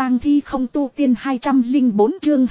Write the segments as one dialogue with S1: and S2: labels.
S1: tang thi không tu tiên 204 chương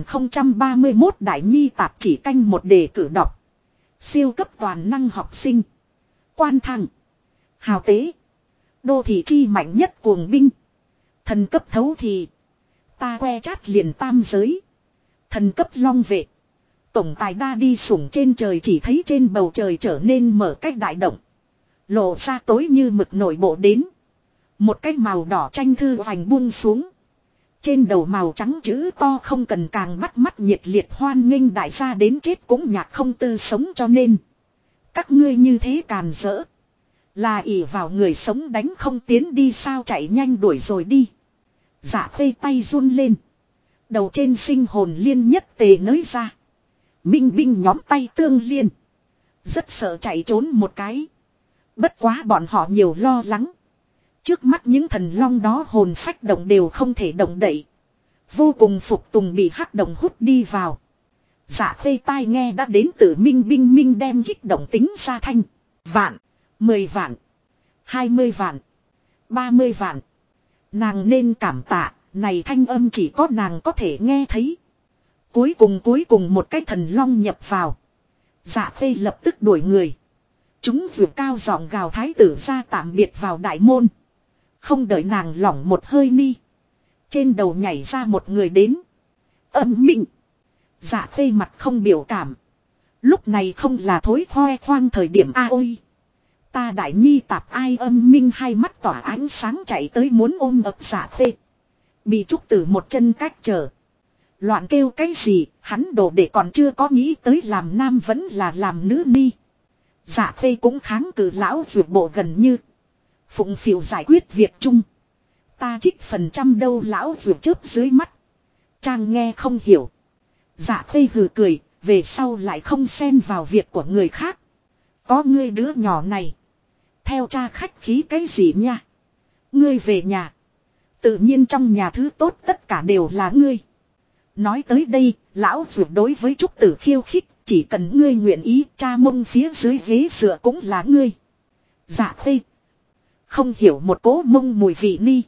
S1: 2031 Đại Nhi tạp chỉ canh một đề cử đọc. Siêu cấp toàn năng học sinh. Quan thăng. Hào tế. Đô thị chi mạnh nhất cuồng binh. Thần cấp thấu thì. Ta que chát liền tam giới. Thần cấp long vệ. Tổng tài đa đi sủng trên trời chỉ thấy trên bầu trời trở nên mở cách đại động. Lộ ra tối như mực nội bộ đến. Một cái màu đỏ tranh thư hoành buông xuống. Trên đầu màu trắng chữ to không cần càng bắt mắt nhiệt liệt hoan nghênh đại gia đến chết cũng nhạc không tư sống cho nên. Các ngươi như thế càn rỡ. Là ỷ vào người sống đánh không tiến đi sao chạy nhanh đuổi rồi đi. Dạ phê tay run lên. Đầu trên sinh hồn liên nhất tề nới ra. Minh binh nhóm tay tương liên. Rất sợ chạy trốn một cái. Bất quá bọn họ nhiều lo lắng. Trước mắt những thần long đó hồn phách động đều không thể động đậy. Vô cùng phục tùng bị hắc động hút đi vào. Dạ phê tai nghe đã đến từ minh binh minh đem kích động tính ra thanh. Vạn, 10 vạn, 20 vạn, 30 vạn. Nàng nên cảm tạ, này thanh âm chỉ có nàng có thể nghe thấy. Cuối cùng một cái thần long nhập vào. Dạ phê lập tức đuổi người. Chúng vừa cao giọng gào thái tử ra tạm biệt vào đại môn. Không đợi nàng lỏng một hơi mi. Trên đầu nhảy ra một người đến. Âm minh. Dạ phê mặt không biểu cảm. Lúc này không là thối khoe khoang thời điểm a ôi. Ta đại nhi tạp ai âm minh hai mắt tỏa ánh sáng chạy tới muốn ôm ập dạ phê. Bị trúc tử một chân cách trở. Loạn kêu cái gì, hắn đồ để còn chưa có nghĩ tới làm nam vẫn là làm nữ ni. Dạ phê cũng kháng cự lão vượt bộ gần như. Phụng phịu giải quyết việc chung. Ta trích phần trăm đâu lão vượt chớp dưới mắt. Trang nghe không hiểu. Dạ phê hừ cười, về sau lại không xen vào việc của người khác. Có ngươi đứa nhỏ này. Theo cha khách khí cái gì nha. Ngươi về nhà. Tự nhiên trong nhà thứ tốt tất cả đều là ngươi. Nói tới đây, lão vượt đối với trúc tử khiêu khích. Chỉ cần ngươi nguyện ý cha mông phía dưới ghế dựa cũng là ngươi. Dạ phê. Không hiểu một cố mông mùi vị ni.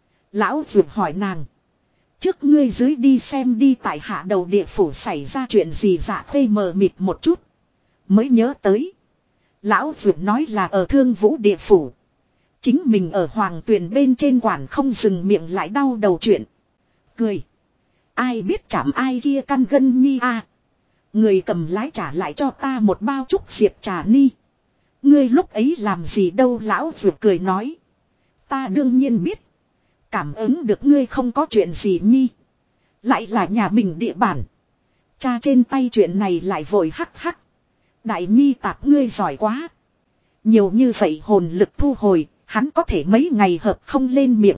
S1: Lão vượt hỏi nàng. Trước ngươi dưới đi xem đi tại hạ đầu địa phủ xảy ra chuyện gì dạ phê mờ mịt một chút. Mới nhớ tới. Lão vượt nói là ở Thương Vũ địa phủ. Chính mình ở Hoàng Tuyền bên trên quản không dừng miệng lại đau đầu chuyện. Cười. Ai biết chạm ai kia căn gân nhi a. Người cầm lái trả lại cho ta một bao trúc diệp trà ni. Ngươi lúc ấy làm gì đâu lão vượt cười nói. Ta đương nhiên biết. Cảm ứng được ngươi không có chuyện gì nhi. Lại là nhà mình địa bản. Cha trên tay chuyện này lại vội hắc hắc. Đại nhi tạp ngươi giỏi quá. Nhiều như vậy hồn lực thu hồi. Hắn có thể mấy ngày hợp không lên miệng.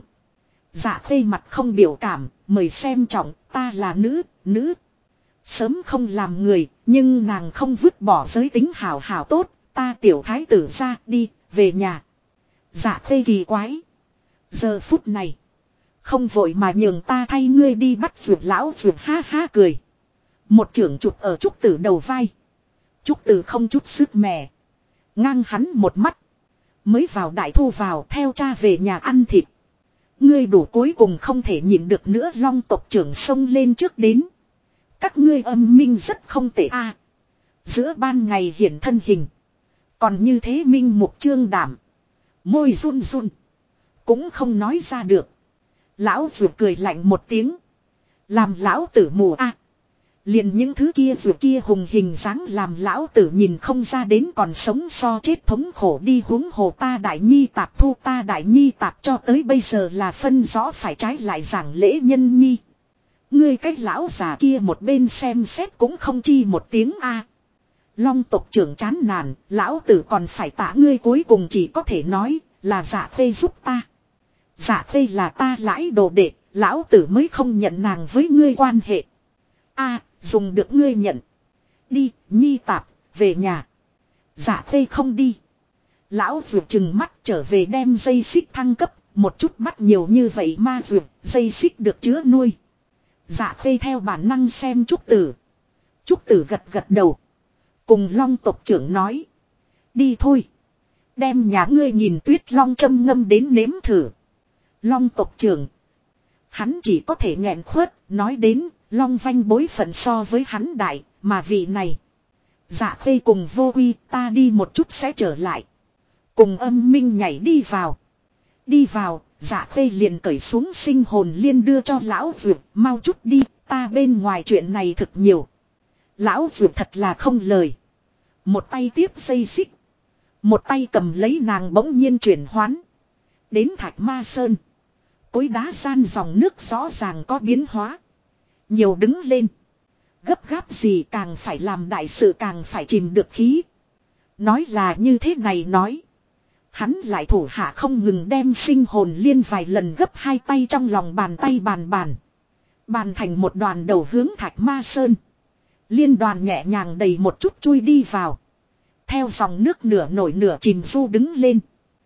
S1: Dạ phê mặt không biểu cảm. Mời xem trọng ta là nữ. Sớm không làm người. Nhưng nàng không vứt bỏ giới tính hảo hảo tốt. Ta tiểu thái tử ra đi về nhà. Dạ phê kỳ quái. Giờ phút này. Không vội mà nhường ta thay ngươi đi bắt vượt lão vượt ha ha cười. Một trưởng chụp ở trúc tử đầu vai. Trúc tử không chút sức mẻ. Ngang hắn một mắt. Mới vào đại thu vào theo cha về nhà ăn thịt. Ngươi đủ cuối cùng không thể nhịn được nữa long tộc trưởng xông lên trước đến. Các ngươi âm minh rất không tệ a. Giữa ban ngày hiển thân hình. Còn như thế minh mục trương đảm. Môi run run. Cũng không nói ra được. Lão vượt cười lạnh một tiếng. Làm lão tử mù a. Liền những thứ kia vượt kia hùng hình dáng làm lão tử nhìn không ra đến còn sống so chết thống khổ đi huống hồ ta đại nhi tạp thu ta đại nhi tạp cho tới bây giờ là phân rõ phải trái lại giảng lễ nhân nhi. Ngươi cách lão già kia một bên xem xét cũng không chi một tiếng a. Long tộc trưởng chán nản, lão tử còn phải tạ ngươi cuối cùng chỉ có thể nói là dạ phê giúp ta. Dạ phê là ta lãi đồ đệ, lão tử mới không nhận nàng với ngươi quan hệ. A, dùng được ngươi nhận. Đi, nhi tạp, về nhà. Dạ phê không đi. Lão vượt chừng mắt trở về đem dây xích thăng cấp, một chút bắt nhiều như vậy ma vượt, dây xích được chứa nuôi. Dạ phê theo bản năng xem trúc tử. Trúc tử gật gật đầu. Cùng long tộc trưởng nói. Đi thôi. Đem nhà ngươi nhìn tuyết long châm ngâm đến nếm thử. Long tộc trưởng. Hắn chỉ có thể nghẹn khuất, nói đến, Long Vanh bối phận so với hắn đại, mà vị này. Dạ Khê cùng Vô Quy, ta đi một chút sẽ trở lại. Cùng Âm Minh nhảy đi vào. Đi vào, Dạ Khê liền cởi xuống sinh hồn liên đưa cho lão Dược, mau chút đi, ta bên ngoài chuyện này thực nhiều. Lão Dược thật là không lời. Một tay tiếp dây xích. Một tay cầm lấy nàng bỗng nhiên chuyển hoán. Đến Thạch Ma Sơn. Cối đá gian dòng nước rõ ràng có biến hóa. Nhiều đứng lên. Gấp gáp gì càng phải làm đại sự càng phải chìm được khí. Nói là như thế này nói. Hắn lại thủ hạ không ngừng đem sinh hồn liên vài lần gấp hai tay trong lòng bàn tay bàn. Bàn thành một đoàn đầu hướng Thạch Ma Sơn. Liên đoàn nhẹ nhàng đầy một chút chui đi vào. Theo dòng nước nửa nổi nửa chìm du đứng lên.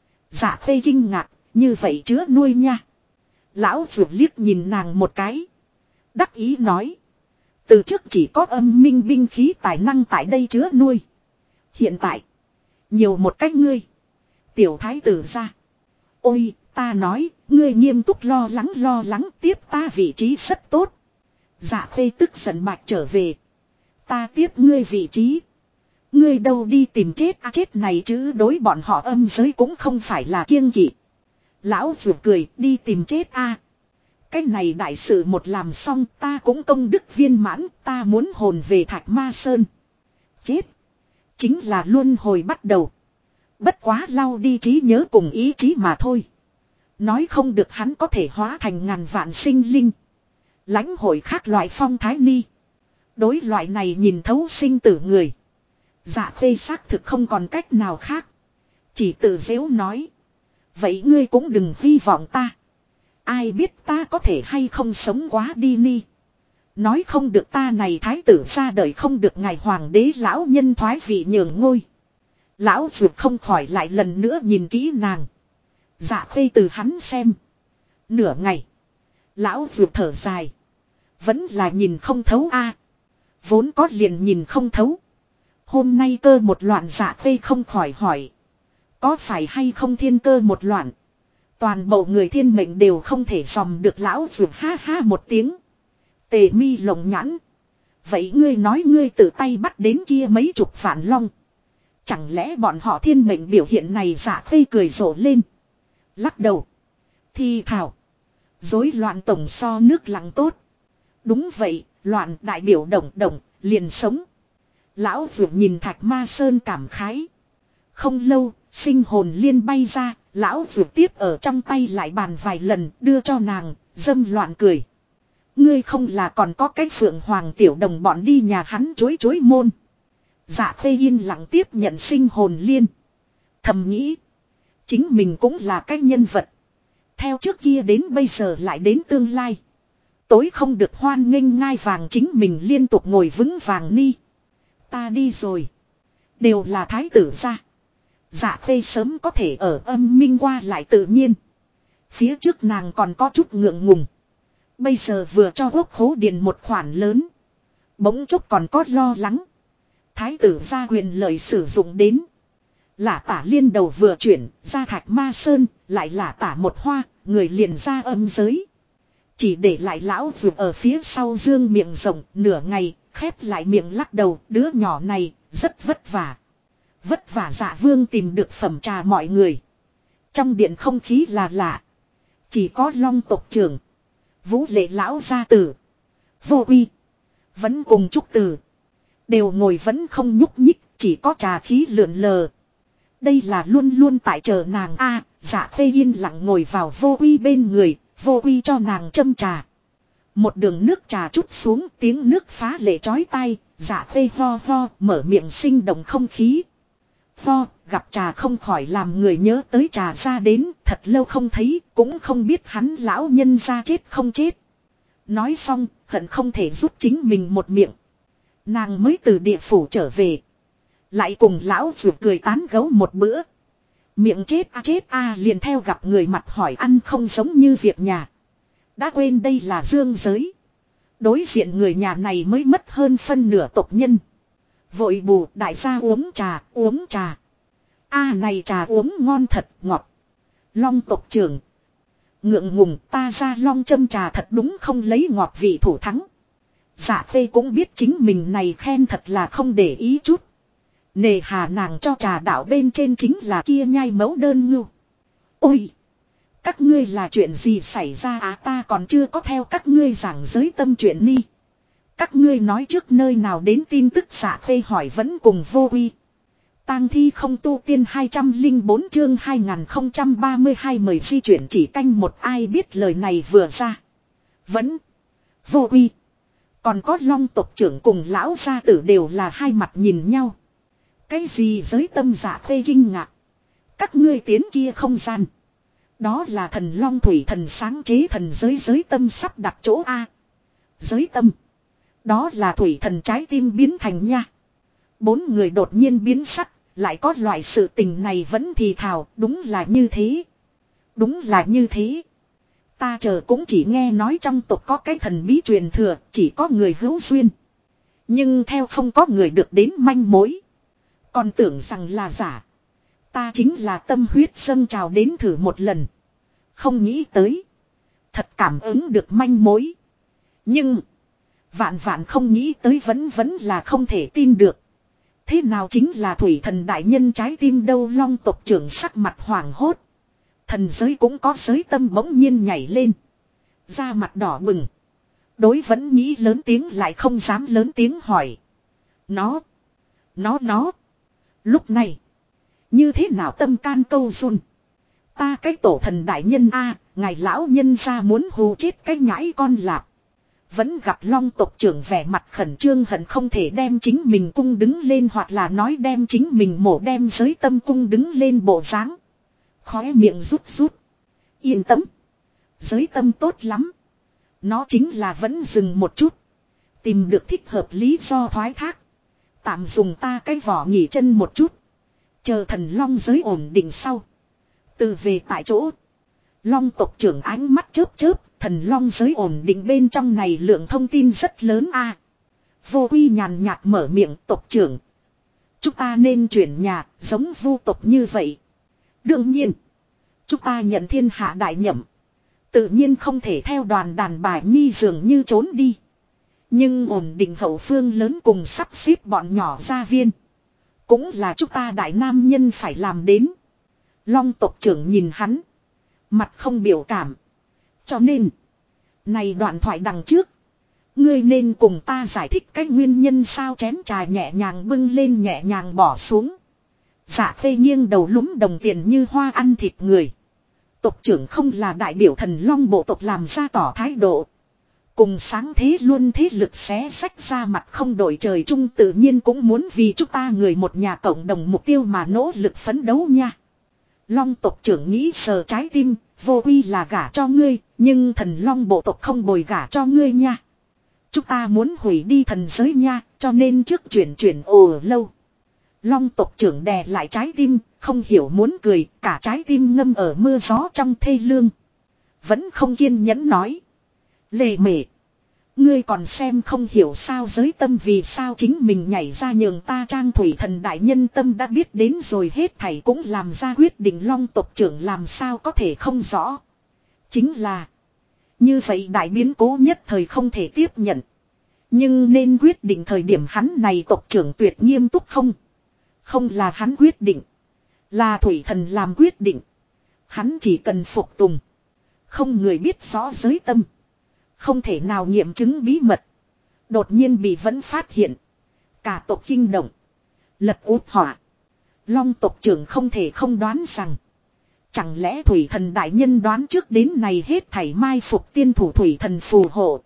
S1: Dạ Khê kinh ngạc, như vậy chứa nuôi nha. Lão Dược liếc nhìn nàng một cái. Đắc ý nói. Từ trước chỉ có Âm Minh binh khí tài năng tại đây chứa nuôi. Hiện tại. Nhiều một cách ngươi. Tiểu thái tử ra. Ôi, ta nói, ngươi nghiêm túc lo lắng tiếp ta vị trí rất tốt. Dạ Khê tức giận bạch trở về. Ta tiếp ngươi vị trí. Ngươi đâu đi tìm chết chết này chứ đối bọn họ âm giới cũng không phải là kiêng kỵ. Lão Dược cười đi tìm chết Cái này đại sự một làm xong ta cũng công đức viên mãn ta muốn hồn về Thạch Ma Sơn. Chết. Chính là luân hồi bắt đầu. Bất quá lau đi trí nhớ cùng ý chí mà thôi. Nói không được hắn có thể hóa thành ngàn vạn sinh linh. Lãnh hội khác loại phong thái ni. Đối loại này nhìn thấu sinh tử người. Dạ Khê xác thực không còn cách nào khác. Chỉ tự dễu nói. Vậy ngươi cũng đừng hy vọng ta. Ai biết ta có thể hay không sống quá đi ni. Nói không được ta này thái tử ra đời không được ngài hoàng đế lão nhân thoái vị nhường ngôi. Lão Dược không khỏi lại lần nữa nhìn kỹ nàng. Dạ Khê từ hắn xem. Nửa ngày. Lão Dược thở dài. Vẫn là nhìn không thấu Vốn có liền nhìn không thấu. Hôm nay cơ một loạn Dạ Khê không khỏi hỏi. Có phải hay không thiên cơ một loạn. Toàn bộ người thiên mệnh đều không thể dòm được lão Dược ha ha một tiếng. Tề mi lồng nhãn. Vậy ngươi nói ngươi tự tay bắt đến kia mấy chục vạn long. Chẳng lẽ bọn họ thiên mệnh biểu hiện này Dạ Khê cười rộ lên. Lắc đầu. Thì thảo. Rối loạn tổng so nước lặng tốt. Đúng vậy, loạn đại biểu động liền sống. Lão Dược nhìn Thạch Ma Sơn cảm khái. Không lâu, sinh hồn liên bay ra, lão Dược tiếp ở trong tay lại bàn vài lần đưa cho nàng, dâm loạn cười. Ngươi không là còn có cái Phượng Hoàng tiểu đồng bọn đi nhà hắn chối môn. Dạ Khê yên lặng tiếp nhận sinh hồn liên. Thầm nghĩ. Chính mình cũng là cái nhân vật. Theo trước kia đến bây giờ lại đến tương lai. Tối không được hoan nghênh ngai vàng chính mình liên tục ngồi vững vàng ni. Ta đi rồi. Đều là thái tử gia. Dạ Khê sớm có thể ở Âm Minh qua lại tự nhiên. Phía trước nàng còn có chút ngượng ngùng. Bây giờ vừa cho quốc khố điền một khoản lớn. Bỗng chốc còn có lo lắng. Thái tử gia quyền lợi sử dụng đến. Lả tả liên đầu vừa chuyển ra Thạch Ma Sơn. Lại lả tả một hoa. Người liền ra âm giới. Chỉ để lại lão Dược ở phía sau dương miệng rộng nửa ngày. Khép lại miệng lắc đầu. Đứa nhỏ này rất vất vả. Vất vả Dạ Vương tìm được phẩm trà mọi người. Trong điện không khí là lạ. Chỉ có Long tộc trưởng. Vũ Lệ lão gia tử. Vô Uy. Vẫn cùng Trúc Tử. Đều ngồi vẫn không nhúc nhích. Chỉ có trà khí lượn lờ. Đây là luôn luôn tại chờ nàng Dạ Khê yên lặng ngồi vào Vô Uy bên người. Vô Uy cho nàng châm trà. Một đường nước trà chút xuống tiếng nước phá lệ chói tai. Dạ Khê ho ho mở miệng sinh động không khí. Ho gặp trà không khỏi làm người nhớ tới trà ra đến. Thật lâu không thấy cũng không biết hắn lão nhân ra chết không chết. Nói xong hận không thể giúp chính mình một miệng. Nàng mới từ địa phủ trở về. Lại cùng lão Dược cười tán gấu một bữa. Miệng chết liền theo gặp người mặt hỏi ăn không giống như việc nhà. Đã quên đây là dương giới. Đối diện người nhà này mới mất hơn phân nửa tộc nhân. Vội bù đại gia uống trà. Này trà uống ngon thật ngọt. Long tộc trưởng. Ngượng ngùng ta ra long châm trà thật đúng không lấy ngọt vị thủ thắng. Dạ Khê cũng biết chính mình này khen thật là không để ý chút. Nề hà nàng cho trà đạo bên trên chính là kia nhai mẫu đơn ngưu. Ôi! Các ngươi là chuyện gì xảy ra ta còn chưa có theo các ngươi giảng giới tâm chuyện ni. Các ngươi nói trước nơi nào đến tin tức Dạ Khê hỏi vẫn cùng vô uy. Tang thi không tu tiên 204 chương 2032 mời di chuyển chỉ canh một ai biết lời này vừa ra. Vẫn vô uy. Còn có long tộc trưởng cùng lão gia tử đều là hai mặt nhìn nhau. Cái gì giới tâm Dạ Khê kinh ngạc. Các ngươi tiến kia không gian. Đó là thần long thủy thần sáng chế thần giới tâm sắp đặt chỗ A. Giới tâm. Đó là thủy thần trái tim biến thành nha. Bốn người đột nhiên biến sắc. Lại có loại sự tình này vẫn thì thào. Đúng là như thế. Đúng là như thế. Ta chờ cũng chỉ nghe nói trong tộc có cái thần bí truyền thừa. Chỉ có người hữu duyên. Nhưng theo không có người được đến manh mối. Còn tưởng rằng là giả. Ta chính là tâm huyết dâng trào đến thử một lần. Không nghĩ tới. Thật cảm ứng được manh mối. Nhưng. Vạn vạn không nghĩ tới vẫn là không thể tin được. Thế nào chính là thủy thần đại nhân trái tim đâu long tộc trưởng sắc mặt hoảng hốt. Thần giới cũng có giới tâm bỗng nhiên nhảy lên. Da mặt đỏ bừng. Đối vẫn nghĩ lớn tiếng lại không dám lớn tiếng hỏi. Nó. Lúc này. Như thế nào tâm can câu run. Ta cái tổ thần đại nhân a, ngài lão nhân ra muốn hù chết cái nhãi con lạp. Vẫn gặp long tộc trưởng vẻ mặt khẩn trương hận không thể đem chính mình cung đứng lên hoặc là nói đem chính mình mổ đem giới tâm cung đứng lên bộ dáng. Khóe miệng rút. Yên tâm. Giới tâm tốt lắm. Nó chính là vẫn dừng một chút. Tìm được thích hợp lý do thoái thác. Tạm dùng ta cái vỏ nghỉ chân một chút. Chờ thần long giới ổn định sau. Từ về tại chỗ. Long tộc trưởng ánh mắt chớp. Thần long giới ổn định bên trong này lượng thông tin rất lớn a. Vô Quy nhàn nhạt mở miệng tộc trưởng. Chúng ta nên chuyển nhà giống vu tộc như vậy. Đương nhiên. Chúng ta nhận thiên hạ đại nhậm. Tự nhiên không thể theo đoàn đàn bà nhi dường như trốn đi. Nhưng ổn định hậu phương lớn cùng sắp xếp bọn nhỏ gia viên. Cũng là chúng ta đại nam nhân phải làm đến. Long tộc trưởng nhìn hắn. Mặt không biểu cảm. Cho nên. Này đoạn thoại đằng trước. Ngươi nên cùng ta giải thích cái nguyên nhân sao chén trà nhẹ nhàng bưng lên nhẹ nhàng bỏ xuống. Dạ Khê nghiêng đầu lúm đồng tiền như hoa ăn thịt người. Tộc trưởng không là đại biểu thần long bộ tộc làm ra tỏ thái độ. Cùng sáng thế luôn thế lực xé sách ra mặt không đổi trời chung tự nhiên cũng muốn vì chúng ta người một nhà cộng đồng mục tiêu mà nỗ lực phấn đấu nha. Long tộc trưởng nghĩ sờ trái tim, Vô Quy là gả cho ngươi, nhưng thần long bộ tộc không bồi gả cho ngươi nha. Chúng ta muốn hủy đi thần giới nha, cho nên trước chuyển ồ lâu. Long tộc trưởng đè lại trái tim, không hiểu muốn cười, cả trái tim ngâm ở mưa gió trong thê lương. Vẫn không kiên nhẫn nói. Lề mề. Ngươi còn xem không hiểu sao giới tâm vì sao chính mình nhảy ra nhường ta trang thủy thần đại nhân tâm đã biết đến rồi hết thảy cũng làm ra quyết định long tộc trưởng làm sao có thể không rõ. Chính là. Như vậy đại biến cố nhất thời không thể tiếp nhận. Nhưng nên quyết định thời điểm hắn này tộc trưởng tuyệt nghiêm túc không. Không là hắn quyết định. Là thủy thần làm quyết định. Hắn chỉ cần phục tùng. Không người biết rõ giới tâm. Không thể nào nghiệm chứng bí mật. Đột nhiên bị vẫn phát hiện. Cả tộc kinh động. Lật út họa. Long tộc trưởng không thể không đoán rằng. Chẳng lẽ thủy thần đại nhân đoán trước đến này hết thảy mai phục tiên thủ thủy thần phù hộ.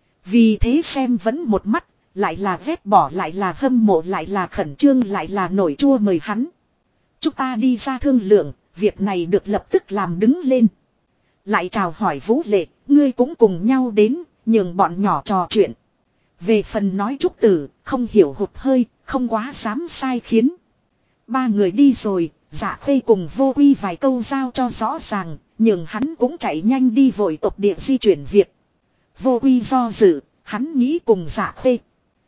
S1: Vì thế xem vẫn một mắt. Lại là ghét bỏ lại là hâm mộ lại là khẩn trương lại là nổi chua mời hắn. Chúng ta đi ra thương lượng. Việc này được lập tức làm đứng lên. Lại chào hỏi Vũ Lệ. Ngươi cũng cùng nhau đến, nhường bọn nhỏ trò chuyện. Về phần nói trúc tử, không hiểu hụt hơi, không quá dám sai khiến. Ba người đi rồi, Dạ Khê cùng Vô Quy vài câu giao cho rõ ràng, nhường hắn cũng chạy nhanh đi vội tộc địa di chuyển việc. Vô Quy do dự, hắn nghĩ cùng Dạ Khê.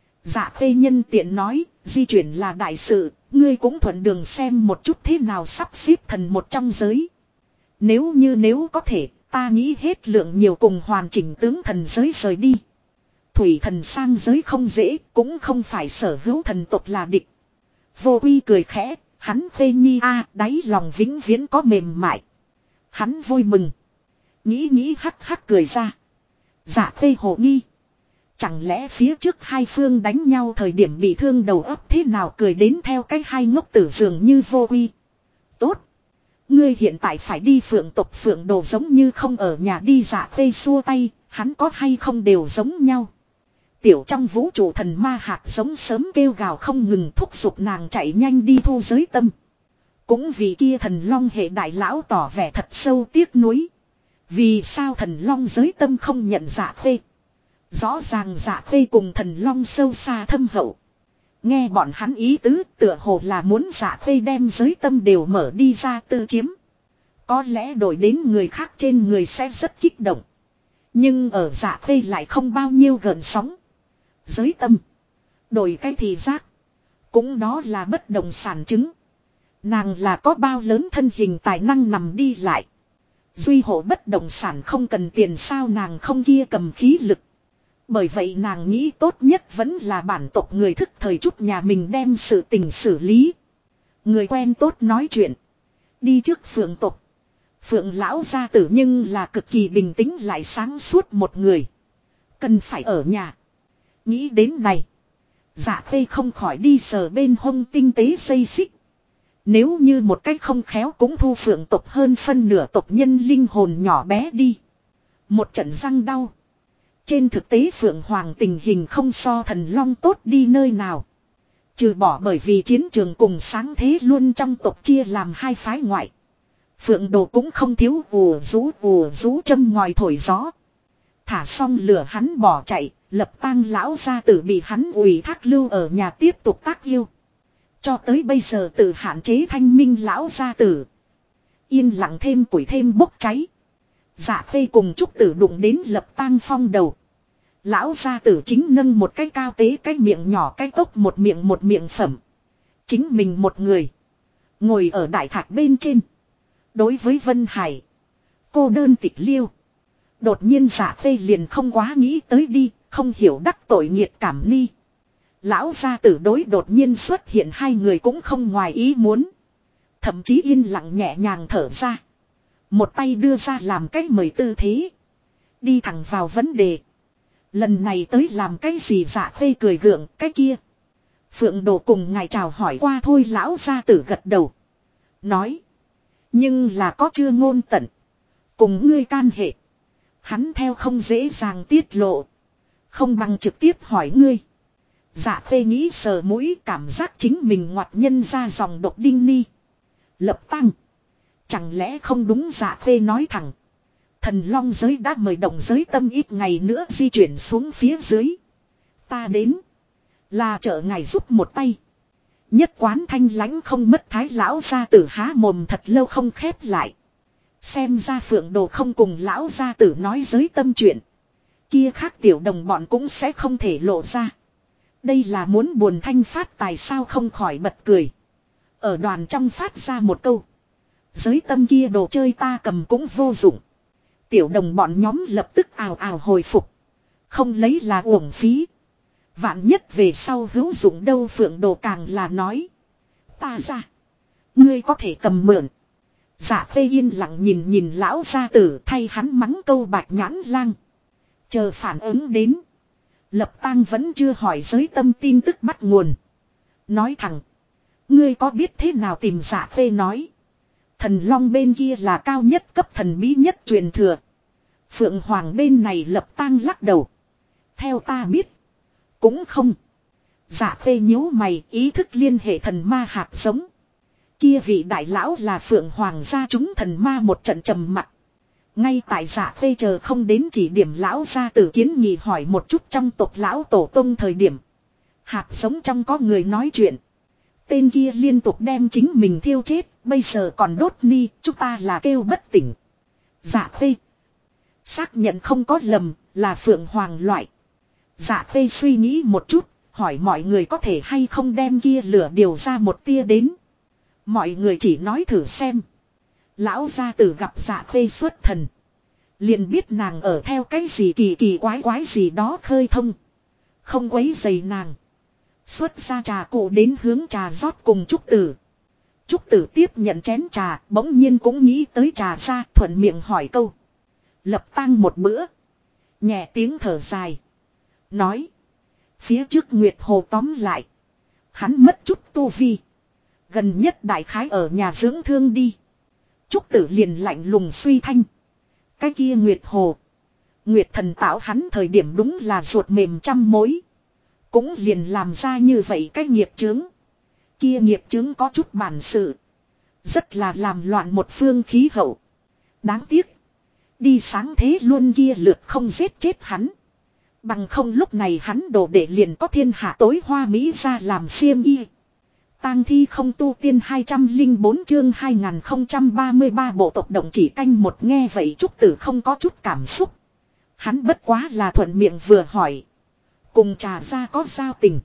S1: Dạ Khê nhân tiện nói, di chuyển là đại sự, ngươi cũng thuận đường xem một chút thế nào sắp xếp thần một trong giới. Nếu có thể, Ta nghĩ hết lượng nhiều cùng hoàn chỉnh tướng thần giới rời đi. Thủy thần sang giới không dễ, cũng không phải sở hữu thần tộc là địch. Vô Quy cười khẽ, hắn phê nhi đáy lòng vĩnh viễn có mềm mại. Hắn vui mừng. Nghĩ hắc hắc cười ra. Dạ phê hồ nghi. Chẳng lẽ phía trước hai phương đánh nhau thời điểm bị thương đầu óc thế nào cười đến theo cách hai ngốc tử dường như Vô Quy. Tốt. Ngươi hiện tại phải đi phượng tộc phượng đồ giống như không ở nhà đi dạ phê xua tay, hắn có hay không đều giống nhau. Tiểu trong vũ trụ thần ma hạt giống sớm kêu gào không ngừng thúc giục nàng chạy nhanh đi thu giới tâm. Cũng vì kia thần long hệ đại lão tỏ vẻ thật sâu tiếc nuối. Vì sao thần long giới tâm không nhận dạ phê? Rõ ràng dạ phê cùng thần long sâu xa thâm hậu. Nghe bọn hắn ý tứ tựa hồ là muốn dạ phê đem giới tâm đều mở đi ra tư chiếm. Có lẽ đổi đến người khác trên người sẽ rất kích động. Nhưng ở dạ phê lại không bao nhiêu gợn sóng. Giới tâm. Đổi cái thị giác. Cũng đó là bất động sản chứng. Nàng là có bao lớn thân hình tài năng nằm đi lại. Duy hộ bất động sản không cần tiền sao nàng không kia cầm khí lực. Bởi vậy nàng nghĩ tốt nhất vẫn là bản tộc người thức thời chút nhà mình đem sự tình xử lý. Người quen tốt nói chuyện. Đi trước phượng tộc. Phượng lão gia tử nhưng là cực kỳ bình tĩnh lại sáng suốt một người. Cần phải ở nhà. Nghĩ đến này. Dạ phê không khỏi đi sờ bên hông tinh tế dây xích. Nếu như một cách không khéo cũng thu phượng tộc hơn phân nửa tộc nhân linh hồn nhỏ bé đi. Một trận răng đau. Trên thực tế phượng hoàng tình hình không so thần long tốt đi nơi nào. Trừ bỏ bởi vì chiến trường cùng sáng thế luôn trong tộc chia làm hai phái ngoại. Phượng đồ cũng không thiếu ùa rú châm ngòi thổi gió. Thả xong lửa hắn bỏ chạy, lập tang lão gia tử bị hắn ủy thác lưu ở nhà tiếp tục tác yêu. Cho tới bây giờ tự hạn chế thanh minh lão gia tử. Yên lặng thêm củi thêm bốc cháy. Dạ phê cùng trúc tử đụng đến lập tang phong đầu. Lão gia tử chính nâng một cái cao tế cái miệng nhỏ cái cốc một miệng phẩm. Chính mình một người. Ngồi ở đại thạch bên trên. Đối với Vân Hải. Cô đơn tịch liêu. Đột nhiên dạ phê liền không quá nghĩ tới đi. Không hiểu đắc tội nghiệt cảm ni. Lão gia tử đối đột nhiên xuất hiện hai người cũng không ngoài ý muốn. Thậm chí yên lặng nhẹ nhàng thở ra. Một tay đưa ra làm cái mời tư thế. Đi thẳng vào vấn đề. Lần này tới làm cái gì dạ phê cười gượng cái kia. Phượng đồ cùng ngài chào hỏi qua thôi lão gia tử gật đầu. Nói. Nhưng là có chưa ngôn tận. Cùng ngươi can hệ. Hắn theo không dễ dàng tiết lộ. Không bằng trực tiếp hỏi ngươi. Dạ phê nghĩ sờ mũi cảm giác chính mình ngoặt nhân ra dòng độc đinh ni. Lập tăng. Chẳng lẽ không đúng dạ phê nói thẳng. Thần long giới đã mời động giới tâm ít ngày nữa di chuyển xuống phía dưới. Ta đến. Là trợ ngài giúp một tay. Nhất quán thanh lãnh không mất thái lão gia tử há mồm thật lâu không khép lại. Xem ra phượng đồ không cùng lão gia tử nói giới tâm chuyện. Kia khác tiểu đồng bọn cũng sẽ không thể lộ ra. Đây là muốn buồn thanh phát tài sao không khỏi bật cười. Ở đoàn trong phát ra một câu. Giới tâm kia đồ chơi ta cầm cũng vô dụng. Tiểu đồng bọn nhóm lập tức ào ào hồi phục. Không lấy là uổng phí. Vạn nhất về sau hữu dụng đâu phượng đồ càng là nói. Ta ra. Ngươi có thể cầm mượn. Dạ phê yên lặng nhìn lão gia tử thay hắn mắng câu bạch nhãn lang. Chờ phản ứng đến. Lập tang vẫn chưa hỏi giới tâm tin tức bắt nguồn. Nói thẳng. Ngươi có biết thế nào tìm dạ phê nói. Thần long bên kia là cao nhất cấp thần bí nhất truyền thừa. Phượng hoàng bên này lập tang lắc đầu. Theo ta biết. Cũng không. Dạ phê nhíu mày ý thức liên hệ thần ma hạt giống. Kia vị đại lão là phượng hoàng gia chúng thần ma một trận trầm mặc. Ngay tại dạ phê chờ không đến chỉ điểm lão gia tử kiến nghị hỏi một chút trong tộc lão tổ tông thời điểm. Hạt giống trong có người nói chuyện. Tên kia liên tục đem chính mình thiêu chết, bây giờ còn đốt ni, chúng ta là kêu bất tỉnh. Dạ phê. Xác nhận không có lầm, là phượng hoàng loại. Dạ phê suy nghĩ một chút, hỏi mọi người có thể hay không đem kia lửa điều ra một tia đến. Mọi người chỉ nói thử xem. Lão gia tử gặp dạ phê xuất thần. Liền biết nàng ở theo cái gì kỳ kỳ quái quái gì đó khơi thông. Không quấy dày nàng. Xuất ra trà cụ đến hướng trà rót cùng Trúc Tử. Trúc Tử tiếp nhận chén trà, bỗng nhiên cũng nghĩ tới trà ra, thuận miệng hỏi câu. Lập tang một bữa. Nhẹ tiếng thở dài. Nói. Phía trước Nguyệt Hồ tóm lại. Hắn mất chút tu vi. Gần nhất đại khái ở nhà dưỡng thương đi. Trúc Tử liền lạnh lùng suy thanh. Cái kia Nguyệt Hồ. Nguyệt thần tạo hắn thời điểm đúng là ruột mềm trăm mối. Cũng liền làm ra như vậy cái nghiệp chướng. Kia nghiệp chướng có chút bản sự. Rất là làm loạn một phương khí hậu. Đáng tiếc. Đi sáng thế luôn kia lượt không giết chết hắn. Bằng không lúc này hắn đổ để liền có thiên hạ tối hoa mỹ ra làm xiêm y. Tang thi không tu tiên 204 chương 2033 bộ tộc động chỉ canh một nghe vậy Trúc Tử không có chút cảm xúc. Hắn bất quá là thuận miệng vừa hỏi. Cùng trà ra có giao tình.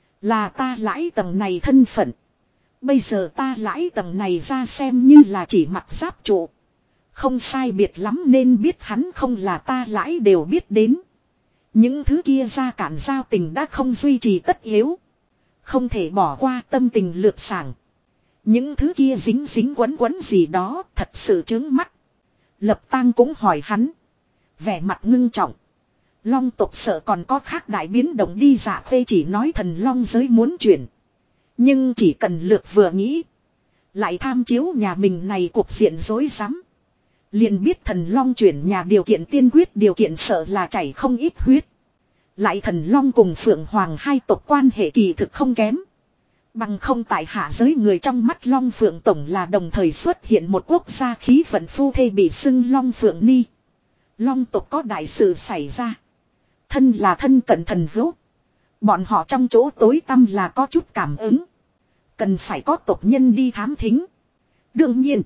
S1: Là ta lãi tầng này thân phận. Bây giờ ta lãi tầng này ra xem như là chỉ mặc giáp trụ. Không sai biệt lắm nên biết hắn không là ta lãi đều biết đến. Những thứ kia ra cản giao tình đã không duy trì tất yếu. Không thể bỏ qua tâm tình lược sảng. Những thứ kia dính dính quấn quấn gì đó thật sự chướng mắt. Lập Tang cũng hỏi hắn. Vẻ mặt ngưng trọng. Long tộc sợ còn có khác đại biến động đi dạ phê chỉ nói thần long giới muốn chuyển. Nhưng chỉ cần lược vừa nghĩ. Lại tham chiếu nhà mình này cuộc diện rối rắm. Liền biết thần long chuyển nhà điều kiện tiên quyết điều kiện sợ là chảy không ít huyết. Lại thần long cùng phượng hoàng hai tộc quan hệ kỳ thực không kém. Bằng không tại hạ giới người trong mắt long phượng tổng là đồng thời xuất hiện một quốc gia khí vận phu thê bị xưng long phượng ni. Long tộc có đại sự xảy ra. Thân là thân cận thần hữu. Bọn họ trong chỗ tối tăm là có chút cảm ứng. Cần phải có tộc nhân đi thám thính. Đương nhiên.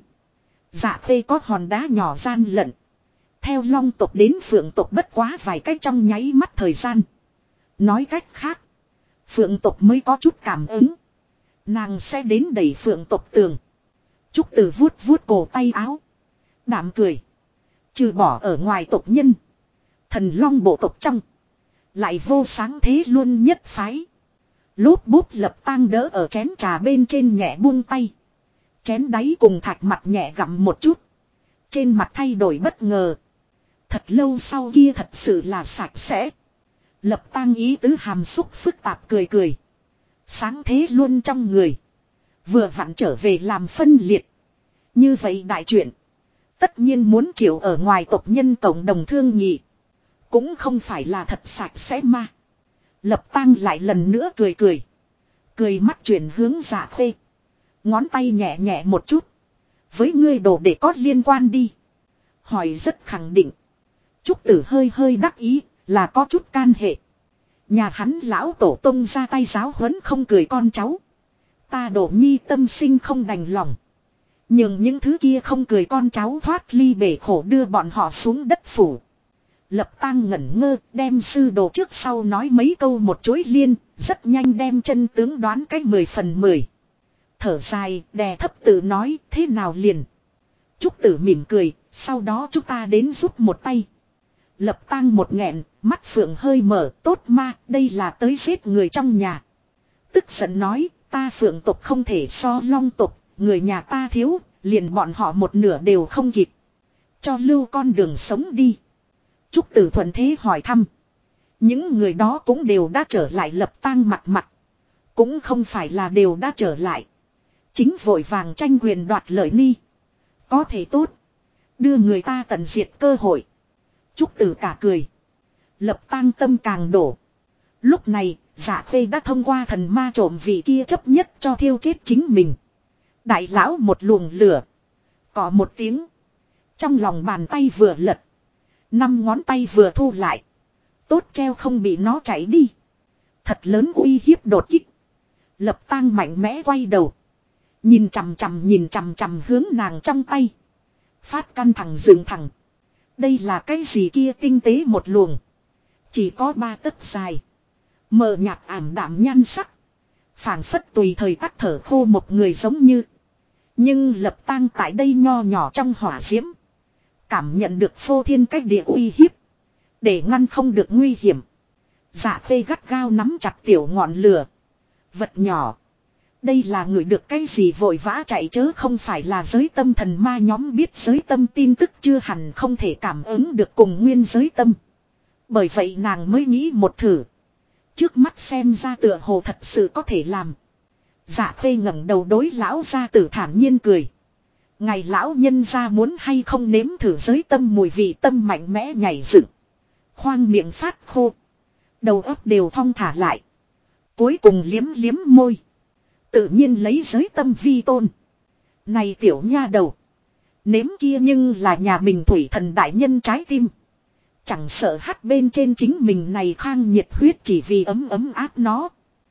S1: Dạ khê có hòn đá nhỏ gian lận. Theo long tộc đến phượng tộc bất quá vài cách trong nháy mắt thời gian. Nói cách khác. Phượng tộc mới có chút cảm ứng. Nàng sẽ đến đẩy phượng tộc tường. Trúc Tử vuốt vuốt cổ tay áo. Đảm cười. Trừ bỏ ở ngoài tộc nhân. Thần long bộ tộc trong. Lại vô sáng thế luôn nhất phái. Lốp bút Lập Tang đỡ ở chén trà bên trên nhẹ buông tay. Chén đáy cùng thạch mặt nhẹ gặm một chút. Trên mặt thay đổi bất ngờ. Thật lâu sau kia thật sự là sạch sẽ. Lập Tang ý tứ hàm xúc phức tạp cười cười. Sáng thế luôn trong người. Vừa vặn trở về làm phân liệt. Như vậy đại chuyện. Tất nhiên muốn chịu ở ngoài tộc nhân cộng đồng thương nhị. Cũng không phải là thật sạch sẽ mà. Lập Tang lại lần nữa cười cười. Cười mắt chuyển hướng Dạ Khê. Ngón tay nhẹ nhẹ một chút. Với ngươi đồ để có liên quan đi. Hỏi rất khẳng định. Trúc Tử hơi hơi đắc ý là có chút can hệ. Nhà hắn lão tổ tông ra tay giáo huấn không cười con cháu. Ta Đổ Nhi tâm sinh không đành lòng. Nhưng những thứ kia không cười con cháu thoát ly bể khổ đưa bọn họ xuống đất phủ. Lập Tang ngẩn ngơ đem sư đồ trước sau nói mấy câu một chuỗi liên. Rất nhanh đem chân tướng đoán cách 10 phần 10. Thở dài đè thấp tự nói thế nào liền. Trúc Tử mỉm cười. Sau đó chúng ta đến giúp một tay. Lập Tang một nghẹn. Mắt phượng hơi mở tốt ma. Đây là tới giết người trong nhà. Tức giận nói ta phượng tộc không thể so long tộc. Người nhà ta thiếu. Liền bọn họ một nửa đều không kịp. Cho lưu con đường sống đi. Trúc Tử thuận thế hỏi thăm. Những người đó cũng đều đã trở lại. Lập Tang mặt mặt. Cũng không phải là đều đã trở lại. Chính vội vàng tranh quyền đoạt lợi ni. Có thể tốt. Đưa người ta tận diệt cơ hội. Trúc Tử cả cười. Lập Tang tâm càng đổ. Lúc này Dạ Khê đã thông qua thần ma trộm vị kia chấp nhất cho thiêu chết chính mình. Đại lão một luồng lửa. Có một tiếng. Trong lòng bàn tay vừa lật. 5 ngón tay vừa thu lại. Tốt treo không bị nó chảy đi. Thật lớn uy hiếp đột kích. Lập Tang mạnh mẽ quay đầu. Nhìn chằm chằm hướng nàng trong tay. Phát căn thẳng dựng thẳng. Đây là cái gì kia tinh tế một luồng. Chỉ có 3 tấc dài. Mờ nhạt ảm đạm nhan sắc. Phảng phất tùy thời tắt thở khô một người giống như. Nhưng Lập Tang tại đây nho nhỏ trong hỏa diễm. cảm nhận được phô thiên cách địa uy hiếp. Để ngăn không được nguy hiểm. Dạ khê gắt gao nắm chặt tiểu ngọn lửa. Vật nhỏ. Đây là người được cái gì vội vã chạy chớ không phải là giới tâm thần ma nhóm biết giới tâm tin tức chưa hẳn không thể cảm ứng được cùng nguyên giới tâm. Bởi vậy nàng mới nghĩ một thử. Trước mắt xem ra tựa hồ thật sự có thể làm. Dạ khê ngẩng đầu đối lão gia tử thản nhiên cười. Ngày lão nhân gia muốn hay không nếm thử giới tâm mùi vị tâm mạnh mẽ nhảy dựng. Khoang miệng phát khô. Đầu óc đều thong thả lại. Cuối cùng liếm liếm môi. Tự nhiên lấy giới tâm vi tôn. Này tiểu nha đầu. Nếm kia nhưng là nhà mình thủy thần đại nhân trái tim. Chẳng sợ hắt bên trên chính mình này khang nhiệt huyết chỉ vì ấm áp nó.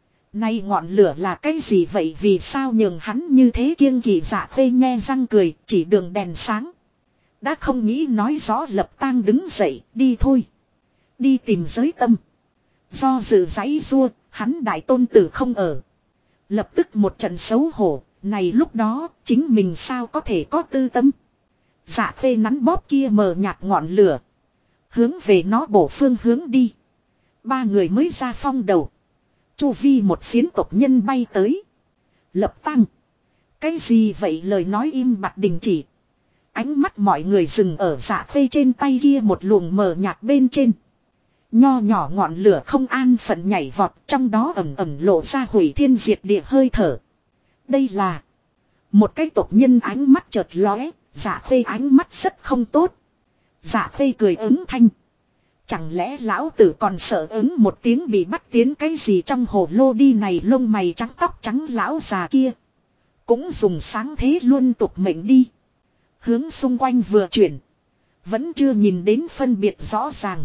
S1: Nay ngọn lửa là cái gì vậy vì sao nhường hắn như thế kiêng kỵ dạ khê nhe răng cười chỉ đường đèn sáng. Đã không nghĩ nói rõ Lập Tang đứng dậy đi thôi. Đi tìm giới tâm. Do dự giãy rua hắn đại tôn tử không ở. Lập tức một trận xấu hổ. Này lúc đó chính mình sao có thể có tư tâm. Dạ khê nắn bóp kia mờ nhạt ngọn lửa. Hướng về nó bổ phương hướng đi. Ba người mới ra phong đầu. Chu vi một phiến tộc nhân bay tới. Lập Tang. Cái gì vậy lời nói im bặt đình chỉ. Ánh mắt mọi người dừng ở dạ khê trên tay kia một luồng mờ nhạt bên trên. Nho nhỏ ngọn lửa không an phận nhảy vọt trong đó ẩm ẩm lộ ra hủy thiên diệt địa hơi thở. Đây là một cái tộc nhân ánh mắt chợt lóe, dạ khê ánh mắt rất không tốt. Dạ khê cười ứng thanh. Chẳng lẽ lão tử còn sợ ứng một tiếng bị bắt tiến cái gì trong hồ lô đi này lông mày trắng tóc trắng lão già kia. Cũng dùng sáng thế luôn tục mệnh đi. Hướng xung quanh vừa chuyển. Vẫn chưa nhìn đến phân biệt rõ ràng.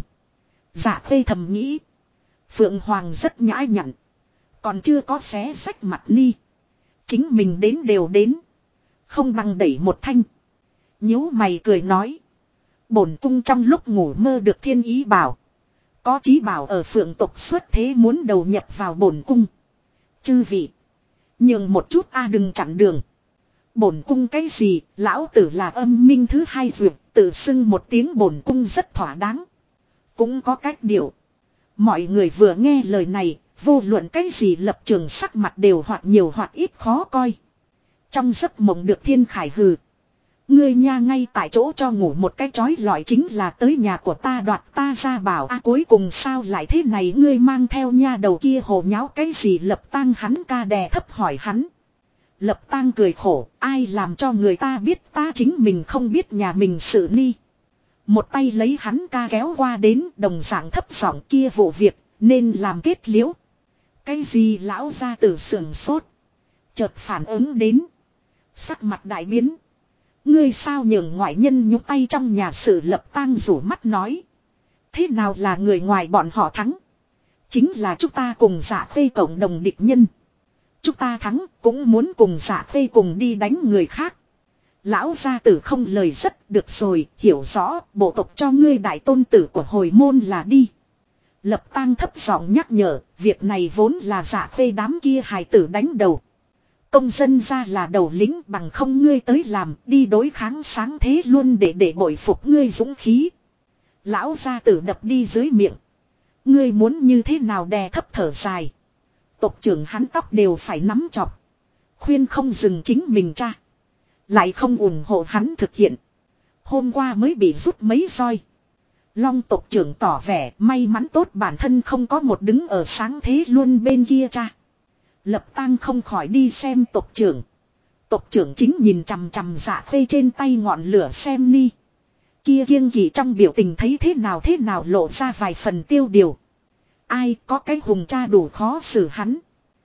S1: Dạ khê thầm nghĩ. Phượng Hoàng rất nhã nhặn. Còn chưa có xé rách mặt ni. Chính mình đến đều đến. Không bằng đẩy một thanh. Nhíu mày cười nói. Bổn cung trong lúc ngủ mơ được thiên ý bảo. Có chí bảo ở Phượng tộc xuất thế muốn đầu nhập vào bổn cung. Chư vị. Nhường một chút đừng chặn đường. Bổn cung cái gì, lão tử là âm minh thứ hai duyệt, tự xưng một tiếng bổn cung rất thỏa đáng. Cũng có cách điệu. Mọi người vừa nghe lời này, vô luận cái gì lập trường sắc mặt đều hoặc nhiều hoặc ít khó coi. Trong giấc mộng được thiên khải hừ. Ngươi nha ngay tại chỗ cho ngủ một cái chói lọi chính là tới nhà của ta đoạt ta ra bảo cuối cùng sao lại thế này ngươi mang theo nha đầu kia hồ nháo cái gì Lập Tang hắn ca đè thấp hỏi hắn. Lập Tang cười khổ ai làm cho người ta biết ta chính mình không biết nhà mình sự ni. Một tay lấy hắn ca kéo qua đến đồng dạng thấp giọng kia vụ việc nên làm kết liễu. Cái gì lão gia tử sườn sốt. Chợt phản ứng đến. Sắc mặt đại biến. Ngươi sao nhường ngoại nhân nhúc tay trong nhà sự Lập Tang rủ mắt nói. Thế nào là người ngoài bọn họ thắng. Chính là chúng ta cùng Dạ khê cộng đồng địch nhân. Chúng ta thắng cũng muốn cùng Dạ khê cùng đi đánh người khác. Lão gia tử không lời rất được rồi, hiểu rõ, bộ tộc cho ngươi đại tôn tử của hồi môn là đi. Lập Tang thấp giọng nhắc nhở, việc này vốn là Dạ khê đám kia hài tử đánh đầu. Công dân ra là đầu lính bằng không ngươi tới làm, đi đối kháng sáng thế luôn để bội phục ngươi dũng khí. Lão gia tử đập đi dưới miệng. Ngươi muốn như thế nào đè thấp thở dài. Tộc trưởng hắn tóc đều phải nắm chọc. Khuyên không dừng chính mình cha. Lại không ủng hộ hắn thực hiện. Hôm qua mới bị rút mấy roi. Long tộc trưởng tỏ vẻ may mắn tốt bản thân không có một đứng ở sáng thế luôn bên kia cha. Lập Tang không khỏi đi xem tộc trưởng. Tộc trưởng chính nhìn chằm chằm Dạ khê trên tay ngọn lửa xem ni. Kia kiêng kỵ trong biểu tình thấy thế nào lộ ra vài phần tiêu điều. Ai có cái hùng cha đủ khó xử hắn.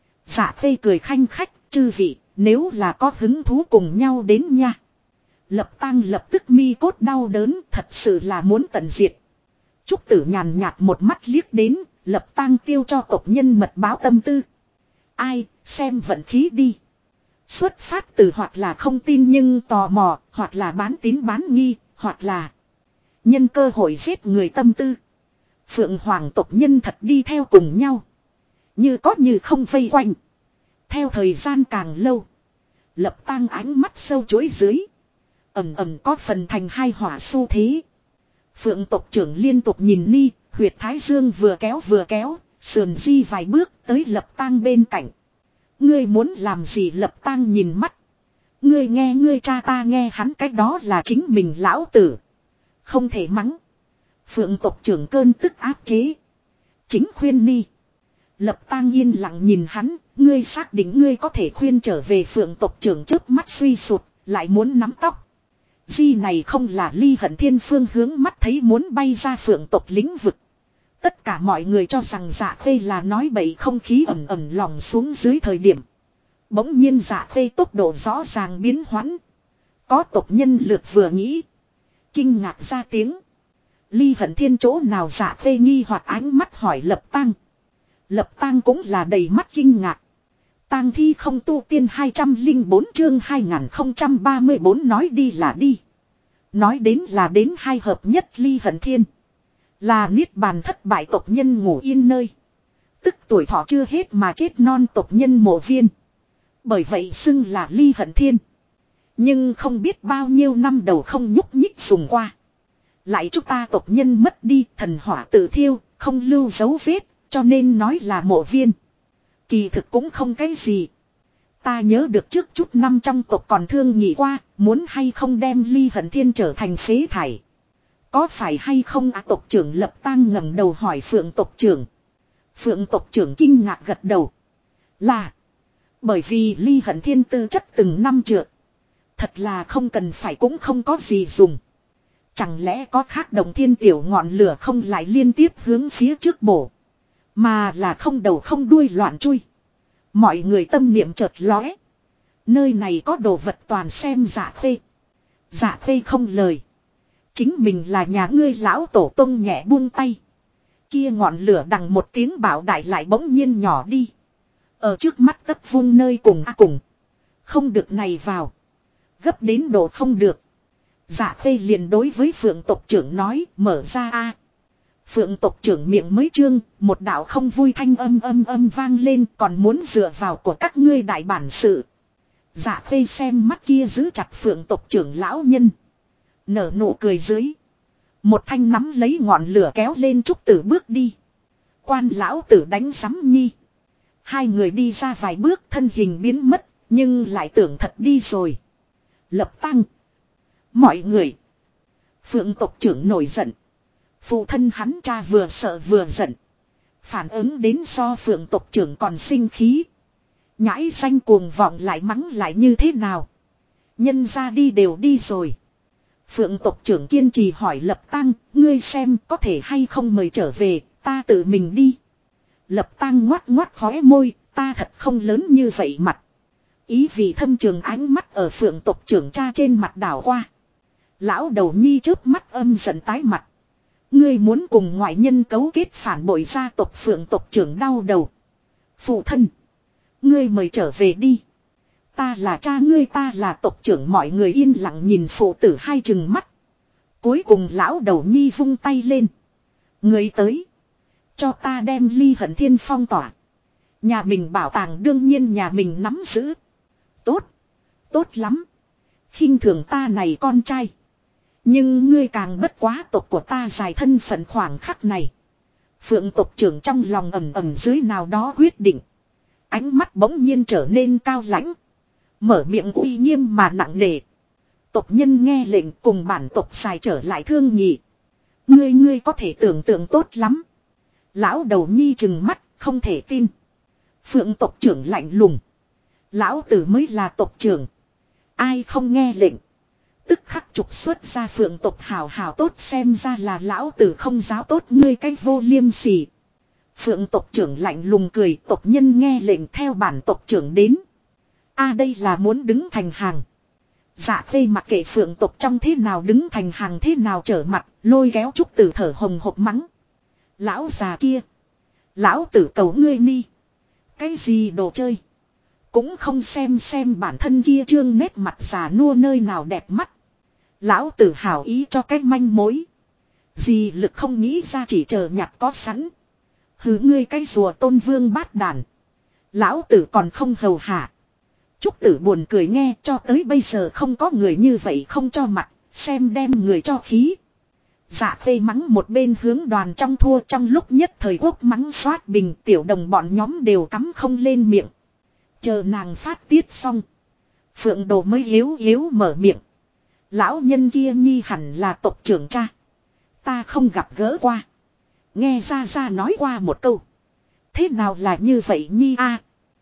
S1: Dạ khê cười khanh khách chư vị. Nếu là có hứng thú cùng nhau đến nha. Lập Tang lập tức mi cốt đau đớn thật sự là muốn tận diệt. Trúc Tử nhàn nhạt một mắt liếc đến. Lập Tang tiêu cho tộc nhân mật báo tâm tư. Ai xem vận khí đi. Xuất phát từ hoặc là không tin nhưng tò mò. Hoặc là bán tín bán nghi. Hoặc là nhân cơ hội giết người tâm tư. Phượng Hoàng tộc nhân thật đi theo cùng nhau. Như có như không vây quanh. Theo thời gian càng lâu. Lập Tang ánh mắt sâu chuỗi dưới. Ầm ầm có phần thành hai hỏa xu thế. Phượng tộc trưởng liên tục nhìn Ni, huyệt thái dương vừa kéo, sườn di vài bước tới Lập Tang bên cạnh. Ngươi muốn làm gì? Lập Tang nhìn mắt. Ngươi nghe ngươi cha ta nghe hắn cách đó là chính mình lão tử. Không thể mắng. Phượng tộc trưởng cơn tức áp chế. Chính khuyên Ni. Lập Tang yên lặng nhìn hắn. Ngươi xác định ngươi có thể khuyên trở về? Phượng tộc trưởng chớp mắt suy sụt, lại muốn nắm tóc. Di này không là Ly Hận Thiên phương hướng mắt thấy muốn bay ra phượng tộc lĩnh vực. Tất cả mọi người cho rằng Dạ Khê là nói bậy, không khí ẩm ẩm lòng xuống dưới thời điểm. Bỗng nhiên Dạ Khê tốc độ rõ ràng biến hoãn. Có tộc nhân lượt vừa nghĩ. Kinh ngạc ra tiếng. Ly Hận Thiên chỗ nào? Dạ Khê nghi hoặc ánh mắt hỏi Lập Tang. Lập Tang cũng là đầy mắt kinh ngạc. Tang thi không tu tiên 204 chương 2034 nói đi là đi. Nói đến là đến hai hợp nhất. Ly Hận Thiên là niết bàn thất bại tộc nhân ngủ yên nơi. Tức tuổi thọ chưa hết mà chết non tộc nhân mộ viên. Bởi vậy xưng là Ly Hận Thiên. Nhưng không biết bao nhiêu năm đầu không nhúc nhích dùng qua. Lại chúng ta tộc nhân mất đi, thần hỏa tự thiêu, không lưu dấu vết, cho nên nói là mộ viên. Kỳ thực cũng không cái gì. Ta nhớ được trước chút năm trong tộc còn thương nghị qua, muốn hay không đem Ly Hận Thiên trở thành phế thải. Có phải hay không? Tộc trưởng Lập Tang ngẩng đầu hỏi Phượng tộc trưởng. Phượng tộc trưởng kinh ngạc gật đầu. Là bởi vì Ly Hận Thiên tư chất từng năm trượt. Thật là không cần phải cũng không có gì dùng. Chẳng lẽ có khác động thiên tiểu ngọn lửa không lại liên tiếp hướng phía trước bổ. Mà là không đầu không đuôi loạn chui. Mọi người tâm niệm chợt lóe. Nơi này có đồ vật toàn xem Dạ Khê. Dạ Khê không lời. Chính mình là nhà ngươi lão tổ tông nhẹ buông tay. Kia ngọn lửa đằng một tiếng bảo đại lại bỗng nhiên nhỏ đi. Ở trước mắt tấp vung nơi cùng cùng. Không được này vào. Gấp đến độ không được. Dạ Khê liền đối với Phượng tộc trưởng nói mở ra a. Phượng tộc trưởng miệng mới trương, một đạo không vui thanh âm vang lên, còn muốn dựa vào của các ngươi đại bản sự. Dạ Khê xem mắt kia giữ chặt Phượng tộc trưởng lão nhân. Nở nụ cười dưới. Một thanh nắm lấy ngọn lửa kéo lên trúc tử bước đi. Quan lão tử đánh sắm nhi. Hai người đi ra vài bước thân hình biến mất, nhưng lại tưởng thật đi rồi. Lập Tang. Mọi người. Phượng tộc trưởng nổi giận. Phụ thân hắn cha vừa sợ vừa giận. Phản ứng đến so Phượng tộc trưởng còn sinh khí. Nhãi xanh cuồng vọng lại mắng lại như thế nào. Nhân ra đi đều đi rồi. Phượng tộc trưởng kiên trì hỏi Lập Tang, ngươi xem có thể hay không mời trở về, ta tự mình đi. Lập Tang ngoát ngoát khóe môi, ta thật không lớn như vậy mặt. Ý vị thâm trường ánh mắt ở Phượng tộc trưởng cha trên mặt đảo qua. Lão đầu nhi chớp mắt âm giận tái mặt. Ngươi muốn cùng ngoại nhân cấu kết phản bội gia tộc? Phượng tộc trưởng đau đầu. Phụ thân. Ngươi mời trở về đi. Ta là cha ngươi, ta là tộc trưởng. Mọi người yên lặng nhìn phụ tử hai chừng mắt. Cuối cùng lão đầu nhi vung tay lên. Người tới. Cho ta đem Ly Hận Thiên phong tỏa. Nhà mình bảo tàng đương nhiên nhà mình nắm giữ. Tốt. Tốt lắm. Khinh thường ta này con trai. Nhưng ngươi càng bất quá tộc của ta dài thân phận khoảng khắc này. Phượng tộc trưởng trong lòng ầm ầm dưới nào đó quyết định. Ánh mắt bỗng nhiên trở nên cao lãnh. Mở miệng uy nghiêm mà nặng nề. Tộc nhân nghe lệnh cùng bản tộc dài trở lại thương nhị. Ngươi có thể tưởng tượng tốt lắm. Lão đầu nhi trừng mắt không thể tin. Phượng tộc trưởng lạnh lùng. Lão tử mới là tộc trưởng. Ai không nghe lệnh. Tức khắc trục xuất ra Phượng tộc hào hào tốt, xem ra là lão tử không giáo tốt ngươi cách vô liêm sỉ. Phượng tộc trưởng lạnh lùng cười, tộc nhân nghe lệnh theo bản tộc trưởng đến. Đây là muốn đứng thành hàng. Dạ Khê mặc kệ Phượng tộc trong thế nào đứng thành hàng thế nào trở mặt, lôi kéo trúc tử thở hồng hộc mắng. Lão già kia. Lão tử cầu ngươi ni. Cái gì đồ chơi. Cũng không xem bản thân kia trương nét mặt già nua nơi nào đẹp mắt. Lão tử hào ý cho cái manh mối. Gì lực không nghĩ ra chỉ chờ nhặt có sẵn. Hứ ngươi cái rùa tôn vương bát đàn. Lão tử còn không hầu hạ. Trúc Tử buồn cười nghe, cho tới bây giờ không có người như vậy không cho mặt, xem đem người cho khí. Dạ Khê mắng một bên hướng đoàn trong thua, trong lúc nhất thời quốc mắng xoát bình, tiểu đồng bọn nhóm đều cắm không lên miệng. Chờ nàng phát tiết xong, Phượng Đồ mới yếu yếu mở miệng. Lão nhân kia nhi hẳn là tộc trưởng cha. Ta không gặp gỡ qua. Nghe ra nói qua một câu. Thế nào là như vậy nhi a?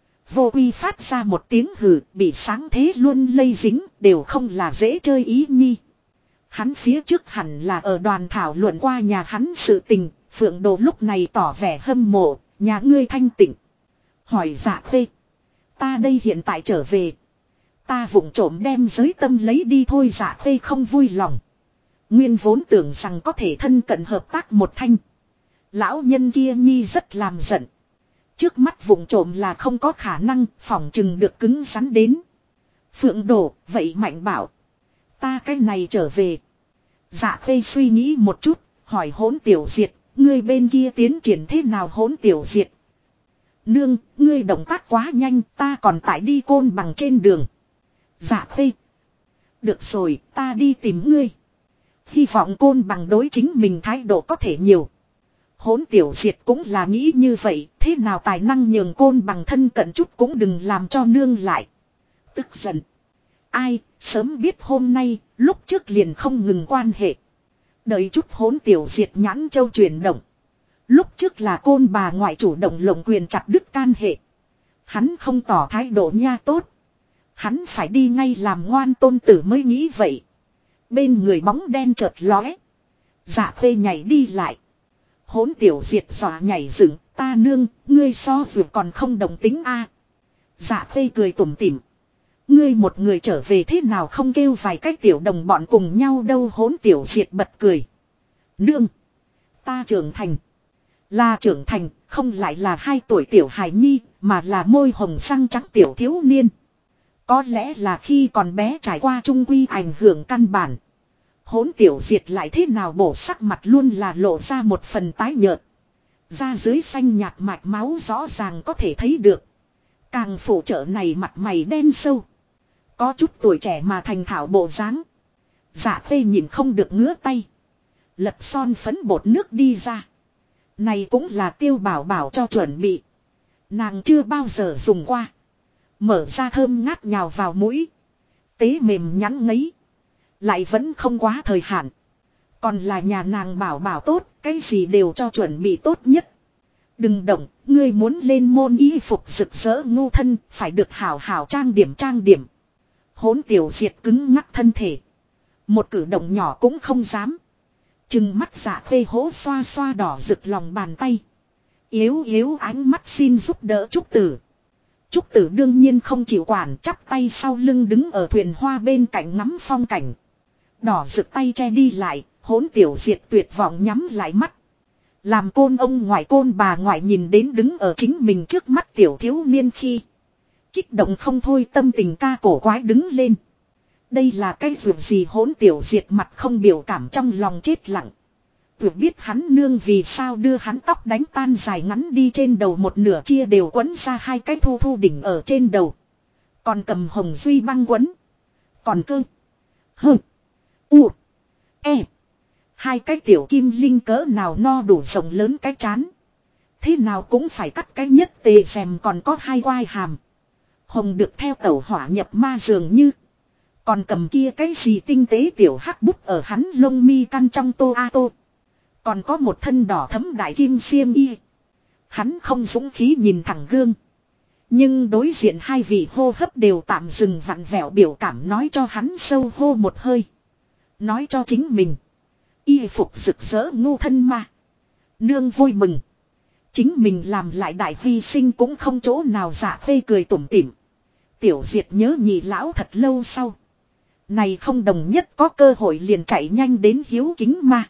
S1: Vô Uy phát ra một tiếng hừ, bị sáng thế luôn lây dính, đều không là dễ chơi ý nhi. Hắn phía trước hẳn là ở đoàn thảo luận qua nhà hắn sự tình, Phượng Đồ lúc này tỏ vẻ hâm mộ, nhà ngươi thanh tịnh. Hỏi Dạ Khê. Ta đây hiện tại trở về. Ta vụng trộm đem giới tâm lấy đi thôi. Dạ Khê không vui lòng. Nguyên vốn tưởng rằng có thể thân cận hợp tác một thanh. Lão nhân kia nhi rất làm giận. Trước mắt vụng trộm là không có khả năng, phỏng chừng được cứng rắn đến. Phượng Đồ, vậy Mạnh bảo. Ta cái này trở về. Dạ Khê suy nghĩ một chút, hỏi Hỗn Tiểu Diệt, ngươi bên kia tiến triển thế nào Hỗn Tiểu Diệt? Nương, ngươi động tác quá nhanh, ta còn tại đi Côn Bằng trên đường. Dạ Khê. Được rồi, ta đi tìm ngươi. Hy vọng Côn Bằng đối chính mình thái độ có thể nhiều. Hỗn Tiểu Diệt cũng là nghĩ như vậy, thế nào tài năng nhường Côn Bằng thân cận chút cũng đừng làm cho nương lại. Tức giận. Ai, sớm biết hôm nay, lúc trước liền không ngừng quan hệ. Đợi chút Hỗn Tiểu Diệt nhãn châu chuyển động. Lúc trước là Côn bà ngoại chủ động lộng quyền chặt đứt can hệ. Hắn không tỏ thái độ nha tốt. Hắn phải đi ngay làm ngoan tôn tử mới nghĩ vậy. Bên người bóng đen chợt lóe. Dạ Khê nhảy đi lại. Hỗn Tiểu Diệt dọa nhảy dựng, ta nương, ngươi so vừa còn không đồng tính a. Dạ Khê cười tủm tỉm. Ngươi một người trở về thế nào không kêu vài cái tiểu đồng bọn cùng nhau đâu. Hỗn Tiểu Diệt bật cười. Nương, ta trưởng thành. Là trưởng thành, không lại là 2 tuổi tiểu hài nhi, mà là môi hồng răng trắng tiểu thiếu niên. Có lẽ là khi còn bé trải qua trung quy ảnh hưởng căn bản. Hỗn Tiểu Diệt lại thế nào bổ sắc mặt luôn là lộ ra một phần tái nhợt. Da dưới xanh nhạt mạch máu rõ ràng có thể thấy được. Càng phụ trợ này mặt mày đen sâu. Có chút tuổi trẻ mà thành thảo bộ dáng. Dạ Khê nhìn không được ngứa tay. Lật son phấn bột nước đi ra. Này cũng là Tiêu Bảo Bảo cho chuẩn bị. Nàng chưa bao giờ dùng qua. Mở ra thơm ngát nhào vào mũi. Tế mềm nhắn ngấy. Lại vẫn không quá thời hạn. Còn là nhà nàng Bảo Bảo tốt, cái gì đều cho chuẩn bị tốt nhất. Đừng động, ngươi muốn lên môn y phục rực rỡ ngu thân, phải được hảo hảo trang điểm trang điểm. Hỗn Tiểu Diệt cứng ngắc thân thể. Một cử động nhỏ cũng không dám. Chừng mắt Dạ Khê hố xoa xoa đỏ rực lòng bàn tay. Yếu yếu ánh mắt xin giúp đỡ Trúc Tử. Trúc Tử đương nhiên không chịu quản, chắp tay sau lưng đứng ở thuyền hoa bên cạnh ngắm phong cảnh. Đỏ rực tay che đi lại, Hỗn Tiểu Diệt tuyệt vọng nhắm lại mắt. Làm côn ông ngoại côn bà ngoại nhìn đến đứng ở chính mình trước mắt tiểu thiếu niên khi. Kích động không thôi tâm tình ca cổ quái đứng lên. Đây là cái việc gì Hỗn Tiểu Diệt mặt không biểu cảm trong lòng chết lặng. Tuyệt biết hắn nương vì sao đưa hắn tóc đánh tan dài ngắn đi trên đầu một nửa chia đều quấn ra 2 cái thu thu đỉnh ở trên đầu. Còn cầm hồng duy băng quấn. Còn cơ. Hơ. U. E. 2 cái tiểu kim linh cỡ nào no đủ rộng lớn cái chán. Thế nào cũng phải cắt cái nhất tề rèm còn có 2 quai hàm. Hồng được theo tẩu hỏa nhập ma dường như. Còn cầm kia cái gì tinh tế tiểu hắc bút ở hắn lông mi căn trong tô a tô. Còn có một thân đỏ thấm đại kim xiêm y. Hắn không dũng khí nhìn thẳng gương. Nhưng đối diện 2 vị hô hấp đều tạm dừng vặn vẹo biểu cảm nói cho hắn sâu hô một hơi. Nói cho chính mình. Y phục rực rỡ ngu thân mà. Nương vui mừng. Chính mình làm lại đại hy sinh cũng không chỗ nào. Dạ Khê cười tủm tỉm. Tiểu Diệt nhớ nhị lão thật lâu sau. Này không đồng nhất có cơ hội liền chạy nhanh đến hiếu kính mà.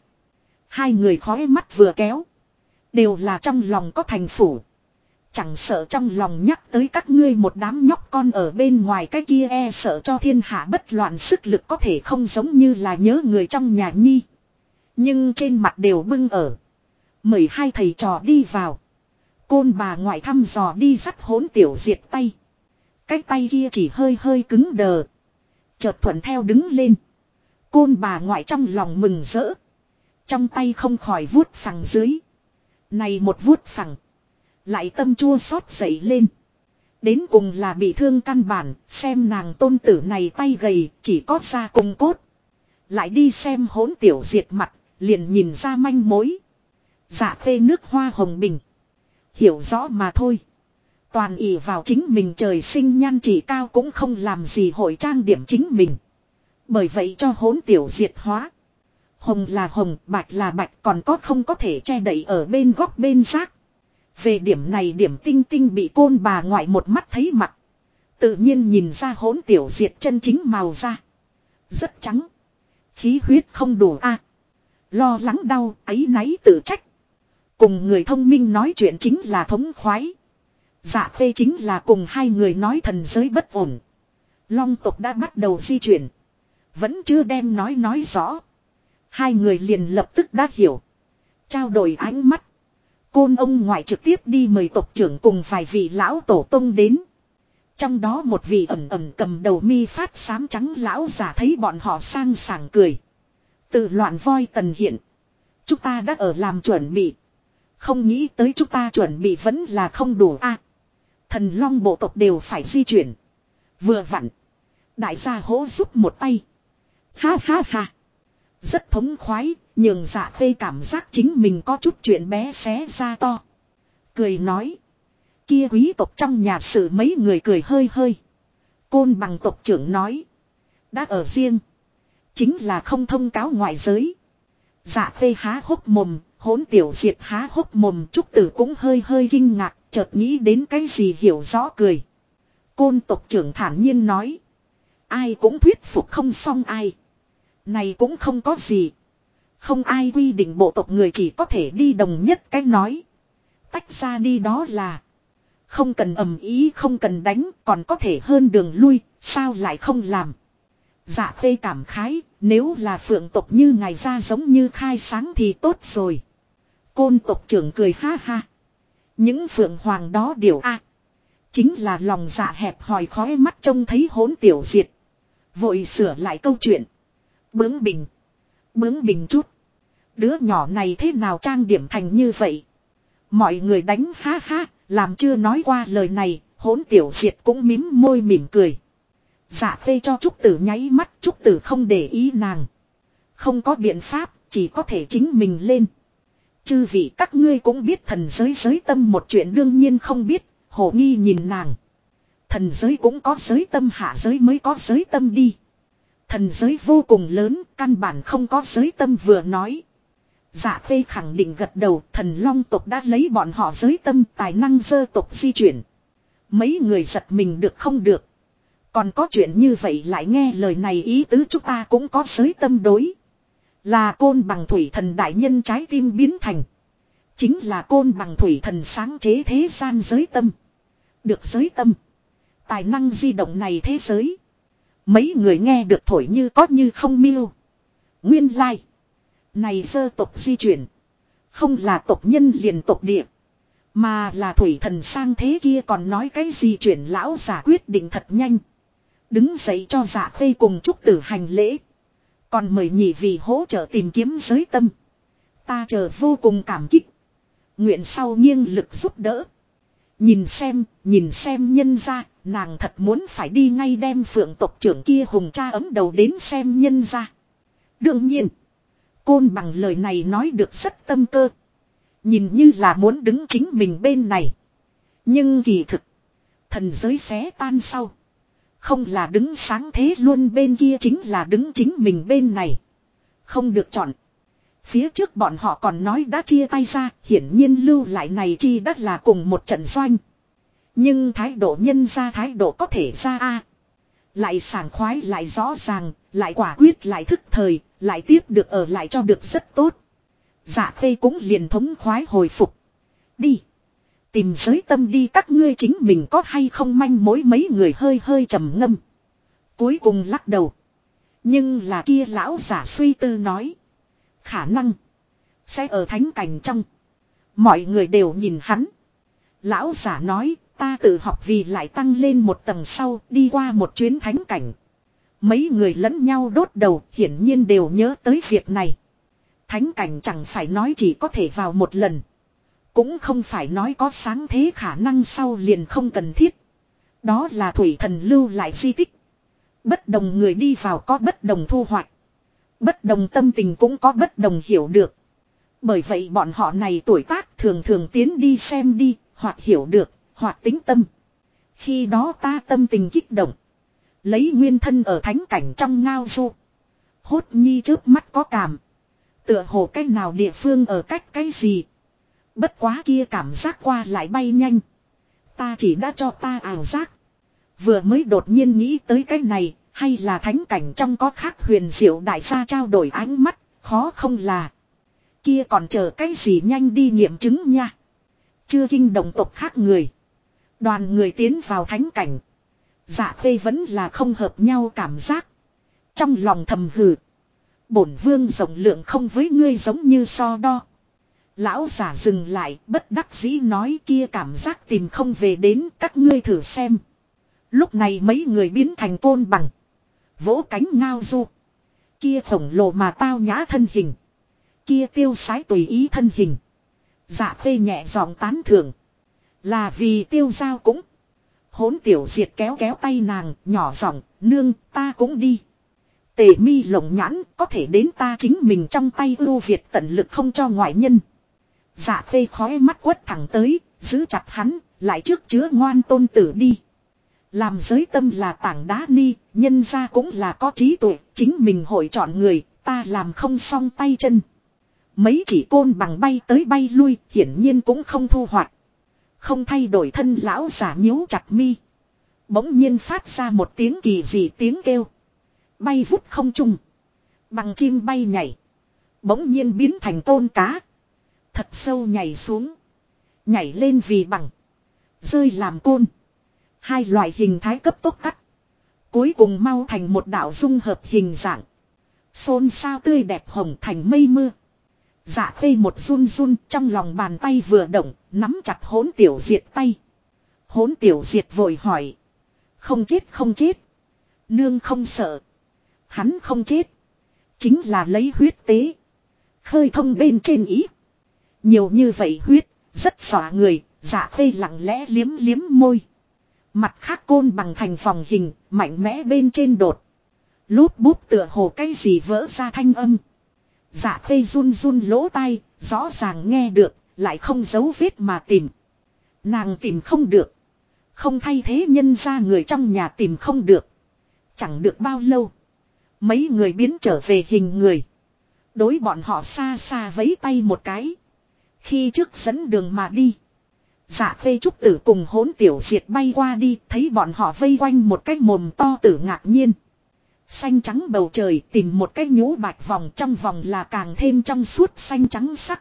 S1: 2 người khói mắt vừa kéo. Đều là trong lòng có thành phủ. Chẳng sợ trong lòng nhắc tới các ngươi một đám nhóc con ở bên ngoài cái kia e sợ cho thiên hạ bất loạn sức lực có thể không giống như là nhớ người trong nhà nhi. Nhưng trên mặt đều bưng ở. Mời 2 thầy trò đi vào. Côn bà ngoại thăm dò đi dắt Hỗn Tiểu Diệt tay. Cái tay kia chỉ hơi hơi cứng đờ. Chợt thuận theo đứng lên. Côn bà ngoại trong lòng mừng rỡ. Trong tay không khỏi vuốt phẳng dưới. Này một vuốt phẳng. Lại tâm chua xót dậy lên. Đến cùng là bị thương căn bản. Xem nàng tôn tử này tay gầy. Chỉ có da cùng cốt. Lại đi xem hỗn tiểu diệt mặt. Liền nhìn ra manh mối. Dạ phê nước hoa hồng bình. Hiểu rõ mà thôi. Toàn ỷ vào chính mình trời sinh nhan chỉ cao cũng không làm gì hội trang điểm chính mình. Bởi vậy cho hỗn tiểu diệt hóa. Hồng là hồng, bạch là bạch, còn có không có thể che đậy ở bên góc bên rác. Về điểm này điểm tinh tinh bị côn bà ngoại một mắt thấy mặt. Tự nhiên nhìn ra hỗn tiểu diệt chân chính màu da. Rất trắng. Khí huyết không đủ a. Lo lắng đau, áy náy tự trách. Cùng người thông minh nói chuyện chính là thống khoái. Dạ phê chính là cùng hai người nói thần giới bất ổn. Long tộc đã bắt đầu di chuyển. Vẫn chưa đem nói rõ. Hai người liền lập tức đã hiểu. Trao đổi ánh mắt. Côn ông ngoại trực tiếp đi mời tộc trưởng cùng vài vị lão tổ tông đến. Trong đó một vị ẩn ẩn cầm đầu mi phát xám trắng lão giả thấy bọn họ sang sảng cười. Tự loạn voi tần hiện. Chúng ta đã ở làm chuẩn bị. Không nghĩ tới chúng ta chuẩn bị vẫn là không đủ a. Thần long bộ tộc đều phải di chuyển. Vừa vặn. Đại gia hỗ giúp một tay. Ha ha ha. Rất thống khoái. Nhường dạ phê cảm giác chính mình có chút chuyện bé xé ra to. Cười nói. Kia quý tộc trong nhà sự mấy người cười hơi hơi. Côn bằng tộc trưởng nói. Đã ở riêng. Chính là không thông cáo ngoại giới. Dạ phê há hốc mồm. Hỗn tiểu diệt há hốc mồm. Trúc tử cũng hơi hơi kinh ngạc. Chợt nghĩ đến cái gì hiểu rõ cười. Côn tộc trưởng thản nhiên nói. Ai cũng thuyết phục không xong ai. Này cũng không có gì. Không ai quy định bộ tộc người chỉ có thể đi đồng nhất cái nói. Tách ra đi đó là. Không cần ầm ý không cần đánh còn có thể hơn đường lui. Sao lại không làm. Dạ phê cảm khái. Nếu là phượng tộc như ngài ra giống như khai sáng thì tốt rồi. Côn tộc trưởng cười ha ha. Những phượng hoàng đó điều a chính là lòng dạ hẹp hòi khói mắt trông thấy hỗn tiểu diệt. Vội sửa lại câu chuyện. Bướng bỉnh chút. Đứa nhỏ này thế nào trang điểm thành như vậy. Mọi người đánh ha ha. Làm chưa nói qua lời này. Hỗn tiểu diệt cũng mím môi mỉm cười. Dạ phê cho Trúc Tử nháy mắt. Trúc Tử không để ý nàng. Không có biện pháp. Chỉ có thể chính mình lên. Chư vị các ngươi cũng biết thần giới giới tâm một chuyện đương nhiên không biết. Hồ nghi nhìn nàng. Thần giới cũng có giới tâm hạ giới mới có giới tâm đi. Thần giới vô cùng lớn, căn bản không có giới tâm vừa nói. Dạ phê khẳng định gật đầu, thần long tộc đã lấy bọn họ giới tâm tài năng dơ tộc di chuyển. Mấy người giật mình được không được. Còn có chuyện như vậy lại nghe lời này ý tứ chúng ta cũng có giới tâm đối. Là côn bằng thủy thần đại nhân trái tim biến thành. Chính là côn bằng thủy thần sáng chế thế gian giới tâm. Được giới tâm. Tài năng di động này thế giới. Mấy người nghe được thổi như có như không miêu. Nguyên lai. Này sơ tộc di chuyển. Không là tộc nhân liền tộc địa. Mà là thủy thần sang thế kia còn nói cái gì chuyển lão giả quyết định thật nhanh. Đứng dậy cho dạ phê cùng Trúc Tử hành lễ. Còn mời nhị vị hỗ trợ tìm kiếm giới tâm. Ta chờ vô cùng cảm kích. Nguyện sau nghiêng lực giúp đỡ. Nhìn xem nhân ra, nàng thật muốn phải đi ngay đem phượng tộc trưởng kia hùng cha ấm đầu đến xem nhân ra. Đương nhiên, côn bằng lời này nói được rất tâm cơ. Nhìn như là muốn đứng chính mình bên này. Nhưng kỳ thực, thần giới xé tan sau. Không là đứng sáng thế luôn bên kia chính là đứng chính mình bên này. Không được chọn. Phía trước bọn họ còn nói đã chia tay ra, hiển nhiên lưu lại này chi đất là cùng một trận doanh. Nhưng thái độ nhân ra thái độ có thể ra a lại sảng khoái lại rõ ràng, lại quả quyết lại thức thời, lại tiếp được ở lại cho được rất tốt. Dạ phê cũng liền thống khoái hồi phục. Đi. Tìm giới tâm đi các ngươi chính mình có hay không manh mối mấy người hơi hơi trầm ngâm. Cuối cùng lắc đầu. Nhưng là kia lão giả suy tư nói. Khả năng. Sẽ ở thánh cảnh trong. Mọi người đều nhìn hắn. Lão giả nói Ta tự học vì lại tăng lên một tầng sau đi qua một chuyến thánh cảnh. Mấy người lẫn nhau đốt đầu hiển nhiên đều nhớ tới việc này. Thánh cảnh chẳng phải nói chỉ có thể vào một lần. Cũng không phải nói có sáng thế khả năng sau liền không cần thiết. Đó là thủy thần lưu lại di tích. Bất đồng người đi vào có bất đồng thu hoạch. Bất đồng tâm tình cũng có bất đồng hiểu được. Bởi vậy bọn họ này tuổi tác thường thường tiến đi xem đi, hoặc hiểu được, hoặc tính tâm. Khi đó ta tâm tình kích động. Lấy nguyên thân ở thánh cảnh trong ngao du. Hốt nhi trước mắt có cảm. Tựa hồ cách nào địa phương ở cách cái gì. Bất quá kia cảm giác qua lại bay nhanh. Ta chỉ đã cho ta ảo giác. Vừa mới đột nhiên nghĩ tới cái này, hay là thánh cảnh trong có khác huyền diệu đại gia trao đổi ánh mắt, khó không là. Kia còn chờ cái gì nhanh đi nghiệm chứng nha. Chưa kinh động tộc khác người. Đoàn người tiến vào thánh cảnh. Dạ Khê vẫn là không hợp nhau cảm giác. Trong lòng thầm hừ. Bổn vương rộng lượng không với ngươi giống như so đo. Lão giả dừng lại bất đắc dĩ nói kia cảm giác tìm không về đến các ngươi thử xem. Lúc này mấy người biến thành côn bằng. Vỗ cánh ngao du. Kia khổng lồ mà tao nhã thân hình. Kia tiêu sái tùy ý thân hình. Dạ Khê nhẹ giọng tán thưởng. Là vì tiêu giao cũng. Hỗn Tiểu Diệt kéo kéo tay nàng, nhỏ giọng, nương, ta cũng đi. Tề mi lộng nhãn, có thể đến ta chính mình trong tay ưu việt tận lực không cho ngoại nhân. Dạ Khê khói mắt quất thẳng tới, giữ chặt hắn, lại trước chứa ngoan tôn tử đi. Làm giới tâm là tảng đá ni, nhân ra cũng là có trí tuệ, chính mình hội chọn người, ta làm không xong tay chân. Mấy chỉ côn bằng bay tới bay lui, hiển nhiên cũng không thu hoạch. Không thay đổi thân lão giả nhíu chặt mi. Bỗng nhiên phát ra một tiếng kỳ dị tiếng kêu. Bay vút không trung. Bằng chim bay nhảy. Bỗng nhiên biến thành tôn cá. Thật sâu nhảy xuống. Nhảy lên vì bằng. Rơi làm côn. Hai loại hình thái cấp tốc cắt. Cuối cùng mau thành một đạo dung hợp hình dạng. Xôn xao tươi đẹp hồng thành mây mưa. Dạ Khê một run run trong lòng bàn tay vừa động, nắm chặt Hỗn Tiểu Diệt tay. Hỗn Tiểu Diệt vội hỏi. Không chết không chết. Nương không sợ. Hắn không chết. Chính là lấy huyết tế. Khơi thông bên trên ý. Nhiều như vậy huyết, rất xỏa người, Dạ Khê lặng lẽ liếm liếm môi. Mặt khác côn bằng thành vòng hình, mạnh mẽ bên trên đột. Lúp búp tựa hồ cái gì vỡ ra thanh âm. Dạ Khê run run lỗ tai, rõ ràng nghe được, lại không giấu vết mà tìm. Nàng tìm không được. Không thay thế nhân ra người trong nhà tìm không được. Chẳng được bao lâu. Mấy người biến trở về hình người. Đối bọn họ xa xa vẫy tay một cái. Khi trước dẫn đường mà đi. Dạ Khê Trúc Tử cùng Hỗn Tiểu Diệt bay qua đi, thấy bọn họ vây quanh một cái mồm to tử ngạc nhiên. Xanh trắng bầu trời tìm một cái nhũ bạch vòng, trong vòng là càng thêm trong suốt xanh trắng sắc.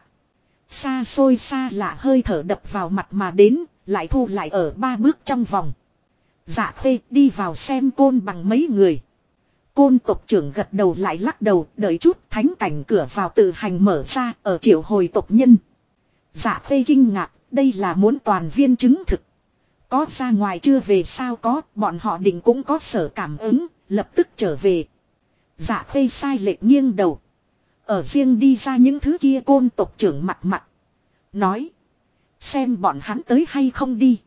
S1: Xa xôi xa lạ hơi thở đập vào mặt mà đến, lại thu lại ở 3 bước trong vòng. Dạ Khê đi vào xem côn bằng mấy người. Côn tộc trưởng gật đầu lại lắc đầu, đợi chút thánh cảnh cửa vào tự hành mở ra ở triệu hồi tộc nhân. Dạ Khê kinh ngạc, đây là muốn toàn viên chứng thực. Có ra ngoài chưa về sao có, bọn họ định cũng có sở cảm ứng, lập tức trở về. Dạ Khê sai lệch nghiêng đầu. Ở riêng đi ra những thứ kia côn tộc trưởng mặt mặt. Nói. Xem bọn hắn tới hay không đi.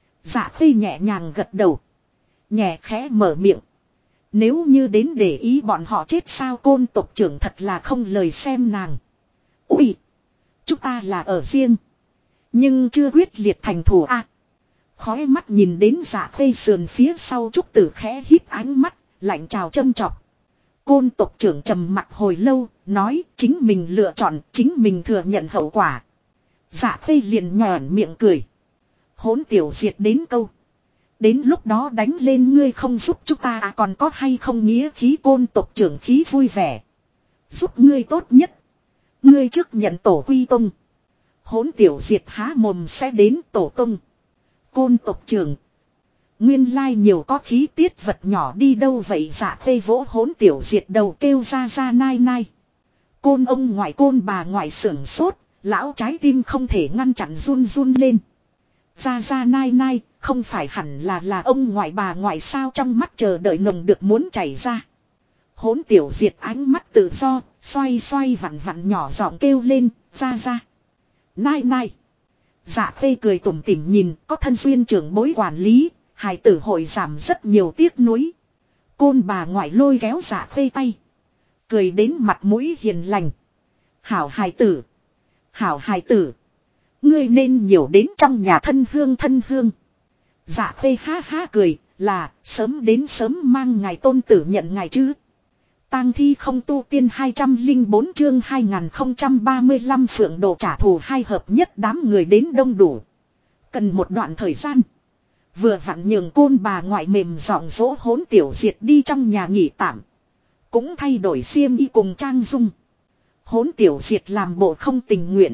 S1: Dạ Khê nhẹ nhàng gật đầu. Nhẹ khẽ mở miệng. Nếu như đến để ý bọn họ chết sao côn tộc trưởng thật là không lời xem nàng. Ui. Chúng ta là ở riêng. Nhưng chưa quyết liệt thành thủ a. Khói mắt nhìn đến Dạ Khê sườn phía sau Trúc Tử khẽ híp ánh mắt, lạnh trào châm chọc. Côn tộc trưởng trầm mặt hồi lâu, nói chính mình lựa chọn, chính mình thừa nhận hậu quả. Dạ Khê liền nhòn miệng cười. Hỗn Tiểu Diệt đến câu. Đến lúc đó đánh lên ngươi không giúp chúng ta à, còn có hay không nghĩa khí côn tộc trưởng khí vui vẻ. Giúp ngươi tốt nhất. Ngươi trước nhận tổ quy tông. Hỗn Tiểu Diệt há mồm sẽ đến tổ tông. Côn tộc trưởng. Nguyên lai nhiều có khí tiết vật nhỏ đi đâu vậy. Dạ Khê vỗ Hỗn Tiểu Diệt đầu kêu ra nai nai. Côn ông ngoại côn bà ngoại sưởng sốt. Lão trái tim không thể ngăn chặn run run lên. Ra ra nai nai, không phải hẳn là ông ngoại bà ngoại sao, trong mắt chờ đợi nồng được muốn chảy ra. Hỗn Tiểu Diệt ánh mắt tự do, xoay xoay vặn vặn nhỏ giọng kêu lên, ra ra. Nai nai. Dạ Khê cười tủm tỉm nhìn, có thân duyên trưởng bối quản lý, hài tử hội giảm rất nhiều tiếc nuối. Côn bà ngoại lôi kéo Dạ Khê tay. Cười đến mặt mũi hiền lành. Hảo hài tử. Hảo hài tử. Ngươi nên nhiều đến trong nhà thân hương thân hương. Dạ Khê ha ha cười, là sớm đến sớm mang ngài tôn tử nhận ngài chứ. Tang thi không tu tiên 204 chương 2035 phượng đồ trả thù hai hợp nhất, đám người đến đông đủ. Cần một đoạn thời gian. Vừa vặn nhường côn bà ngoại mềm giọng dỗ Hỗn Tiểu Diệt đi trong nhà nghỉ tạm. Cũng thay đổi xiêm y cùng trang dung. Hỗn Tiểu Diệt làm bộ không tình nguyện.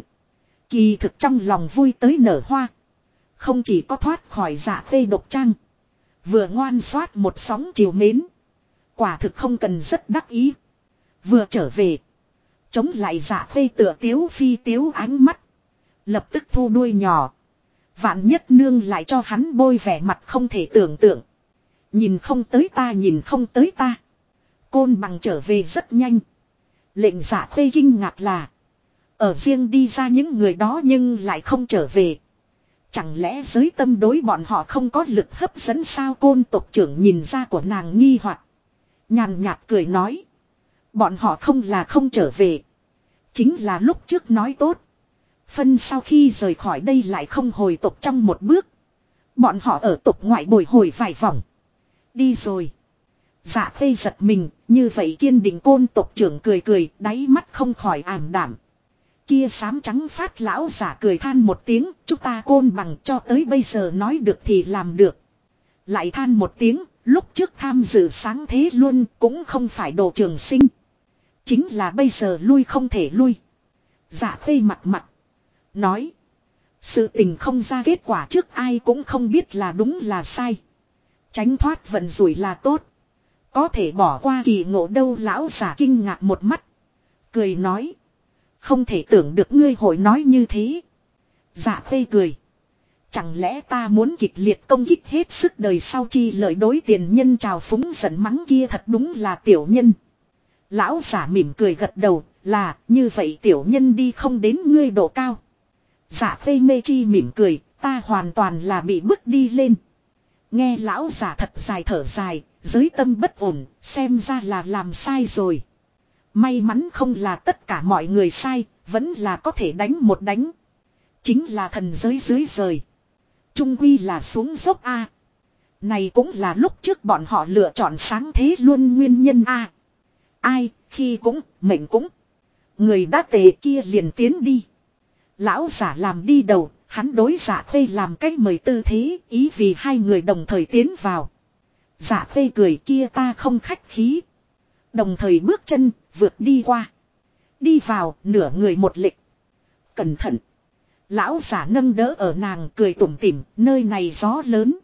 S1: Kỳ thực trong lòng vui tới nở hoa. Không chỉ có thoát khỏi Dạ Khê độc trang. Vừa ngoan xoát một sóng chiều mến. Quả thực không cần rất đắc ý. Vừa trở về. Chống lại Dạ Khê tựa tiếu phi tiếu ánh mắt. Lập tức thu đuôi nhỏ. Vạn nhất nương lại cho hắn bôi vẻ mặt không thể tưởng tượng. Nhìn không tới ta, nhìn không tới ta. Côn bằng trở về rất nhanh. Lệnh Dạ Khê kinh ngạc là. Ở riêng đi ra những người đó nhưng lại không trở về. Chẳng lẽ giới tâm đối bọn họ không có lực hấp dẫn sao? Côn tộc trưởng nhìn ra của nàng nghi hoặc, nhàn nhạt cười nói. Bọn họ không là không trở về. Chính là lúc trước nói tốt. Phân sau khi rời khỏi đây lại không hồi tộc trong một bước. Bọn họ ở tộc ngoại bồi hồi vài vòng. Đi rồi. Dạ Khê giật mình, như vậy kiên định. Côn tộc trưởng cười cười, đáy mắt không khỏi ảm đạm. Kia xám trắng phát lão giả cười than một tiếng, chúng ta Côn bằng cho tới bây giờ nói được thì làm được. Lại than một tiếng, lúc trước tham dự sáng thế luôn cũng không phải đồ trường sinh. Chính là bây giờ lui không thể lui. Dạ Khê mặt mặt. Nói. Sự tình không ra kết quả trước ai cũng không biết là đúng là sai. Tránh thoát vận rủi là tốt. Có thể bỏ qua kỳ ngộ đâu. Lão giả kinh ngạc một mắt. Cười nói. Không thể tưởng được ngươi hội nói như thế. Dạ Khê cười. Chẳng lẽ ta muốn kịch liệt công kích hết sức đời sau chi lợi đối tiền nhân trào phúng giận mắng kia thật đúng là tiểu nhân. Lão giả mỉm cười gật đầu là như vậy tiểu nhân đi không đến ngươi độ cao. Dạ Khê mê chi mỉm cười, ta hoàn toàn là bị bức đi lên. Nghe lão giả thật dài thở dài, giới tâm bất ổn, xem ra là làm sai rồi. May mắn không là tất cả mọi người sai, vẫn là có thể đánh một đánh. Chính là thần giới dưới rời. Trung quy là xuống dốc A. Này cũng là lúc trước bọn họ lựa chọn sáng thế luôn nguyên nhân A. Ai, khi cũng, mệnh cũng. Người đã tề kia liền tiến đi. Lão giả làm đi đầu, hắn đối Dạ Khê làm cách mời tư thế, ý vì hai người đồng thời tiến vào. Dạ Khê cười kia ta không khách khí. Đồng thời bước chân, vượt đi qua. Đi vào, nửa người một lịch. Cẩn thận. Lão giả nâng đỡ ở nàng cười tủm tỉm, nơi này gió lớn.